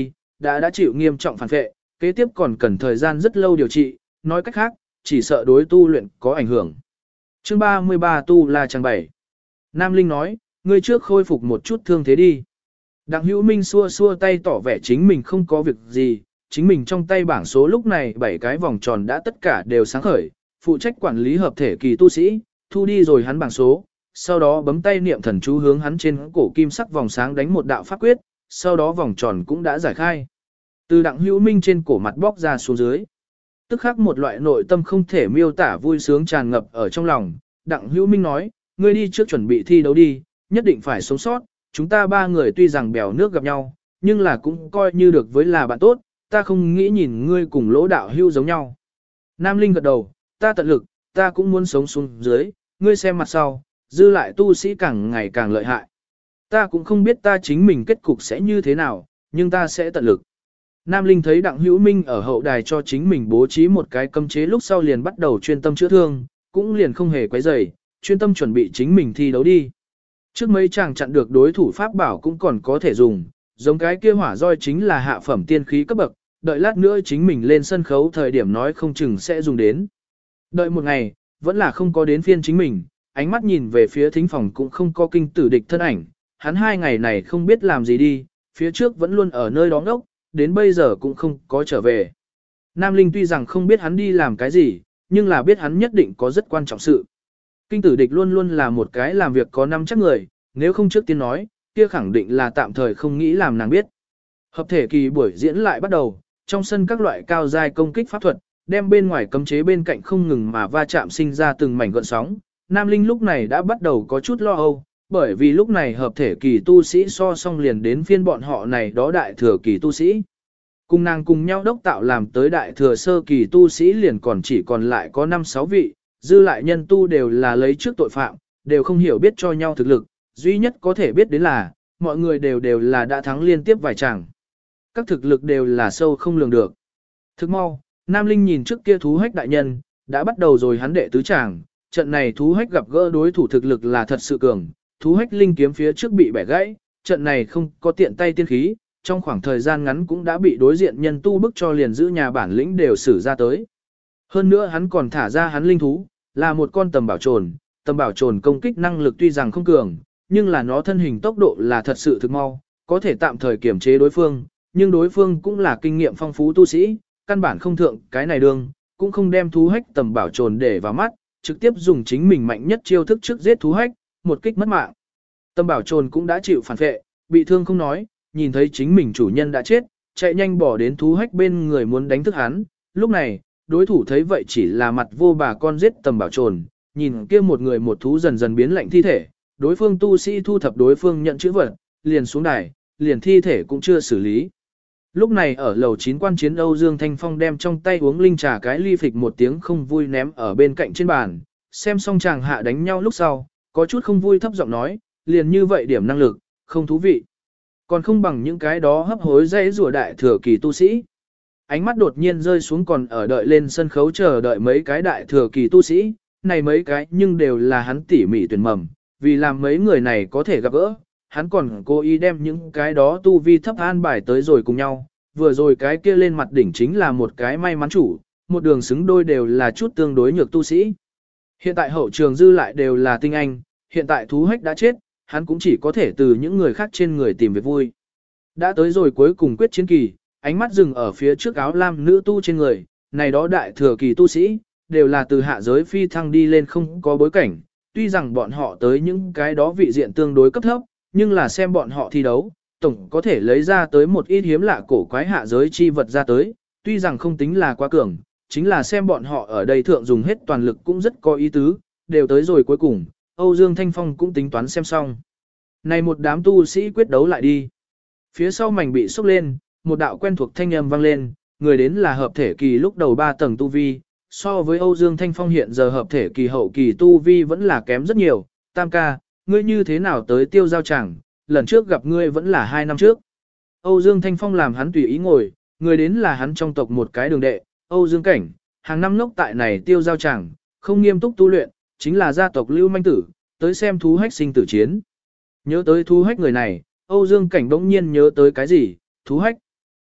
đã chịu nghiêm trọng phản vệ, kế tiếp còn cần thời gian rất lâu điều trị, nói cách khác, chỉ sợ đối tu luyện có ảnh hưởng. Chương 33 Tu La Trang 7. Nam Linh nói, ngươi trước khôi phục một chút thương thế đi. Đặng Hữu Minh xua xua tay tỏ vẻ chính mình không có việc gì, chính mình trong tay bảng số lúc này 7 cái vòng tròn đã tất cả đều sáng khởi, phụ trách quản lý hợp thể kỳ tu sĩ, thu đi rồi hắn bảng số, sau đó bấm tay niệm thần chú hướng hắn trên cổ kim sắc vòng sáng đánh một đạo pháp quyết, sau đó vòng tròn cũng đã giải khai. Từ Đặng Hữu Minh trên cổ mặt bóc ra xuống dưới. Tức khắc một loại nội tâm không thể miêu tả vui sướng tràn ngập ở trong lòng. Đặng Hữu Minh nói, ngươi đi trước chuẩn bị thi đấu đi, nhất định phải sống sót, chúng ta ba người tuy rằng bèo nước gặp nhau, nhưng là cũng coi như được với là bạn tốt, ta không nghĩ nhìn ngươi cùng Lỗ đạo hưu giống nhau. Nam Linh gật đầu, ta tận lực, ta cũng muốn sống xuống dưới, ngươi xem mặt sau, dư lại tu sĩ càng ngày càng lợi hại. Ta cũng không biết ta chính mình kết cục sẽ như thế nào, nhưng ta sẽ tận lực. Nam Linh thấy Đặng Hữu Minh ở hậu đài cho chính mình bố trí một cái cấm chế lúc sau liền bắt đầu chuyên tâm chữa thương, cũng liền không hề quấy rầy, chuyên tâm chuẩn bị chính mình thi đấu đi. Trước mấy chàng chặn được đối thủ pháp bảo cũng còn có thể dùng, giống cái kia hỏa roi chính là hạ phẩm tiên khí cấp bậc, đợi lát nữa chính mình lên sân khấu thời điểm nói không chừng sẽ dùng đến. Đợi một ngày, vẫn là không có đến phiên chính mình, ánh mắt nhìn về phía thính phòng cũng không có kinh tử địch thân ảnh, hắn 2 ngày này không biết làm gì đi, phía trước vẫn luôn ở nơi đó ngốc, đến bây giờ cũng không có trở về. Nam Linh tuy rằng không biết hắn đi làm cái gì, nhưng là biết hắn nhất định có rất quan trọng sự. Kinh tử địch luôn luôn là một cái làm việc có năm chắc người, nếu không trước tiên nói, kia khẳng định là tạm thời không nghĩ làm nàng biết. Hợp thể kỳ buổi diễn lại bắt đầu, trong sân các loại cao giai công kích pháp thuật, đem bên ngoài cấm chế bên cạnh không ngừng mà va chạm sinh ra từng mảnh gợn sóng. Nam Linh lúc này đã bắt đầu có chút lo âu, bởi vì lúc này hợp thể kỳ tu sĩ so song liền đến phiên bọn họ này đó đại thừa kỳ tu sĩ. Cùng nàng cùng nhau đốc tạo làm tới đại thừa sơ kỳ tu sĩ liền còn chỉ còn lại có 5-6 vị, dư lại nhân tu đều là lấy trước tội phạm, đều không hiểu biết cho nhau thực lực, duy nhất có thể biết đến là, mọi người đều là đã thắng liên tiếp vài chàng. Các thực lực đều là sâu không lường được. Thức mau, Nam Linh nhìn trước kia thú hách đại nhân, đã bắt đầu rồi hắn đệ tứ chàng, trận này thú hách gặp gỡ đối thủ thực lực là thật sự cường, thú hách linh kiếm phía trước bị bẻ gãy, trận này không có tiện tay tiên khí, trong khoảng thời gian ngắn cũng đã bị đối diện nhân tu bức cho liền giữ nhà bản lĩnh đều xử ra tới. Hơn nữa hắn còn thả ra hắn linh thú, là một con tầm bảo trồn công kích năng lực tuy rằng không cường, nhưng là nó thân hình tốc độ là thật sự thực mau, có thể tạm thời kiểm chế đối phương, nhưng đối phương cũng là kinh nghiệm phong phú tu sĩ, căn bản không thượng cái này đương, cũng không đem thú hách tầm bảo trồn để vào mắt, trực tiếp dùng chính mình mạnh nhất chiêu thức trước giết thú hách, một kích mất mạng. Tầm bảo trồn cũng đã chịu phản vệ, bị thương không nói, nhìn thấy chính mình chủ nhân đã chết, chạy nhanh bỏ đến thú hách bên người muốn đánh thức hắn, lúc này, đối thủ thấy vậy chỉ là mặt vô bà con giết tầm bảo trồn, nhìn kia một người một thú dần dần biến lạnh thi thể, đối phương tu sĩ thu thập đối phương nhận chữ vật, liền xuống đài, liền thi thể cũng chưa xử lý. Lúc này ở lầu 9 quan chiến Âu Dương Thanh Phong đem trong tay uống linh trà cái ly phịch một tiếng không vui ném ở bên cạnh trên bàn, xem xong chàng hạ đánh nhau lúc sau, có chút không vui thấp giọng nói, liền như vậy điểm năng lực, không thú vị. Còn không bằng những cái đó hấp hối dễ rùa đại thừa kỳ tu sĩ. Ánh mắt đột nhiên rơi xuống còn ở đợi lên sân khấu chờ đợi mấy cái đại thừa kỳ tu sĩ, này mấy cái nhưng đều là hắn tỉ mỉ tuyển mầm, vì làm mấy người này có thể gặp gỡ, hắn còn cố ý đem những cái đó tu vi thấp an bài tới rồi cùng nhau, vừa rồi cái kia lên mặt đỉnh chính là một cái may mắn chủ, một đường xứng đôi đều là chút tương đối nhược tu sĩ. Hiện tại hậu trường dư lại đều là tinh anh, hiện tại thú hách đã chết, hắn cũng chỉ có thể từ những người khác trên người tìm việc vui. Đã tới rồi cuối cùng quyết chiến kỳ, ánh mắt dừng ở phía trước áo lam nữ tu trên người, này đó đại thừa kỳ tu sĩ, đều là từ hạ giới phi thăng đi lên không có bối cảnh, tuy rằng bọn họ tới những cái đó vị diện tương đối cấp thấp, nhưng là xem bọn họ thi đấu, tổng có thể lấy ra tới một ít hiếm lạ cổ quái hạ giới chi vật ra tới, tuy rằng không tính là quá cường, chính là xem bọn họ ở đây thượng dùng hết toàn lực cũng rất có ý tứ, đều tới rồi cuối cùng, Âu Dương Thanh Phong cũng tính toán xem xong. Này một đám tu sĩ quyết đấu lại đi. Phía sau mảnh bị sốc lên, một đạo quen thuộc thanh âm vang lên, người đến là hợp thể kỳ lúc đầu 3 tầng tu vi, so với Âu Dương Thanh Phong hiện giờ hợp thể kỳ hậu kỳ tu vi vẫn là kém rất nhiều. Tam ca, ngươi như thế nào tới tiêu giao chẳng, lần trước gặp ngươi vẫn là 2 năm trước. Âu Dương Thanh Phong làm hắn tùy ý ngồi, người đến là hắn trong tộc một cái đường đệ, Âu Dương Cảnh, hàng năm ngốc tại này tiêu giao chẳng, không nghiêm túc tu luyện, chính là gia tộc Lưu Manh Tử, tới xem thú hách sinh tử chiến. Nhớ tới thú hách người này, Âu Dương Cảnh bỗng nhiên nhớ tới cái gì, thú hách.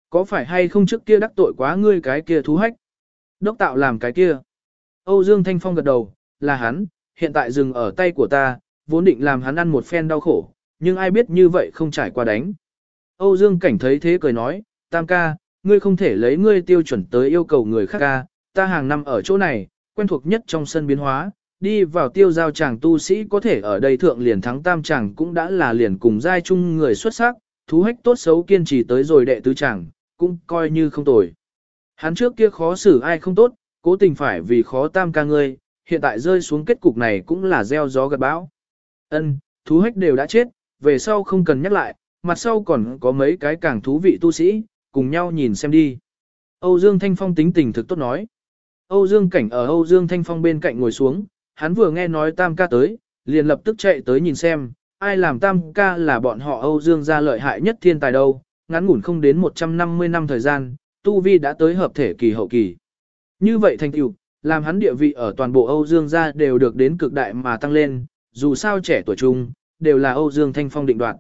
Có phải hay không trước kia đắc tội quá ngươi cái kia thú hách? Đốc tạo làm cái kia. Âu Dương Thanh Phong gật đầu, là hắn, hiện tại dừng ở tay của ta, vốn định làm hắn ăn một phen đau khổ, nhưng ai biết như vậy không trải qua đánh. Âu Dương Cảnh thấy thế cười nói, Tam ca, ngươi không thể lấy ngươi tiêu chuẩn tới yêu cầu người khác ca, ta hàng năm ở chỗ này, quen thuộc nhất trong sân biến hóa, đi vào tiêu giao chàng tu sĩ có thể ở đây thượng liền thắng tam chàng cũng đã là liền cùng giai chung người xuất sắc, thú hách tốt xấu kiên trì tới rồi đệ tứ chàng, cũng coi như không tồi. Hắn trước kia khó xử ai không tốt, cố tình phải vì khó tam ca ngươi, hiện tại rơi xuống kết cục này cũng là gieo gió gặt bão. Ân, thú hách đều đã chết, về sau không cần nhắc lại, mặt sau còn có mấy cái càng thú vị tu sĩ, cùng nhau nhìn xem đi. Âu Dương Thanh Phong tính tình thực tốt nói. Âu Dương Cảnh ở Âu Dương Thanh Phong bên cạnh ngồi xuống, hắn vừa nghe nói tam ca tới, liền lập tức chạy tới nhìn xem, ai làm tam ca là bọn họ Âu Dương gia lợi hại nhất thiên tài đâu, ngắn ngủn không đến 150 năm thời gian, tu vi đã tới hợp thể kỳ hậu kỳ. Như vậy thành tựu, làm hắn địa vị ở toàn bộ Âu Dương gia đều được đến cực đại mà tăng lên, dù sao trẻ tuổi trung, đều là Âu Dương Thanh Phong định đoạt.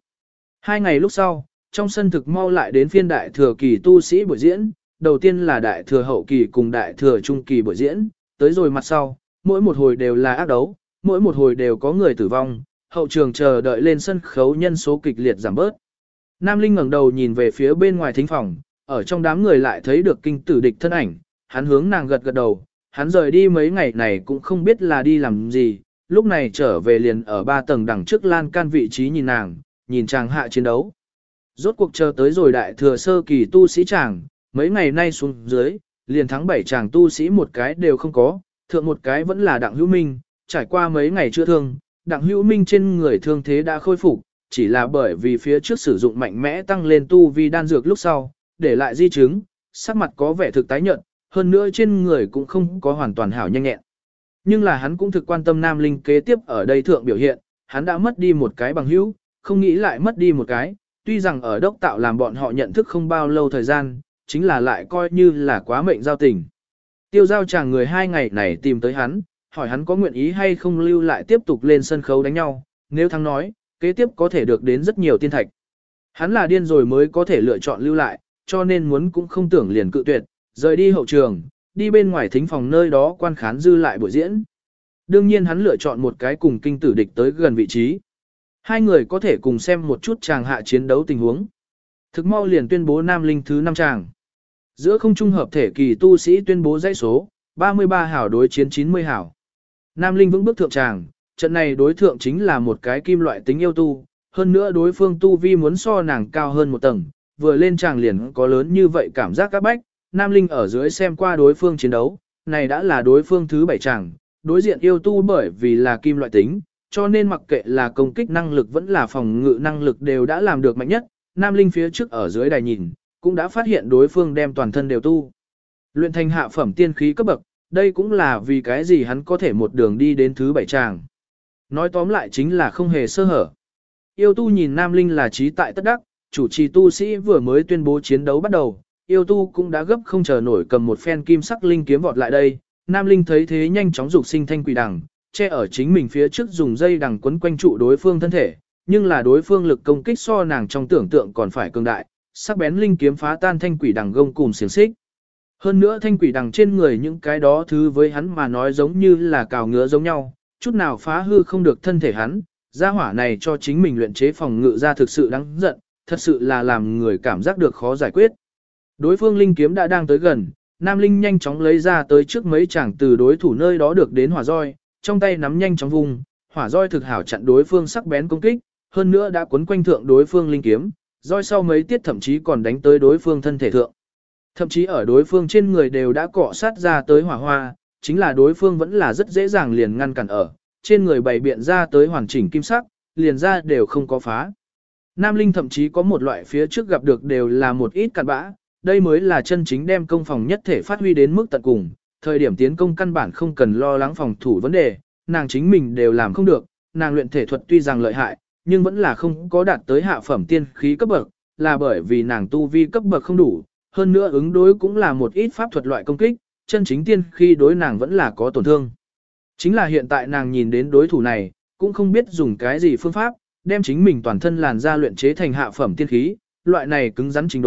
2 ngày lúc sau, trong sân thực mau lại đến phiên đại thừa kỳ tu sĩ buổi diễn, đầu tiên là đại thừa hậu kỳ cùng đại thừa trung kỳ buổi diễn, tới rồi mặt sau, mỗi một hồi đều là ác đấu, mỗi một hồi đều có người tử vong, hậu trường chờ đợi lên sân khấu nhân số kịch liệt giảm bớt. Nam Linh ngẩng đầu nhìn về phía bên ngoài thính phòng, ở trong đám người lại thấy được kinh tử địch thân ảnh, hắn hướng nàng gật gật đầu, hắn rời đi mấy ngày này cũng không biết là đi làm gì, lúc này trở về liền ở 3 tầng đằng trước lan can vị trí nhìn nàng, nhìn chàng hạ chiến đấu. Rốt cuộc chờ tới rồi đại thừa sơ kỳ tu sĩ chàng, mấy ngày nay xuống dưới, liền thắng 7 chàng tu sĩ một cái đều không có, thượng một cái vẫn là Đặng Hữu Minh, trải qua mấy ngày chữa thương, Đặng Hữu Minh trên người thương thế đã khôi phục, chỉ là bởi vì phía trước sử dụng mạnh mẽ tăng lên tu vi đan dược lúc sau, để lại di chứng, sắc mặt có vẻ thực tái nhợt, hơn nữa trên người cũng không có hoàn toàn hảo nhanh nhẹn. Nhưng là hắn cũng thực quan tâm Nam Linh kế tiếp ở đây thượng biểu hiện, hắn đã mất đi một cái bằng hữu, không nghĩ lại mất đi một cái, tuy rằng ở đốc tạo làm bọn họ nhận thức không bao lâu thời gian, chính là lại coi như là quá mệnh giao tình. Tiêu giao chàng người 2 ngày này tìm tới hắn, hỏi hắn có nguyện ý hay không lưu lại tiếp tục lên sân khấu đánh nhau, nếu thắng nói, kế tiếp có thể được đến rất nhiều tiên thạch. Hắn là điên rồi mới có thể lựa chọn lưu lại, cho nên muốn cũng không tưởng liền cự tuyệt, rời đi hậu trường, đi bên ngoài thính phòng nơi đó quan khán dư lại buổi diễn. Đương nhiên hắn lựa chọn một cái cùng kinh tử địch tới gần vị trí. 2 người có thể cùng xem một chút chàng hạ chiến đấu tình huống. Thực mau liền tuyên bố Nam Linh thứ 5 chàng. Giữa không trung hợp thể kỳ tu sĩ tuyên bố dãy số, 33 hảo đối chiến 90 hảo. Nam Linh vững bước thượng tràng, trận này đối thượng chính là một cái kim loại tính yêu tu, hơn nữa đối phương tu vi muốn so nàng cao hơn một tầng, vừa lên tràng liền có lớn như vậy cảm giác các bách. Nam Linh ở dưới xem qua đối phương chiến đấu, này đã là đối phương thứ 7 tràng, đối diện yêu tu bởi vì là kim loại tính, cho nên mặc kệ là công kích năng lực vẫn là phòng ngự năng lực đều đã làm được mạnh nhất. Nam Linh phía trước ở dưới đài nhìn, cũng đã phát hiện đối phương đem toàn thân đều tu. Luyện thành hạ phẩm tiên khí cấp bậc, đây cũng là vì cái gì hắn có thể một đường đi đến thứ 7 tràng. Nói tóm lại chính là không hề sơ hở. Yêu tu nhìn Nam Linh là trí tại tất đắc, chủ trì tu sĩ vừa mới tuyên bố chiến đấu bắt đầu, yêu tu cũng đã gấp không chờ nổi cầm một phen kim sắc linh kiếm vọt lại đây. Nam Linh thấy thế nhanh chóng dục sinh thanh quỷ đằng, che ở chính mình phía trước dùng dây đằng quấn quanh trụ đối phương thân thể, nhưng là đối phương lực công kích so nàng trong tưởng tượng còn phải cường đại, sắc bén linh kiếm phá tan thanh quỷ đằng gông cùm xiềng xích. Hơn nữa thanh quỷ đằng trên người những cái đó thứ với hắn mà nói giống như là cào ngứa giống nhau, chút nào phá hư không được thân thể hắn, gia hỏa này cho chính mình luyện chế phòng ngự ra thực sự đáng giận, thật sự là làm người cảm giác được khó giải quyết. Đối phương linh kiếm đã đang tới gần, Nam Linh nhanh chóng lấy ra tới trước mấy chàng từ đối thủ nơi đó được đến hỏa roi, trong tay nắm nhanh chóng vùng, hỏa roi thực hảo chặn đối phương sắc bén công kích, hơn nữa đã quấn quanh thượng đối phương linh kiếm, roi sau mấy tiết thậm chí còn đánh tới đối phương thân thể thượng. Thậm chí ở đối phương trên người đều đã cọ sát ra tới hỏa hoa, chính là đối phương vẫn là rất dễ dàng liền ngăn cản ở, trên người bày biện ra tới hoàn chỉnh kim sắc, liền ra đều không có phá. Nam Linh thậm chí có một loại phía trước gặp được đều là một ít cặn bã, đây mới là chân chính đem công phòng nhất thể phát huy đến mức tận cùng, thời điểm tiến công căn bản không cần lo lắng phòng thủ vấn đề, nàng chính mình đều làm không được, nàng luyện thể thuật tuy rằng lợi hại, nhưng vẫn là không có đạt tới hạ phẩm tiên khí cấp bậc, là bởi vì nàng tu vi cấp bậc không đủ, hơn nữa ứng đối cũng là một ít pháp thuật loại công kích, chân chính tiên khí đối nàng vẫn là có tổn thương. Chính là hiện tại nàng nhìn đến đối thủ này, cũng không biết dùng cái gì phương pháp, đem chính mình toàn thân làn da luyện chế thành hạ phẩm tiên khí, loại này cứng rắn trình độ,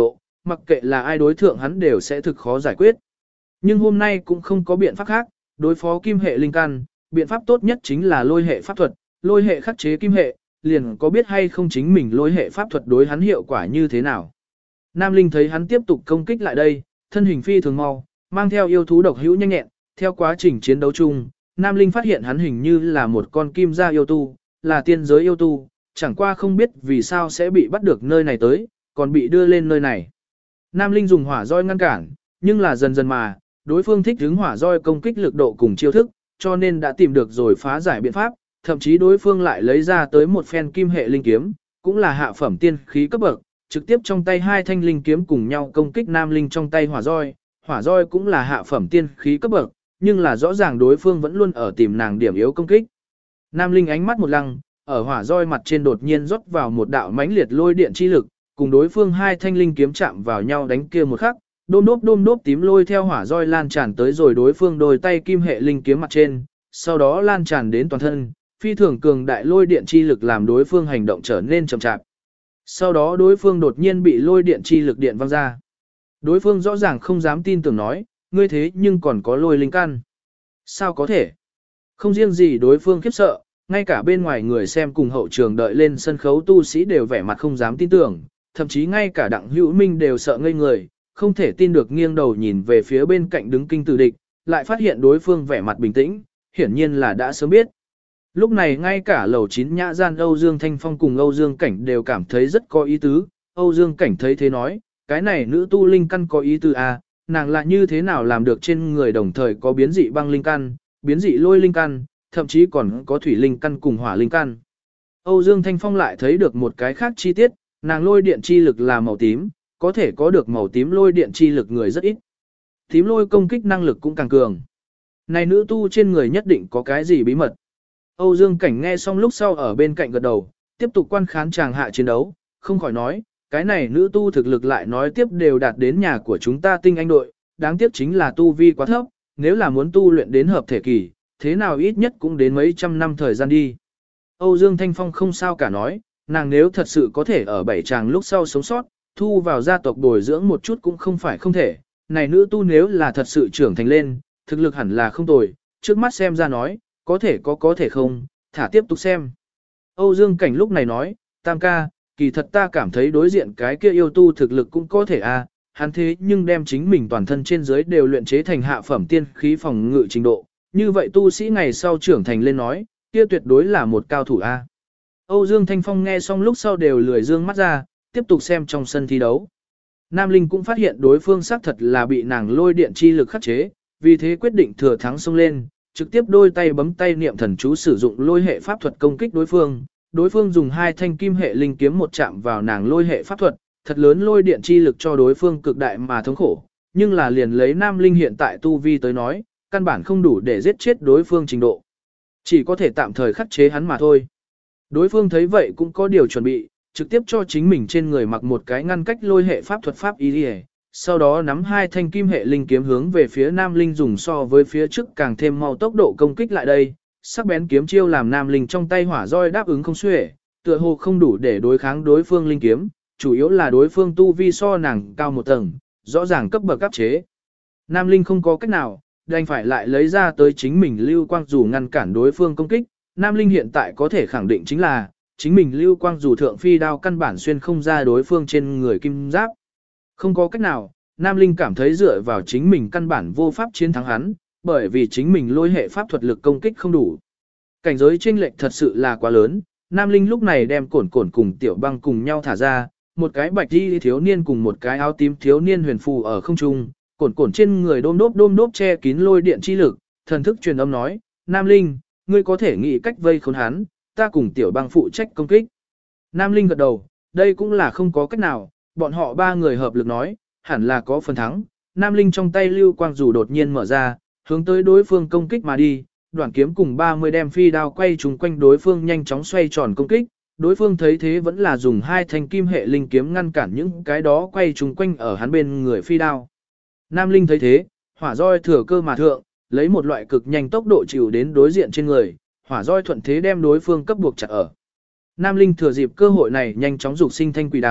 mặc kệ là ai đối thượng hắn đều sẽ thực khó giải quyết. Nhưng hôm nay cũng không có biện pháp khác, đối phó kim hệ linh căn, biện pháp tốt nhất chính là lôi hệ pháp thuật, lôi hệ khắc chế kim hệ, liền có biết hay không chính mình lôi hệ pháp thuật đối hắn hiệu quả như thế nào. Nam Linh thấy hắn tiếp tục công kích lại đây, thân hình phi thường mau, mang theo yêu thú độc hữu nhanh nhẹn, theo quá trình chiến đấu chung, Nam Linh phát hiện hắn hình như là một con kim gia yêu tu, là tiên giới yêu tu, chẳng qua không biết vì sao sẽ bị bắt được nơi này tới, còn bị đưa lên nơi này. Nam Linh dùng hỏa roi ngăn cản, nhưng là dần dần mà, đối phương thích hứng hỏa roi công kích lực độ cùng chiêu thức, cho nên đã tìm được rồi phá giải biện pháp, thậm chí đối phương lại lấy ra tới một phen kim hệ linh kiếm, cũng là hạ phẩm tiên khí cấp bậc, trực tiếp trong tay hai thanh linh kiếm cùng nhau công kích Nam Linh trong tay hỏa roi cũng là hạ phẩm tiên khí cấp bậc, nhưng là rõ ràng đối phương vẫn luôn ở tìm nàng điểm yếu công kích. Nam Linh ánh mắt một lăng, ở hỏa roi mặt trên đột nhiên rót vào một đạo mãnh liệt lôi điện chi lực, cùng đối phương hai thanh linh kiếm chạm vào nhau đánh kia một khắc, đôm đốp tím lôi theo hỏa roi lan tràn tới rồi đối phương đôi tay kim hệ linh kiếm mặt trên, sau đó lan tràn đến toàn thân, phi thường cường đại lôi điện chi lực làm đối phương hành động trở nên chậm chạp. Sau đó đối phương đột nhiên bị lôi điện chi lực điện văng ra. Đối phương rõ ràng không dám tin tưởng nói, ngươi thế nhưng còn có lôi linh căn. Sao có thể? Không riêng gì đối phương khiếp sợ, ngay cả bên ngoài người xem cùng hậu trường đợi lên sân khấu tu sĩ đều vẻ mặt không dám tin tưởng, thậm chí ngay cả Đặng Hữu Minh đều sợ ngây người, không thể tin được nghiêng đầu nhìn về phía bên cạnh đứng kinh tử địch, lại phát hiện đối phương vẻ mặt bình tĩnh, hiển nhiên là đã sớm biết. Lúc này ngay cả lầu 9 nhã gian Âu Dương Thanh Phong cùng Âu Dương Cảnh đều cảm thấy rất có ý tứ, Âu Dương Cảnh thấy thế nói, cái này nữ tu linh căn có ý tứ à, nàng là như thế nào làm được trên người đồng thời có biến dị băng linh căn, biến dị lôi linh căn, thậm chí còn có thủy linh căn cùng hỏa linh căn. Âu Dương Thanh Phong lại thấy được một cái khác chi tiết, nàng lôi điện chi lực là màu tím, có thể có được màu tím lôi điện chi lực người rất ít. Tím lôi công kích năng lực cũng càng cường. Này nữ tu trên người nhất định có cái gì bí mật. Âu Dương Cảnh nghe xong lúc sau ở bên cạnh gật đầu, tiếp tục quan khán chàng hạ chiến đấu, không khỏi nói, cái này nữ tu thực lực lại nói tiếp đều đạt đến nhà của chúng ta tinh anh đội, đáng tiếc chính là tu vi quá thấp, nếu là muốn tu luyện đến hợp thể kỳ, thế nào ít nhất cũng đến mấy trăm năm thời gian đi. Âu Dương Thanh Phong không sao cả nói, nàng nếu thật sự có thể ở bảy chàng lúc sau sống sót, thu vào gia tộc bồi dưỡng một chút cũng không phải không thể, này nữ tu nếu là thật sự trưởng thành lên, thực lực hẳn là không tồi, trước mắt xem ra nói, có thể không, thả tiếp tục xem. Âu Dương Cảnh lúc này nói, Tam ca, kỳ thật ta cảm thấy đối diện cái kia yêu tu thực lực cũng có thể à, hắn thế nhưng đem chính mình toàn thân trên dưới đều luyện chế thành hạ phẩm tiên khí phòng ngự trình độ, như vậy tu sĩ ngày sau trưởng thành lên nói, kia tuyệt đối là một cao thủ a. Âu Dương Thanh Phong nghe xong lúc sau đều lười dương mắt ra, tiếp tục xem trong sân thi đấu. Nam Linh cũng phát hiện đối phương xác thật là bị nàng lôi điện chi lực khắc chế, vì thế quyết định thừa thắng xông lên, trực tiếp đôi tay bấm tay niệm thần chú sử dụng lôi hệ pháp thuật công kích đối phương. Đối phương dùng hai thanh kim hệ linh kiếm một chạm vào nàng lôi hệ pháp thuật, thật lớn lôi điện chi lực cho đối phương cực đại mà thống khổ, nhưng là liền lấy Nam Linh hiện tại tu vi tới nói, căn bản không đủ để giết chết đối phương trình độ. Chỉ có thể tạm thời khắc chế hắn mà thôi. Đối phương thấy vậy cũng có điều chuẩn bị, trực tiếp cho chính mình trên người mặc một cái ngăn cách lôi hệ pháp thuật pháp y, sau đó nắm hai thanh kim hệ linh kiếm hướng về phía Nam Linh dùng so với phía trước càng thêm mau tốc độ công kích lại đây. Sắc bén kiếm chiêu làm Nam Linh trong tay hỏa roi đáp ứng không xuể, tựa hồ không đủ để đối kháng đối phương linh kiếm, chủ yếu là đối phương tu vi so nàng cao một tầng, rõ ràng cấp bậc áp chế. Nam Linh không có cách nào, đành phải lại lấy ra tới chính mình lưu quang dù ngăn cản đối phương công kích. Nam Linh hiện tại có thể khẳng định chính là, chính mình lưu quang dù thượng phi đao căn bản xuyên không ra đối phương trên người kim giáp. Không có cách nào, Nam Linh cảm thấy dựa vào chính mình căn bản vô pháp chiến thắng hắn, bởi vì chính mình lôi hệ pháp thuật lực công kích không đủ. Cảnh giới chênh lệch thật sự là quá lớn, Nam Linh lúc này đem cổn cùng Tiểu Băng cùng nhau thả ra, một cái bạch y thiếu niên cùng một cái áo tím thiếu niên huyền phù ở không trung, cổn trên người đôm đốp che kín lôi điện chi lực, thần thức truyền âm nói, Nam Linh, ngươi có thể nghĩ cách vây khốn hắn, ta cùng Tiểu Băng phụ trách công kích. Nam Linh gật đầu, đây cũng là không có cách nào, bọn họ ba người hợp lực nói, hẳn là có phần thắng. Nam Linh trong tay lưu quang dù đột nhiên mở ra, hướng tới đối phương công kích mà đi, đoạn kiếm cùng 30 đem phi đao quay trùng quanh đối phương nhanh chóng xoay tròn công kích. Đối phương thấy thế vẫn là dùng hai thanh kim hệ linh kiếm ngăn cản những cái đó quay trùng quanh ở hắn bên người phi đao. Nam Linh thấy thế, hỏa roi thừa cơ mà thượng, lấy một loại cực nhanh tốc độ chịu đến đối diện trên người, hỏa roi thuận thế đem đối phương cấp buộc chặt ở. Nam Linh thừa dịp cơ hội này nhanh chóng dục sinh thanh quỷ đằng,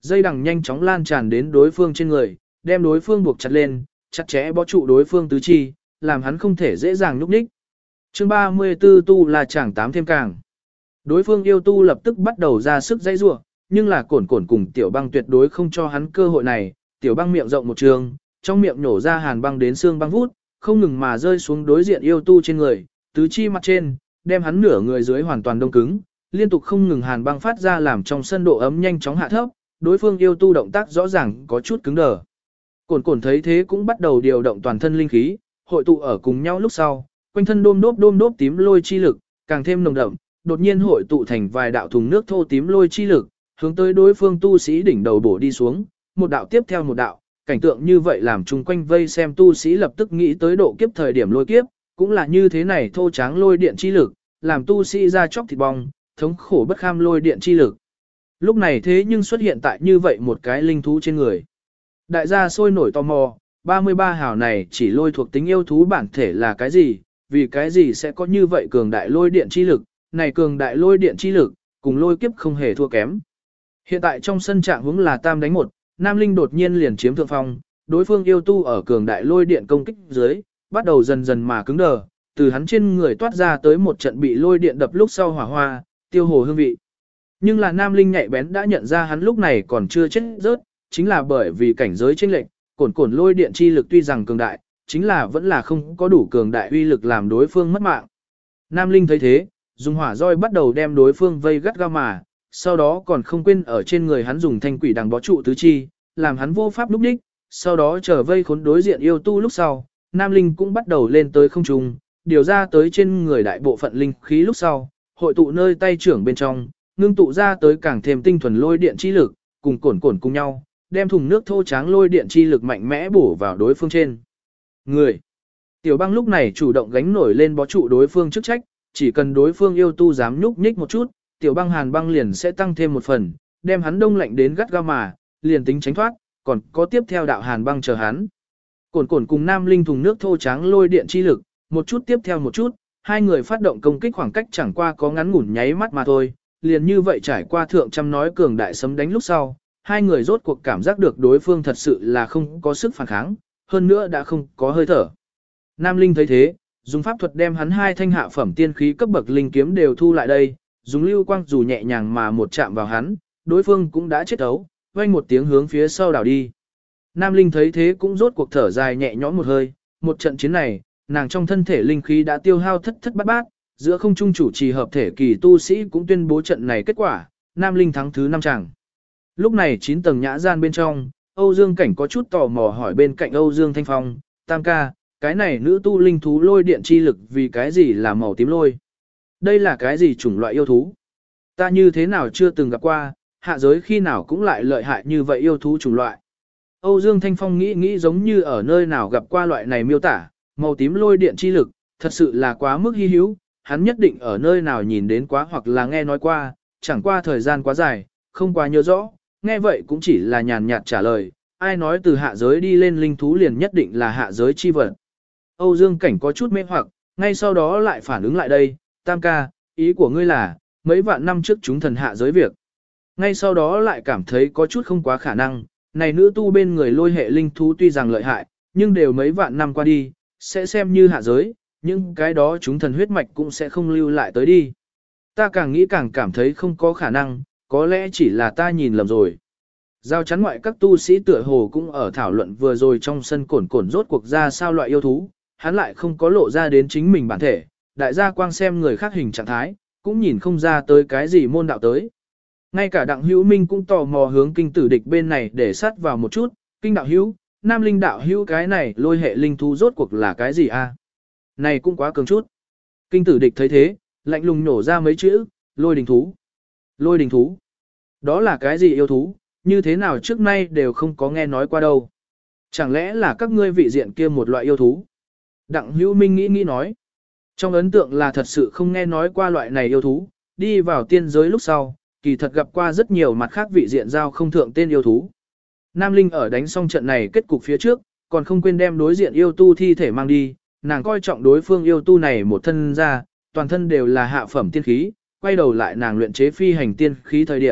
Dây đằng nhanh chóng lan tràn đến đối phương trên người, đem đối phương buộc chặt lên, chặt chẽ bó trụ đối phương tứ chi, làm hắn không thể dễ dàng nhúc nhích. Chương 34 tu là chẳng tám thêm càng. Đối phương yêu tu lập tức bắt đầu ra sức dãy rủa, nhưng là cổn cổn cùng tiểu băng tuyệt đối không cho hắn cơ hội này. Tiểu băng miệng rộng một trường, trong miệng nổ ra hàn băng đến xương băng vút, không ngừng mà rơi xuống đối diện yêu tu trên người, tứ chi mặt trên, đem hắn nửa người dưới hoàn toàn đông cứng, liên tục không ngừng hàn băng phát ra làm trong sân độ ấm nhanh chóng hạ thấp, đối phương yêu tu động tác rõ ràng có chút cứng đờ. Cổn cổn thấy thế cũng bắt đầu điều động toàn thân linh khí, hội tụ ở cùng nhau lúc sau, quanh thân đôm đốp tím lôi chi lực, càng thêm nồng đậm, đột nhiên hội tụ thành vài đạo thùng nước thô tím lôi chi lực, hướng tới đối phương tu sĩ đỉnh đầu bổ đi xuống, một đạo tiếp theo một đạo, cảnh tượng như vậy làm chung quanh vây xem tu sĩ lập tức nghĩ tới độ kiếp thời điểm lôi kiếp, cũng là như thế này thô tráng lôi điện chi lực, làm tu sĩ ra chóc thịt bong, thống khổ bất kham lôi điện chi lực. Lúc này thế nhưng xuất hiện tại như vậy một cái linh thú trên người. Đại gia sôi nổi tò mò, 33 hào này chỉ lôi thuộc tính yêu thú bản thể là cái gì, vì cái gì sẽ có như vậy cường đại lôi điện chi lực, này cường đại lôi điện chi lực, cùng lôi kiếp không hề thua kém. Hiện tại trong sân trạng hướng là tam đánh một, Nam Linh đột nhiên liền chiếm thượng phong, đối phương yêu tu ở cường đại lôi điện công kích dưới, bắt đầu dần dần mà cứng đờ, từ hắn trên người toát ra tới một trận bị lôi điện đập lúc sau hỏa hoa, tiêu hồ hương vị. Nhưng là Nam Linh nhạy bén đã nhận ra hắn lúc này còn chưa chết rớt, chính là bởi vì cảnh giới chênh lệch, cổn lôi điện chi lực tuy rằng cường đại, chính là vẫn là không có đủ cường đại uy lực làm đối phương mất mạng. Nam Linh thấy thế, dùng hỏa roi bắt đầu đem đối phương vây gắt gao mà, sau đó còn không quên ở trên người hắn dùng thanh quỷ đằng bó trụ tứ chi, làm hắn vô pháp lúc đích, sau đó chờ vây khốn đối diện yêu tu lúc sau, Nam Linh cũng bắt đầu lên tới không trung, điều ra tới trên người đại bộ phận linh khí lúc sau, hội tụ nơi tay trưởng bên trong, ngưng tụ ra tới càng thêm tinh thuần lôi điện chi lực, cùng cổn cùng nhau, đem thùng nước thô tráng lôi điện chi lực mạnh mẽ bổ vào đối phương trên người. Tiểu băng lúc này chủ động gánh nổi lên bó trụ đối phương chức trách, chỉ cần đối phương yêu tu dám nhúc nhích một chút, tiểu băng hàn băng liền sẽ tăng thêm một phần, đem hắn đông lạnh đến gắt gao mà, liền tính tránh thoát, còn có tiếp theo đạo hàn băng chờ hắn. Cổn cùng Nam Linh thùng nước thô tráng lôi điện chi lực, một chút tiếp theo một chút, hai người phát động công kích khoảng cách chẳng qua có ngắn ngủn nháy mắt mà thôi, liền như vậy trải qua thượng trăm nói cường đại sấm đánh lúc sau, hai người rốt cuộc cảm giác được đối phương thật sự là không có sức phản kháng, hơn nữa đã không có hơi thở. Nam Linh thấy thế, dùng pháp thuật đem hắn hai thanh hạ phẩm tiên khí cấp bậc linh kiếm đều thu lại đây, dùng lưu quang dù nhẹ nhàng mà một chạm vào hắn, đối phương cũng đã chết ấu, vang một tiếng hướng phía sau đảo đi. Nam Linh thấy thế cũng rốt cuộc thở dài nhẹ nhõm một hơi, một trận chiến này, nàng trong thân thể linh khí đã tiêu hao thất thất bát bát, giữa không trung chủ trì hợp thể kỳ tu sĩ cũng tuyên bố trận này kết quả, Nam Linh thắng thứ 5 chàng. Lúc này 9 tầng nhã gian bên trong, Âu Dương Cảnh có chút tò mò hỏi bên cạnh Âu Dương Thanh Phong, Tam ca, cái này nữ tu linh thú lôi điện chi lực vì cái gì là màu tím lôi? Đây là cái gì chủng loại yêu thú? Ta như thế nào chưa từng gặp qua, hạ giới khi nào cũng lại lợi hại như vậy yêu thú chủng loại. Âu Dương Thanh Phong nghĩ giống như ở nơi nào gặp qua loại này miêu tả, màu tím lôi điện chi lực, thật sự là quá mức hy hữu, hắn nhất định ở nơi nào nhìn đến quá hoặc là nghe nói qua, chẳng qua thời gian quá dài, không quá nhớ rõ, nghe vậy cũng chỉ là nhàn nhạt trả lời, ai nói từ hạ giới đi lên linh thú liền nhất định là hạ giới chi vật. Âu Dương Cảnh có chút mê hoặc, ngay sau đó lại phản ứng lại đây, Tam ca, ý của ngươi là, mấy vạn năm trước chúng thần hạ giới việc. Ngay sau đó lại cảm thấy có chút không quá khả năng, này nữ tu bên người lôi hệ linh thú tuy rằng lợi hại, nhưng đều mấy vạn năm qua đi, sẽ xem như hạ giới, nhưng cái đó chúng thần huyết mạch cũng sẽ không lưu lại tới đi. Ta càng nghĩ càng cảm thấy không có khả năng, có lẽ chỉ là ta nhìn lầm rồi. Giao chắn ngoại các tu sĩ tựa hồ cũng ở thảo luận vừa rồi trong sân cổn rốt cuộc ra sao loại yêu thú, hắn lại không có lộ ra đến chính mình bản thể, đại gia quang xem người khác hình trạng thái, cũng nhìn không ra tới cái gì môn đạo tới. Ngay cả Đặng Hữu Minh cũng tò mò hướng kinh tử địch bên này để sát vào một chút, kinh đạo hữu, Nam Linh đạo hữu cái này lôi hệ linh thú rốt cuộc là cái gì a? Này cũng quá cường chút. Kinh tử địch thấy thế, lạnh lùng nổ ra mấy chữ, lôi đình thú. Lôi đình thú. Đó là cái gì yêu thú, như thế nào trước nay đều không có nghe nói qua đâu. Chẳng lẽ là các ngươi vị diện kia một loại yêu thú? Đặng Hữu Minh nghĩ nói. Trong ấn tượng là thật sự không nghe nói qua loại này yêu thú, đi vào tiên giới lúc sau, kỳ thật gặp qua rất nhiều mặt khác vị diện giao không thượng tên yêu thú. Nam Linh ở đánh xong trận này kết cục phía trước, còn không quên đem đối diện yêu tu thi thể mang đi, nàng coi trọng đối phương yêu tu này một thân ra, toàn thân đều là hạ phẩm tiên khí, quay đầu lại nàng luyện chế phi hành tiên khí thời điểm,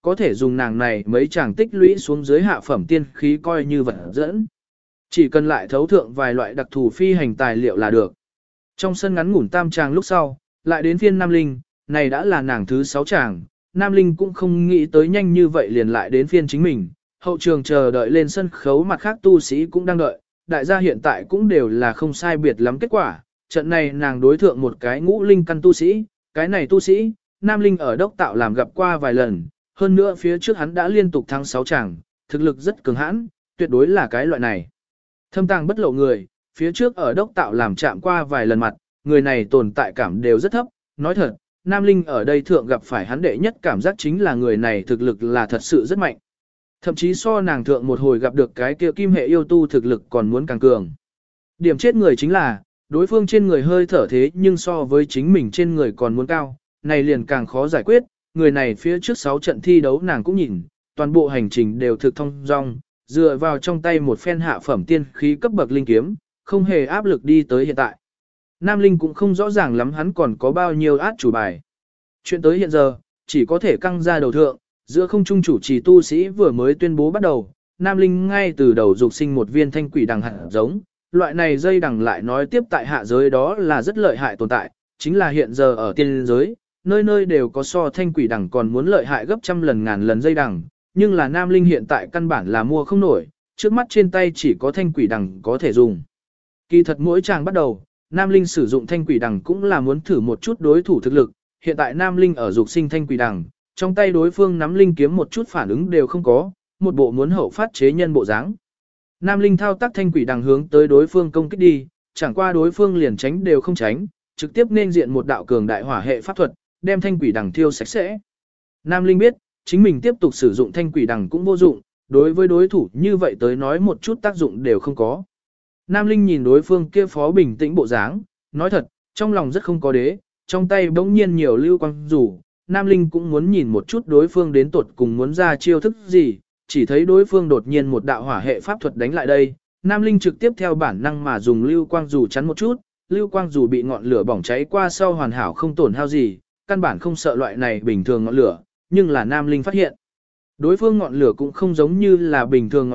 có thể dùng nàng này mấy chàng tích lũy xuống dưới hạ phẩm tiên khí coi như vật dẫn. Chỉ cần lại thấu thượng vài loại đặc thù phi hành tài liệu là được. Trong sân ngắn ngủn tam chàng lúc sau, lại đến phiên Nam Linh, này đã là nàng thứ 6 chàng, Nam Linh cũng không nghĩ tới nhanh như vậy liền lại đến phiên chính mình. Hậu trường chờ đợi lên sân khấu mặt khác tu sĩ cũng đang đợi, đại gia hiện tại cũng đều là không sai biệt lắm kết quả. Trận này nàng đối thượng một cái ngũ linh căn tu sĩ, cái này tu sĩ, Nam Linh ở đốc tạo làm gặp qua vài lần, hơn nữa phía trước hắn đã liên tục thắng 6 chàng, thực lực rất cường hãn, tuyệt đối là cái loại này. Thâm tàng bất lộ người, phía trước ở đốc tạo làm chạm qua vài lần mặt, người này tồn tại cảm đều rất thấp, nói thật, Nam Linh ở đây thượng gặp phải hắn đệ nhất cảm giác chính là người này thực lực là thật sự rất mạnh. Thậm chí so nàng thượng một hồi gặp được cái kia kim hệ yêu tu thực lực còn muốn càng cường. Điểm chết người chính là, đối phương trên người hơi thở thế nhưng so với chính mình trên người còn muốn cao, này liền càng khó giải quyết, người này phía trước 6 trận thi đấu nàng cũng nhìn, toàn bộ hành trình đều thực thông dong, dựa vào trong tay một phen hạ phẩm tiên khí cấp bậc linh kiếm, không hề áp lực đi tới hiện tại. Nam Linh cũng không rõ ràng lắm hắn còn có bao nhiêu át chủ bài. Chuyện tới hiện giờ, chỉ có thể căng ra đầu thượng, giữa không trung chủ trì tu sĩ vừa mới tuyên bố bắt đầu, Nam Linh ngay từ đầu dục sinh một viên thanh quỷ đằng hạt giống, loại này dây đằng lại nói tiếp tại hạ giới đó là rất lợi hại tồn tại, chính là hiện giờ ở tiên giới, nơi nơi đều có so thanh quỷ đằng còn muốn lợi hại gấp trăm lần ngàn lần dây đằng, nhưng là Nam Linh hiện tại căn bản là mua không nổi, trước mắt trên tay chỉ có thanh quỷ đằng có thể dùng. Kỳ thật mỗi chàng bắt đầu, Nam Linh sử dụng thanh quỷ đằng cũng là muốn thử một chút đối thủ thực lực, hiện tại Nam Linh ở dục sinh thanh quỷ đằng, trong tay đối phương nắm linh kiếm một chút phản ứng đều không có, một bộ muốn hậu phát chế nhân bộ dáng. Nam Linh thao tác thanh quỷ đằng hướng tới đối phương công kích đi, chẳng qua đối phương liền tránh đều không tránh, trực tiếp nên diện một đạo cường đại hỏa hệ pháp thuật, đem thanh quỷ đằng thiêu sạch sẽ. Nam Linh biết, chính mình tiếp tục sử dụng thanh quỷ đằng cũng vô dụng, đối với đối thủ như vậy tới nói một chút tác dụng đều không có. Nam Linh nhìn đối phương kia phó bình tĩnh bộ dáng, nói thật, trong lòng rất không có đế, trong tay bỗng nhiên nhiều lưu quang rủ, Nam Linh cũng muốn nhìn một chút đối phương đến tột cùng muốn ra chiêu thức gì, chỉ thấy đối phương đột nhiên một đạo hỏa hệ pháp thuật đánh lại đây, Nam Linh trực tiếp theo bản năng mà dùng lưu quang dù chắn một chút, lưu quang dù bị ngọn lửa bỏng cháy qua sau hoàn hảo không tổn hao gì, căn bản không sợ loại này bình thường ngọn lửa, nhưng là Nam Linh phát hiện. Đối phương ngọn lửa cũng không giống như là bình thường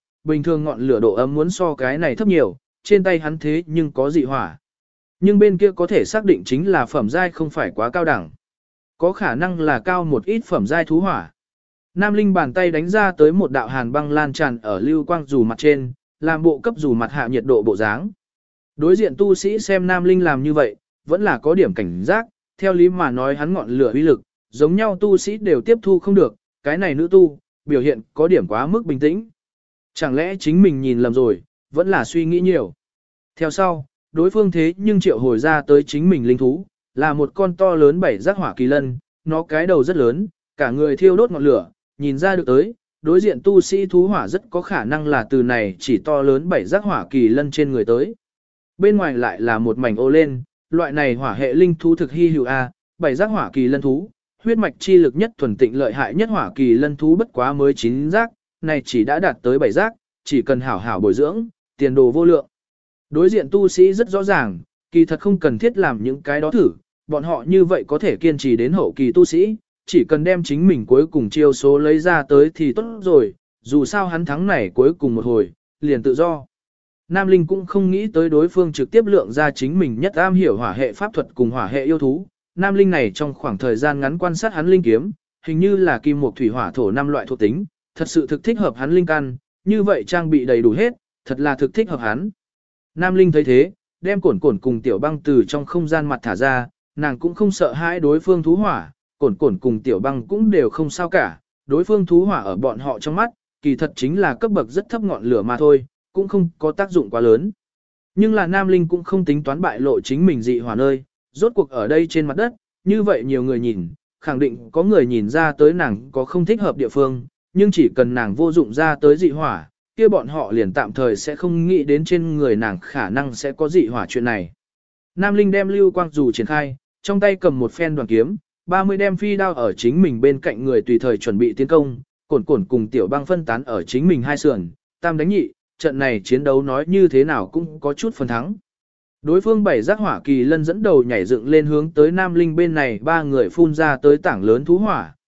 ngọn lửa độ ấm muốn so cái này thấp nhiều, trên tay hắn thế nhưng có dị hỏa. Nhưng bên kia có thể xác định chính là phẩm giai không phải quá cao đẳng. Có khả năng là cao một ít phẩm giai thú hỏa. Nam Linh bàn tay đánh ra tới một đạo hàn băng lan tràn ở lưu quang dù mặt trên, làm bộ cấp dù mặt hạ nhiệt độ bộ dáng. Đối diện tu sĩ xem Nam Linh làm như vậy, vẫn là có điểm cảnh giác, theo lý mà nói hắn ngọn lửa uy lực, giống nhau tu sĩ đều tiếp thu không được, cái này nữ tu, biểu hiện có điểm quá mức bình tĩnh. Chẳng lẽ chính mình nhìn lầm rồi, vẫn là suy nghĩ nhiều. Theo sau, đối phương thế nhưng triệu hồi ra tới chính mình linh thú, là một con to lớn 7 giác hỏa kỳ lân, nó cái đầu rất lớn, cả người thiêu đốt ngọn lửa, nhìn ra được tới, đối diện tu sĩ thú hỏa rất có khả năng là từ này chỉ to lớn 7 giác hỏa kỳ lân trên người tới. Bên ngoài lại là một mảnh ô lên, loại này hỏa hệ linh thú thực hy hữu A, 7 giác hỏa kỳ lân thú, huyết mạch chi lực nhất thuần tịnh lợi hại nhất hỏa kỳ lân thú bất quá mới 9 giác, này chỉ đã đạt tới 7 giác, chỉ cần hảo hảo bồi dưỡng, tiền đồ vô lượng. Đối diện tu sĩ rất rõ ràng, kỳ thật không cần thiết làm những cái đó thử, bọn họ như vậy có thể kiên trì đến hậu kỳ tu sĩ, chỉ cần đem chính mình cuối cùng chiêu số lấy ra tới thì tốt rồi, dù sao hắn thắng này cuối cùng một hồi, liền tự do. Nam Linh cũng không nghĩ tới đối phương trực tiếp lượng ra chính mình nhất am hiểu hỏa hệ pháp thuật cùng hỏa hệ yêu thú. Nam Linh này trong khoảng thời gian ngắn quan sát hắn linh kiếm, hình như là kim mộc thủy hỏa thổ 5 loại thuộc tính, thật sự thực thích hợp hắn linh căn, như vậy trang bị đầy đủ hết, thật là thực thích hợp hắn. Nam Linh thấy thế, đem cổn cổn cùng tiểu băng từ trong không gian mặt thả ra, nàng cũng không sợ hãi đối phương thú hỏa, cổn cổn cùng tiểu băng cũng đều không sao cả, đối phương thú hỏa ở bọn họ trong mắt, kỳ thật chính là cấp bậc rất thấp ngọn lửa mà thôi, cũng không có tác dụng quá lớn. Nhưng là Nam Linh cũng không tính toán bại lộ chính mình dị hỏa nơi, rốt cuộc ở đây trên mặt đất, như vậy nhiều người nhìn, khẳng định có người nhìn ra tới nàng có không thích hợp địa phương, nhưng chỉ cần nàng vô dụng ra tới dị hỏa, kia bọn họ liền tạm thời sẽ không nghĩ đến trên người nàng khả năng sẽ có dị hỏa chuyện này. Nam Linh đem lưu quang dù triển khai, trong tay cầm một phen đoàn kiếm, 30 đem phi đao ở chính mình bên cạnh người tùy thời chuẩn bị tiến công, cổn cổn cùng tiểu băng phân tán ở chính mình hai sườn, tam đánh nhị, trận này chiến đấu nói như thế nào cũng có chút phần thắng. Đối phương 7 giác hỏa kỳ lân dẫn đầu nhảy dựng lên hướng tới Nam Linh bên này 3 người phun ra tới tảng lớn thú hỏa,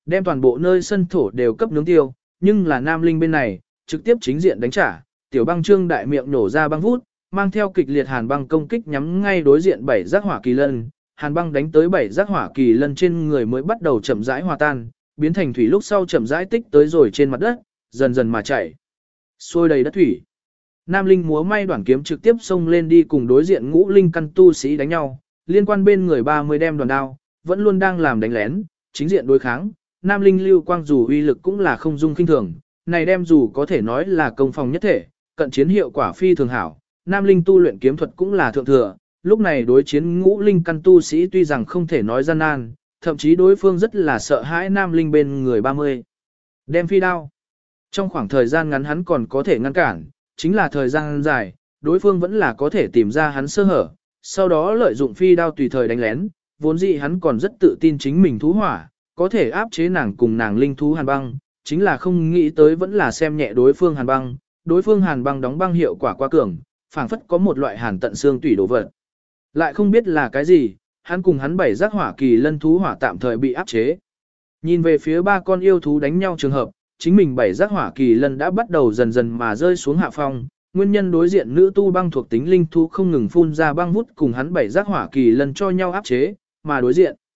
đem toàn bộ nơi sân thổ đều cấp nướng tiêu, nhưng là Nam Linh bên này, trực tiếp chính diện đánh trả, tiểu băng trương đại miệng nổ ra băng vút, mang theo kịch liệt hàn băng công kích nhắm ngay đối diện 7 giác hỏa kỳ lân, hàn băng đánh tới 7 giác hỏa kỳ lân trên người mới bắt đầu chậm rãi hòa tan, biến thành thủy lúc sau chậm rãi tích tới rồi trên mặt đất, dần dần mà chảy xuôi đầy đất thủy. Nam Linh múa may đoản kiếm trực tiếp xông lên đi cùng đối diện ngũ linh căn tu sĩ đánh nhau, liên quan bên người 30 đem đoàn đao, vẫn luôn đang làm đánh lén, chính diện đối kháng. Nam Linh lưu quang dù uy lực cũng là không dung kinh thường, này đem dù có thể nói là công phòng nhất thể, cận chiến hiệu quả phi thường hảo. Nam Linh tu luyện kiếm thuật cũng là thượng thừa, lúc này đối chiến ngũ linh căn tu sĩ tuy rằng không thể nói gian nan, thậm chí đối phương rất là sợ hãi Nam Linh bên người 30. Đem phi đao. Trong khoảng thời gian ngắn hắn còn có thể ngăn cản, chính là thời gian dài, đối phương vẫn là có thể tìm ra hắn sơ hở, sau đó lợi dụng phi đao tùy thời đánh lén, vốn dĩ hắn còn rất tự tin chính mình thú hỏa, có thể áp chế nàng cùng nàng linh thú hàn băng, chính là không nghĩ tới vẫn là xem nhẹ đối phương hàn băng, đối phương hàn băng đóng băng hiệu quả quá cường, phảng phất có một loại hàn tận xương tủy đổ vật. Lại không biết là cái gì, hắn cùng hắn 7 giác hỏa kỳ lân thú hỏa tạm thời bị áp chế. Nhìn về phía 3 con yêu thú đánh nhau trường hợp, chính mình 7 giác hỏa kỳ lân đã bắt đầu dần dần mà rơi xuống hạ phong, nguyên nhân đối diện nữ tu băng thuộc tính linh thú không ngừng phun ra băng hút cùng hắn 7 giác hỏa kỳ lân cho nhau áp chế, mà đối diện